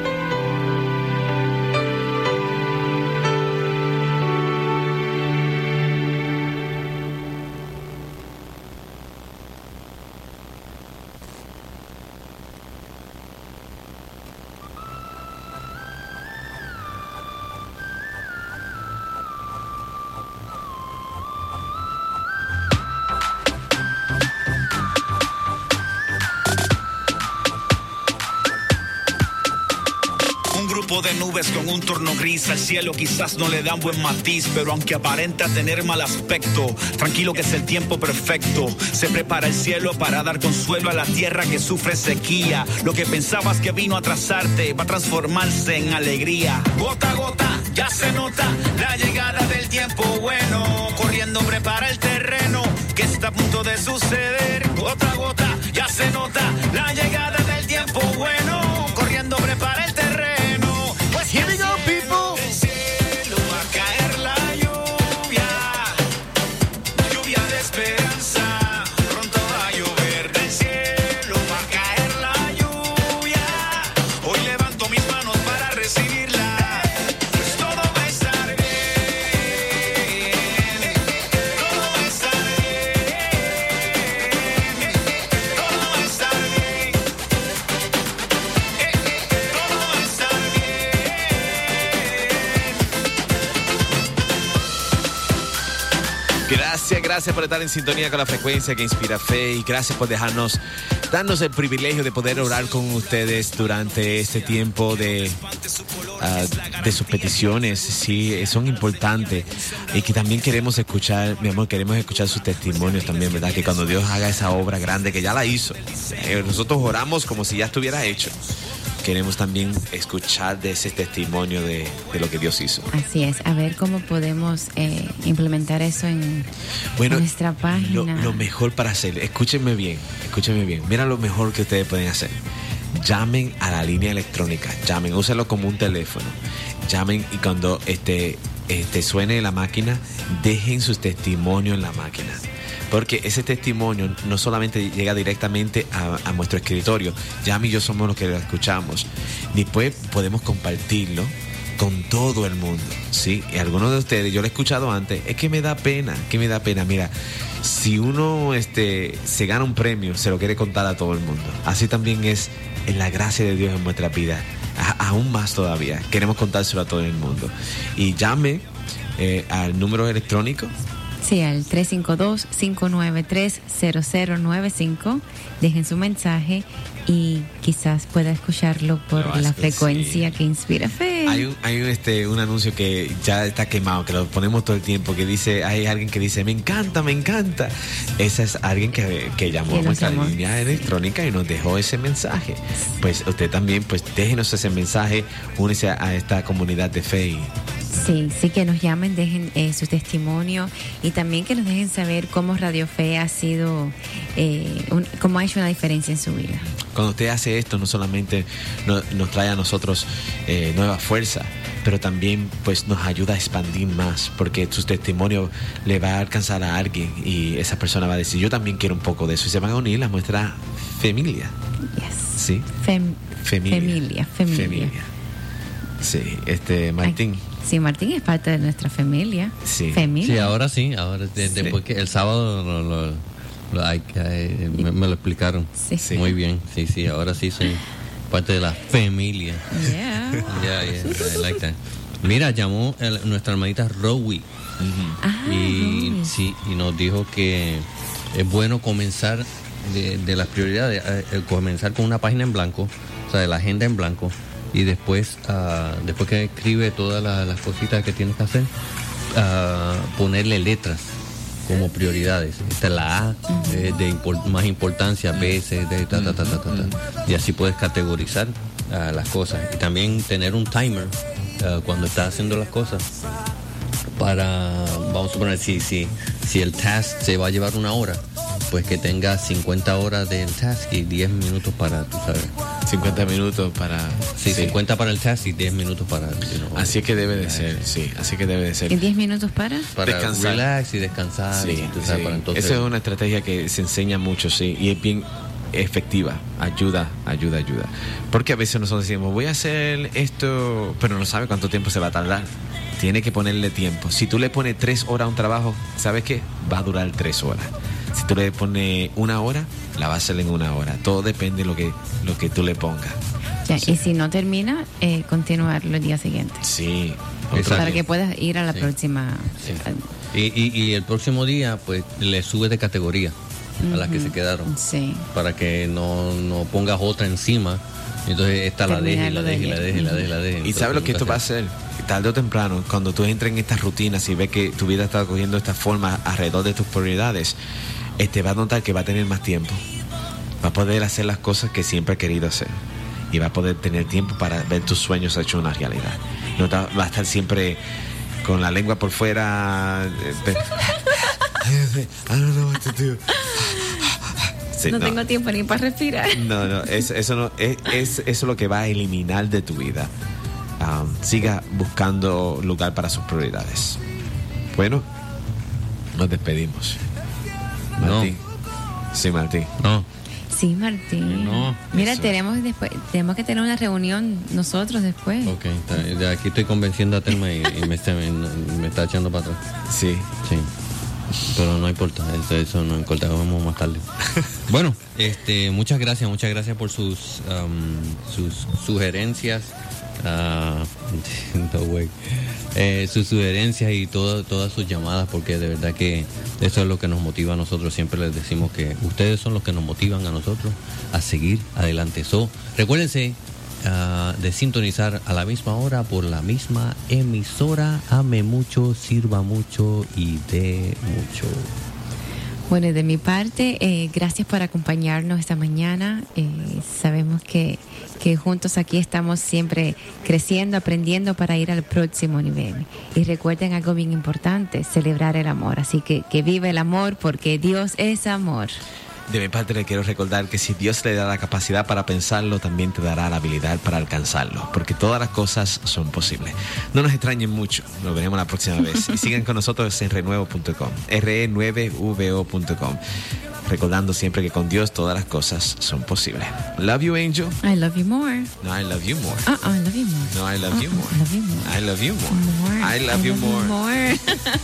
De nubes con un tono gris, al cielo quizás no le dan buen matiz, pero aunque aparenta tener mal aspecto, tranquilo que es el tiempo perfecto. Se prepara el cielo para dar consuelo a la tierra que sufre sequía. Lo que pensabas que vino a atrasarte va a transformarse en alegría. Gota a gota ya se nota la llegada del tiempo bueno, corriendo prepara el terreno que está a punto de suceder. Gota a gota ya se nota la llegada del tiempo bueno, corriendo prepara el terreno. Here we go, people. Del cielo va a caer la lluvia, lluvia de esperanza. Pronto va a llover. Del cielo va a caer la lluvia. Hoy levanto mis manos para recibirla. Pues todo va a estar bien. Todo va a estar bien. Todo va a estar bien. Todo va a estar bien. gracias por estar en sintonía con la frecuencia que inspira fe y gracias por darnos el privilegio de poder orar con ustedes durante este tiempo de sus peticiones. Sí, son importantes y que también queremos escuchar, mi amor, queremos escuchar sus testimonios también, ¿verdad? Que cuando Dios haga esa obra grande que ya la hizo, nosotros oramos como si ya estuviera hecho. Queremos también escuchar de ese testimonio de lo que Dios hizo. Así es, a ver cómo podemos implementar eso en nuestra página. Lo mejor para hacer, escúchenme bien. Mira lo mejor que ustedes pueden hacer. Llamen a la línea electrónica, úsenlo como un teléfono. Llamen y cuando suene la máquina, dejen sus testimonios en la máquina. Porque ese testimonio no solamente llega directamente a nuestro escritorio, Yami y yo somos los que lo escuchamos, después podemos compartirlo con todo el mundo, ¿sí? Y algunos de ustedes, yo lo he escuchado antes, es que me da pena, mira, si uno se gana un premio, se lo quiere contar a todo el mundo. Así también es en la gracia de Dios en nuestra vida, aún más todavía, queremos contárselo a todo el mundo. Y llame al número electrónico. Sí, al 352-593-0095. Dejen su mensaje y quizás pueda escucarlo por la frecuencia que inspira fe. Hay un anuncio que ya está quemado, que lo ponemos todo el tiempo, que dice, hay alguien que dice, me encanta. Esa es alguien que llamó a nuestra línea electrónica y nos dejó ese mensaje. Pues usted también, pues déjenos ese mensaje, únese a esta comunidad de fe. Sí, que nos llamen, dejen su testimonio y también que nos dejen saber cómo Radio Fe ha sido, cómo ha hecho una diferencia en su vida. Cuando usted hace esto, no solamente nos trae a nosotros nueva fuerza, pero también pues nos ayuda a expandir más, porque su testimonio le va a alcanzar a alguien y esa persona va a decir, yo también quiero un poco de eso, y se van a unir a nuestra familia. Yes. Sí. Familia. Sí, Martín. Sí, Martín es parte de nuestra familia. Sí. Familia. Sí, ahora después que el sábado me lo explicaron. Sí. Muy bien. Sí, ahora sí soy parte de la familia. Yeah. I like that. Mira, llamó nuestra hermanita Rowie. Y nos dijo que es bueno comenzar de las prioridades, comenzar con una página en blanco, o sea, de la agenda en blanco. Y después que escribe todas las cositas que tienes que hacer, ponerle letras como prioridades. Esta es la A, de más importancia, B, C, D, y así puedes categorizar las cosas. Y también tener un timer cuando estás haciendo las cosas vamos a suponer, si el task se va a llevar 1 hora, pues que tenga 50 horas del task y 10 minutos para, tú sabes. 50 minutos para... Sí, 50 para el task y 10 minutos para... Así es que debe de ser, sí. Así que debe de ser. ¿Y 10 minutos para descansar? Relax y descansar. Sí, tú sabes, para entonces... Esa es una estrategia que se enseña mucho, sí. Y es bien efectiva. Ayuda. Porque a veces nosotros decimos, voy a hacer esto, pero no sabe cuánto tiempo se va a tardar. Tiene que ponerle tiempo. Si tú le pones 3 horas a un trabajo, ¿sabes qué? Va a durar 3 horas. Si tú le pones 1 hora, la vas a hacer en 1 hora. Todo depende de lo que tú le pongas. Ya, sí. Y si no termina, continuarlo el día siguiente. Sí. Para que puedas ir a la próxima. Sí. Y el próximo día, pues, le subes de categoría a las que se quedaron. Sí. Para que no pongas otra encima. Entonces esta la deje. Y ¿sabes lo que esto va a hacer? Tarde o temprano, cuando tú entres en estas rutinas y ves que tu vida está cogiendo esta forma alrededor de tus prioridades, va a notar que va a tener más tiempo. Va a poder hacer las cosas que siempre ha querido hacer. Y va a poder tener tiempo para ver tus sueños hechos una realidad. No va a estar siempre con la lengua por fuera. I don't know what to do. Sí, no tengo tiempo ni para respirar. Eso es lo que va a eliminar de tu vida. Siga buscando lugar para sus prioridades. Bueno, nos despedimos. Martín. No. Sí, Martín. No. Sí, Martín. No. Mira, Eso. tenemos que tener una reunión nosotros después. Ok, de aquí estoy convenciendo a Telma y me está echando para atrás. Sí. Pero no importa, eso no importa, vamos más tarde. Bueno, muchas gracias por sus sugerencias No way. Sus sugerencias y todas sus llamadas, porque de verdad que eso es lo que nos motiva a nosotros. Siempre les decimos que ustedes son los que nos motivan a nosotros a seguir adelante. Recuérdense de sintonizar a la misma hora por la misma emisora. Ame mucho, sirva mucho y dé mucho. Bueno, de mi parte, gracias por acompañarnos esta mañana. Sabemos que juntos aquí estamos siempre creciendo, aprendiendo para ir al próximo nivel. Y recuerden algo bien importante, celebrar el amor. Así que vive el amor, porque Dios es amor. De mi parte le quiero recordar que si Dios le da la capacidad para pensarlo, también te dará la habilidad para alcanzarlo, porque todas las cosas son posibles. No nos extrañen mucho, nos veremos la próxima vez. Y sigan con nosotros en renuevo.com, re9vo.com. Recordando siempre que con Dios todas las cosas son posibles. Love you, Angel. I love you more. No, I love you more. I love you more. No, I love you more. I love you more. I love you more. I love you more.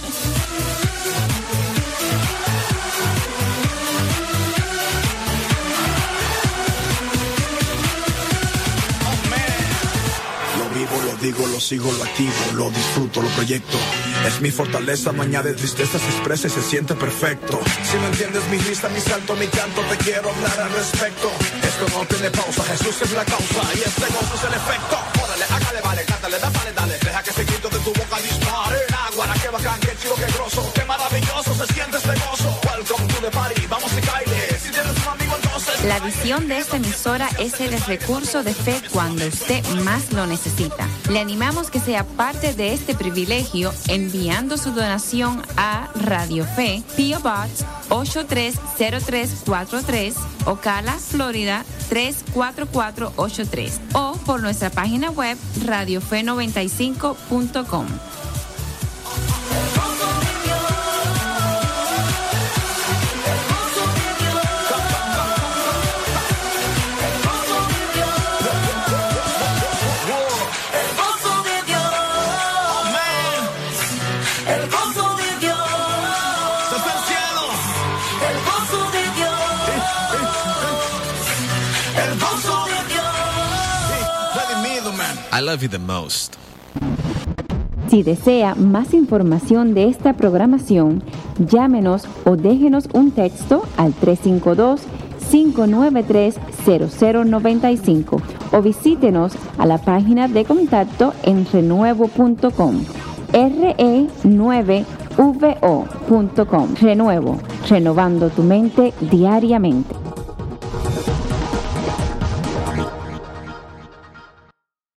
Lo digo, lo sigo, lo activo, lo disfruto, lo proyecto. Es mi fortaleza, no añade tristeza, se expresa y se siente perfecto. Si no entiendes mi lista, mi salto, mi canto, te quiero hablar al respecto. Esto no tiene pausa, Jesús es la causa y este gozo es el efecto. Órale, hágale, vale, cántale, dale, deja que ese grito de tu boca dispare. Naguará, qué bacán, qué chido, qué grosso, qué maravilloso se siente este gozo. Welcome to the party, vamos y baile. Si tienes un amigo, entonces... La visión de esta emisora es ser el recurso de fe cuando usted más lo necesita. Le animamos que sea parte de este privilegio enviando su donación a Radio Fe, P.O. Box 830343, Ocala, Florida 34483, o por nuestra página web radiofe95.com. I love you the most. Si desea más información de esta programación, llámenos o déjenos un texto al 352-593-0095 o visítenos a la página de contacto en renuevo.com, re9vo.com. Renuevo, renovando tu mente diariamente.